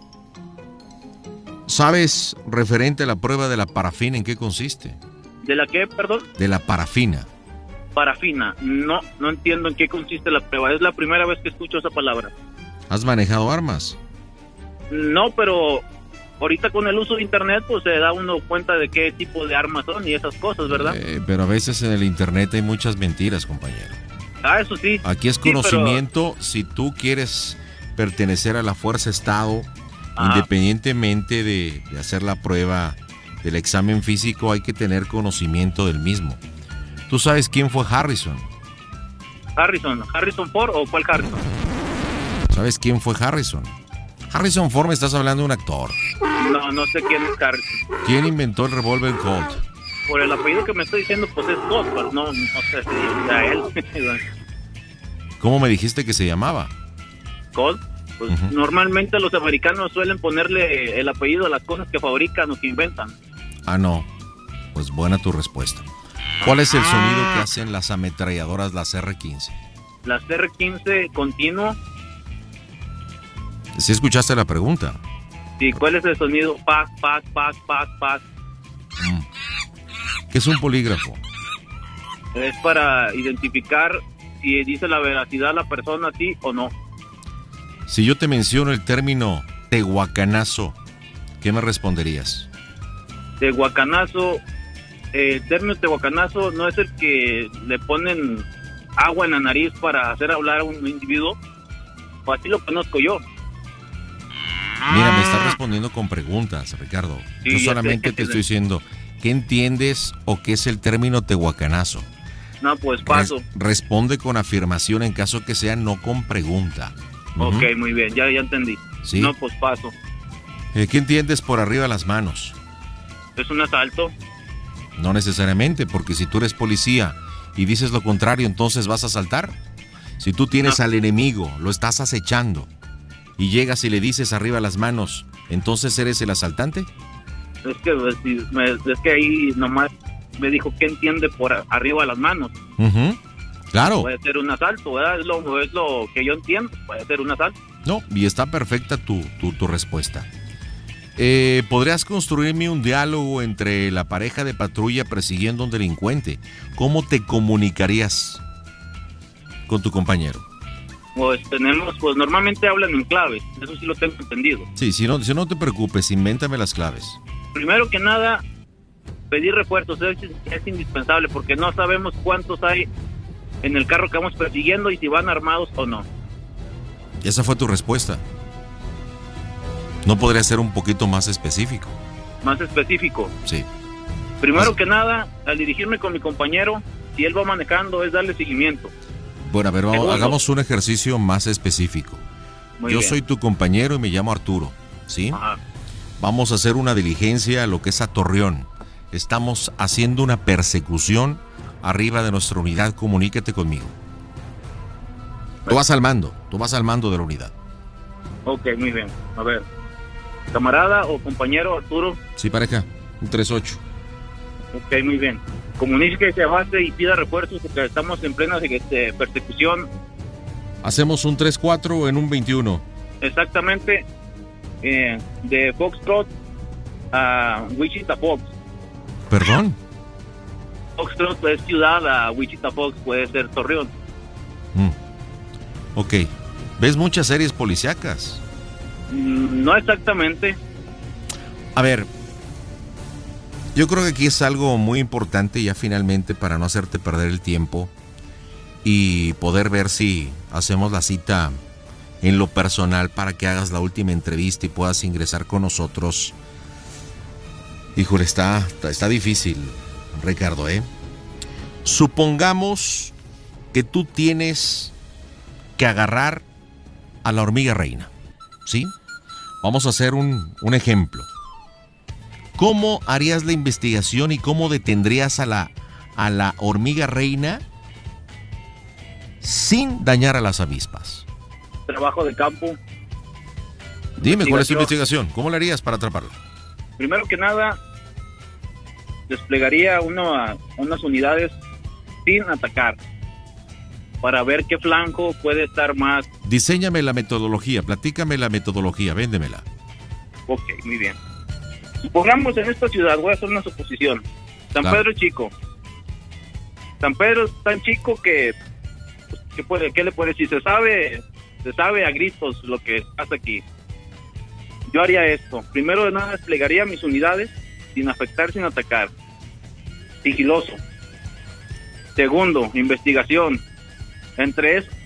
¿sabes referente a la prueba de la parafina en qué consiste? ¿De la qué, perdón? De la parafina. Parafina. No entiendo en qué consiste la prueba. Es la primera vez que escucho esa palabra. ¿Has manejado armas? No, pero ahorita con el uso de internet pues se da uno cuenta de qué tipo de armas son y esas cosas, ¿verdad? Pero a veces en el internet hay muchas mentiras, compañero. Eso sí. Aquí es conocimiento, pero si tú quieres pertenecer a la Fuerza Estado, independientemente de hacer la prueba del examen físico, hay que tener conocimiento del mismo. ¿Tú sabes quién fue Harrison? ¿Harrison Ford o cuál Harrison? ¿Sabes quién fue Harrison? Harrison Ford, me estás hablando de un actor. No sé quién es Harrison. ¿Quién inventó el revólver Colt? Por el apellido que me estoy diciendo, pues es Colt, pero no sé si a él. ¿Cómo me dijiste que se llamaba? Colt. Pues normalmente los americanos suelen ponerle el apellido a las cosas que fabrican o que inventan. No. Pues buena tu respuesta. ¿Cuál es el sonido que hacen las ametralladoras, las R-15? Las R-15 continuo. ¿Sí escuchaste la pregunta? Sí, ¿cuál es el sonido? Paz. ¿Qué es un polígrafo? Es para identificar si dice la veracidad la persona, sí o no. Si yo te menciono el término tehuacanazo, ¿qué me responderías? Tehuacanazo, el término tehuacanazo no es el que le ponen agua en la nariz para hacer hablar a un individuo, o así lo conozco yo. Mira, me estás respondiendo con preguntas, Ricardo. Sí, yo solamente te estoy diciendo, ¿qué entiendes o qué es el término tehuacanazo? No, pues paso. Responde con afirmación en caso que sea, no con pregunta. Ok, muy bien, ya entendí. ¿Sí? No, pues paso. ¿Qué entiendes por arriba de las manos? ¿Es un asalto? No necesariamente, porque si tú eres policía y dices lo contrario, entonces vas a asaltar. Si tú tienes al enemigo, lo estás acechando, y llegas y le dices arriba las manos, ¿entonces eres el asaltante? Es que ahí nomás me dijo que entiende por arriba de las manos. Claro. Puede ser un asalto, ¿verdad? Es lo que yo entiendo, puede ser un asalto. No, y está perfecta tu respuesta. ¿Podrías construirme un diálogo entre la pareja de patrulla persiguiendo a un delincuente? ¿Cómo te comunicarías con tu compañero? Pues normalmente hablan en claves, eso sí lo tengo entendido. Sí, si no te preocupes, invéntame las claves. Primero que nada, pedir refuerzos es indispensable porque no sabemos cuántos hay en el carro que vamos persiguiendo y si van armados o no. Esa fue tu respuesta. ¿No podría ser un poquito más específico? Más específico. Sí. Primero que nada, al dirigirme con mi compañero, si él va manejando, es darle seguimiento. Bueno, a ver, hagamos un ejercicio más específico. Yo soy tu compañero y me llamo Arturo, ¿sí? Vamos a hacer una diligencia a lo que es a Torreón. Estamos haciendo una persecución arriba de nuestra unidad. Comunícate conmigo. Tú vas al mando de la unidad. Ok, muy bien. A ver, camarada o compañero Arturo. Sí, pareja, un 3-8. Ok, muy bien. Comuníquese a base y pida refuerzos porque estamos en plena persecución. Hacemos un 3-4 en un 21. Exactamente. De Foxtrot a Wichita Fox. ¿Perdón? Foxtrot es ciudad, a Wichita Fox puede ser Torreón. Ok. ¿Ves muchas series policíacas? No exactamente. A ver, yo creo que aquí es algo muy importante ya finalmente para no hacerte perder el tiempo y poder ver si hacemos la cita en lo personal para que hagas la última entrevista y puedas ingresar con nosotros Híjole, está difícil, Ricardo, ¿eh? Supongamos que tú tienes que agarrar a la hormiga reina, ¿sí? Vamos a hacer un ejemplo. ¿Cómo harías la investigación y cómo detendrías a la hormiga reina sin dañar a las avispas? Trabajo de campo. Dime, ¿cuál es tu investigación? ¿Cómo le harías para atraparla? Primero que nada, desplegaría unas unidades sin atacar, para ver qué flanco puede estar más. Diséñame la metodología, platícame la metodología, véndemela. Ok, muy bien. Supongamos en esta ciudad, voy a hacer una suposición. San Pedro es chico. San Pedro es tan chico que ¿qué le puede decir? Se sabe a gritos lo que pasa aquí. Yo haría esto. Primero de nada, desplegaría mis unidades sin afectar, sin atacar. Sigiloso. Segundo, investigación. Entre eso,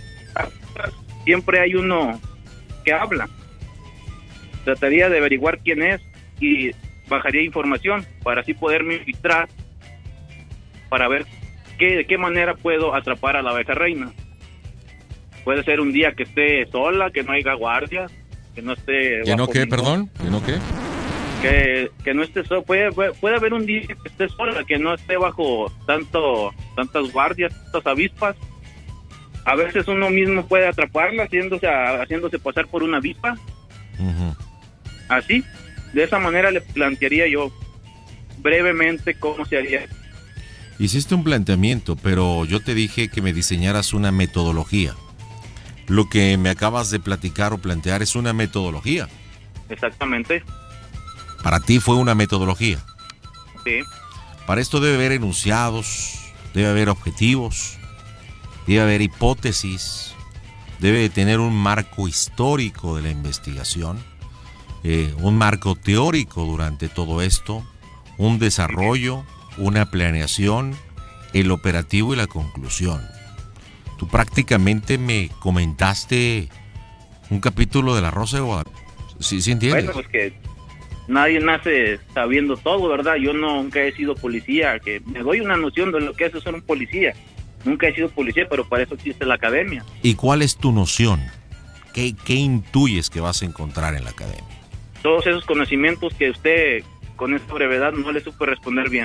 siempre hay uno que habla. Trataría de averiguar quién es y bajaría información para así poderme infiltrar para ver de qué manera puedo atrapar a la abeja reina. Puede ser un día que esté sola, que no haya guardia, que no esté... ¿Que no qué, perdón? ¿Que no qué? Que no esté sola. Puede haber un día que esté sola, que no esté bajo tantas guardias, tantas avispas. A veces uno mismo puede atraparla haciéndose pasar por una avispa. Uh-huh. Así, de esa manera le plantearía yo brevemente cómo se haría. Hiciste un planteamiento, pero yo te dije que me diseñaras una metodología. Lo que me acabas de platicar o plantear es una metodología. Exactamente. Para ti fue una metodología. Sí. Para esto debe haber enunciados, debe haber objetivos, debe haber hipótesis, debe tener un marco histórico de la investigación, un marco teórico durante todo esto, un desarrollo, una planeación, el operativo y la conclusión. Tú prácticamente me comentaste un capítulo de La Rosa de Guadalupe. ¿Sí entiendes? Bueno, pues que nadie nace sabiendo todo, ¿verdad? Yo nunca he sido policía, que me doy una noción de lo que es ser un policía. Nunca he sido policía, pero para eso existe la academia. ¿Y cuál es tu noción? ¿Qué intuyes que vas a encontrar en la academia? Todos esos conocimientos que usted con esta brevedad no le supo responder bien.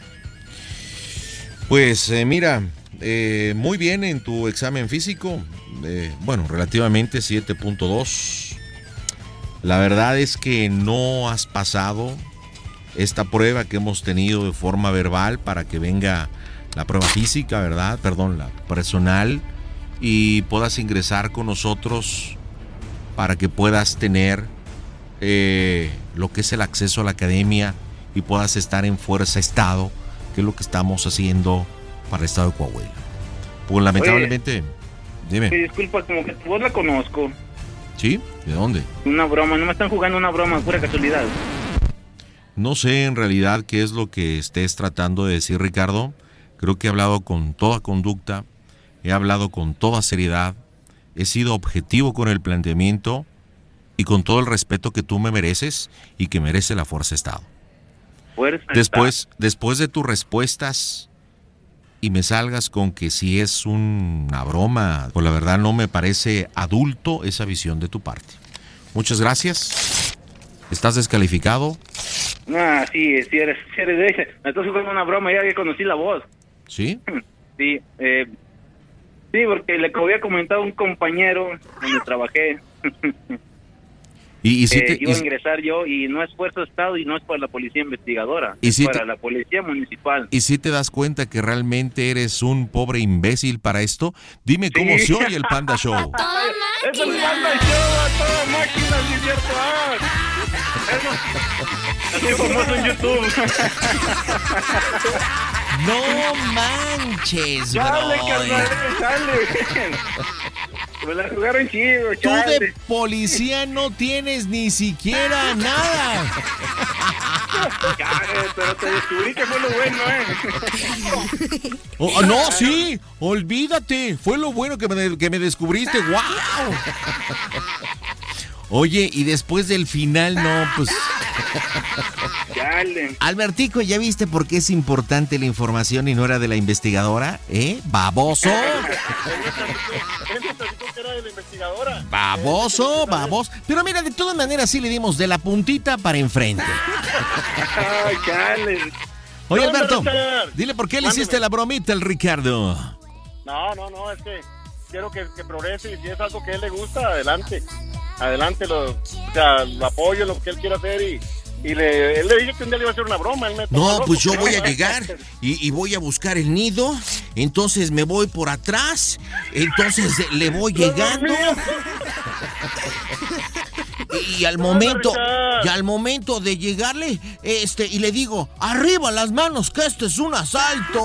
Pues mira, muy bien en tu examen físico, relativamente 7.2. La verdad es que no has pasado esta prueba que hemos tenido de forma verbal para que venga la prueba física, ¿verdad? Perdón, la personal, y puedas ingresar con nosotros para que puedas tener lo que es el acceso a la academia y puedas estar en Fuerza Estado, que es lo que estamos haciendo para el estado de Coahuila. Pues lamentablemente, dime. Disculpa, como que tu voz la conozco. ¿Sí? ¿De dónde? Una broma, no me están jugando una broma, pura casualidad. No sé en realidad qué es lo que estés tratando de decir, Ricardo. Creo que he hablado con toda conducta, he hablado con toda seriedad, he sido objetivo con el planteamiento y con todo el respeto que tú me mereces y que merece la Fuerza Estado. Después de tus respuestas y me salgas con que si es una broma, pues la verdad no me parece adulto esa visión de tu parte. Muchas gracias. ¿Estás descalificado? Ah, sí eres de ese. Me estás jugando una broma, ya que conocí la voz. ¿Sí? Sí, sí, porque le había comentado a un compañero donde trabajé. Iba a ingresar yo y no es Fuerza Estado y no es para la Policía Investigadora, es para la Policía Municipal. ¿Y si te das cuenta que realmente eres un pobre imbécil para esto? Dime cómo se oye el Panda Show. ¡Es el Panda Show! ¡A toda máquina, sí, cierto! Así famoso en YouTube. ¡No manches, ¡Chale, bro! carnal! ¡Chale! Me la jugaron chido, chale. Tú de policía no tienes ni siquiera nada. Pero te descubrí que fue lo bueno, No, sí, olvídate. Fue lo bueno que me descubriste. ¡Wow! Oye, y después del final, no, pues... chale. Albertico, ¿ya viste por qué es importante la información y no era de la investigadora? ¿Baboso? Baboso. Pero mira, de todas maneras sí le dimos de la puntita para enfrente. Ay, chale. Oye, Alberto, dile por qué le hiciste la bromita al Ricardo. No, es que quiero que progrese, y si es algo que a él le gusta, adelante, lo apoyo en lo que él quiera hacer, y él le dije que un día le iba a hacer una broma. No, pues yo voy a llegar y voy a buscar el nido, entonces me voy por atrás, entonces le voy llegando. Y al momento de llegarle, y le digo, arriba las manos, que esto es un asalto.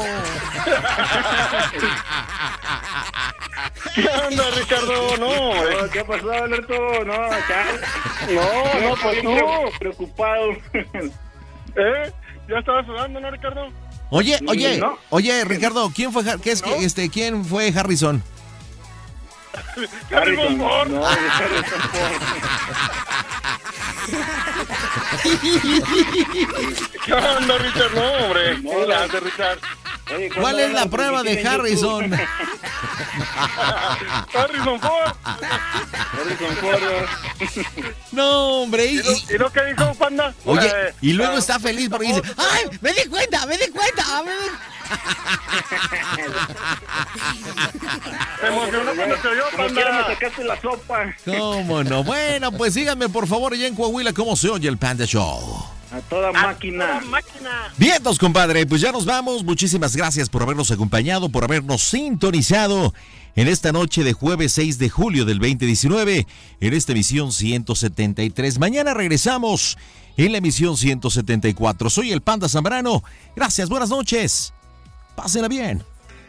¿Qué onda, Ricardo? No, ¿qué pasó, Alberto? No, pues no, preocupado. ¿Ya estaba sudando, no, Ricardo? Oye, Ricardo, ¿quién fue Harrison? Harrison Ford. No, Harrison Ford. ¿Qué onda, Richard? No, hombre. ¿Qué le hace, Richard? Oye, ¿cuál es la prueba de Harrison? Harrison Ford. No, hombre. ¿Y lo que dijo, Panda? Oye, y luego está feliz porque dice, ¡ay, me di cuenta! Se emocionó cuando te oyó, Panda. Me sacaste la sopa. ¿Cómo no? Bueno, pues síganme por favor allá en Coahuila cómo se oye el Panda Show. A toda máquina. Vientos, compadre, pues ya nos vamos. Muchísimas gracias por habernos acompañado, por habernos sintonizado en esta noche de jueves 6 de julio del 2019, en esta emisión 173. Mañana regresamos en la emisión 174. Soy el Panda Zambrano. Gracias, buenas noches. Pásenla bien.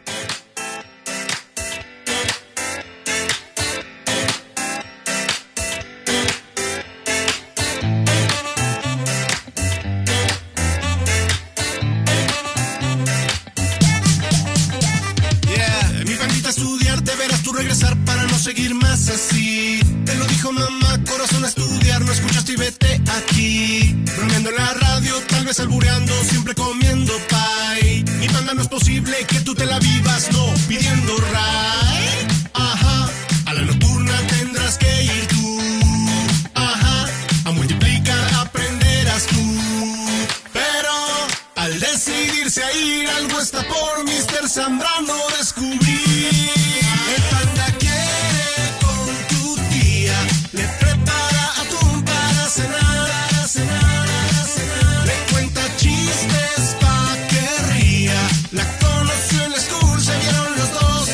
Regresar para no seguir más así. Te lo dijo mamá, corazón, a estudiar. No escuchaste y vete aquí. Bromeando en la radio, tal vez albureando, siempre comiendo pie. Mi Panda, no es posible que tú te la vivas, no pidiendo ride. Ajá, a la nocturna tendrás que ir tú. Ajá, a multiplicar aprenderás tú. Pero al decidirse a ir, algo está por Mr. Zambrano descubrir. El Panda quiere con tu tía, le prepara atún para cenar, le cuenta chistes pa' que ría, la conoció en la school, se vieron los dos,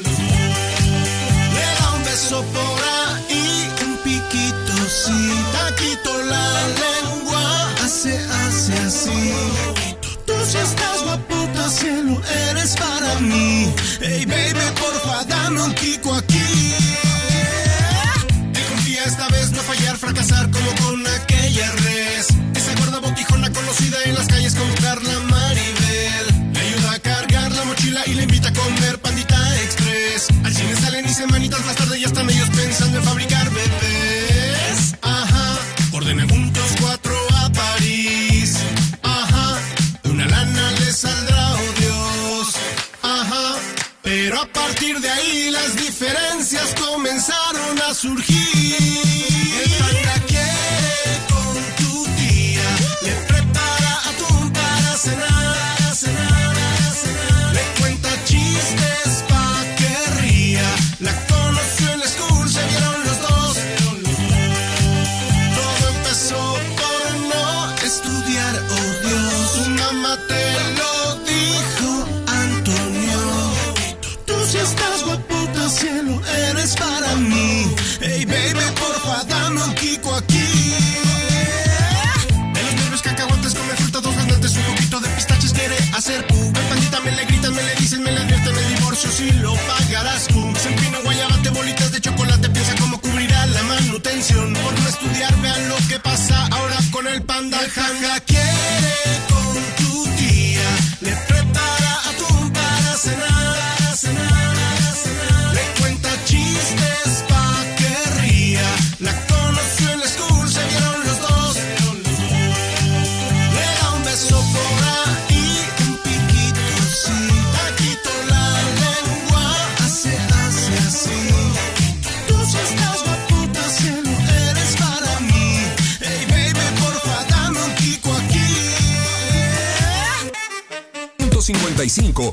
le da un beso por ahí, un piquito, sí, taquito la lengua, hace así. Tú si estás guapota, cielo, eres para mí. Hey baby, porfa, dame un kiko aquí. Él confía esta vez no fallar, fracasar como con aquella res. Esa gorda botijona conocida en las calles como Carla Maribel. Le ayuda a cargar la mochila y le invita a comer Pandita Express. Al cine salen y semanitas más tarde ya están ellos pensando en fabricar bebés. Ajá, ordenen juntos 4 a París. Ajá, una lana les saldrá, oh Dios. Ajá, pero a partir de ahí las diferencias comenzaron a surgir. El Panda quiere con tu tía, le prepara atún para cenar, le cuenta chistes pa' que ría, la conoció en la school, se vieron los dos. Todo empezó por no estudiar, oh Dios, su mamá te lo dijo, Antonio. Tú si estás guapota, cielo, eres para mí. Hey baby, porfa, dame un kiko aquí. De los nervios cacahuates come fruta, 2 gaznates, un poquito de pistaches quiere hacer pu. Al Pandita me le gritan, me le dicen, me le advierten el divorcio si lo pagarás tú. Se empina guayabate, bolitas de chocolate, piensa cómo cubrirá la manutención. Por no estudiar, vean lo que pasa ahora con el Panda. Janga quiere con tu tía, le prepara atún para cenar, le cuenta chistes pa' que ría, la conoció en la school, se vieron los dos. Le 55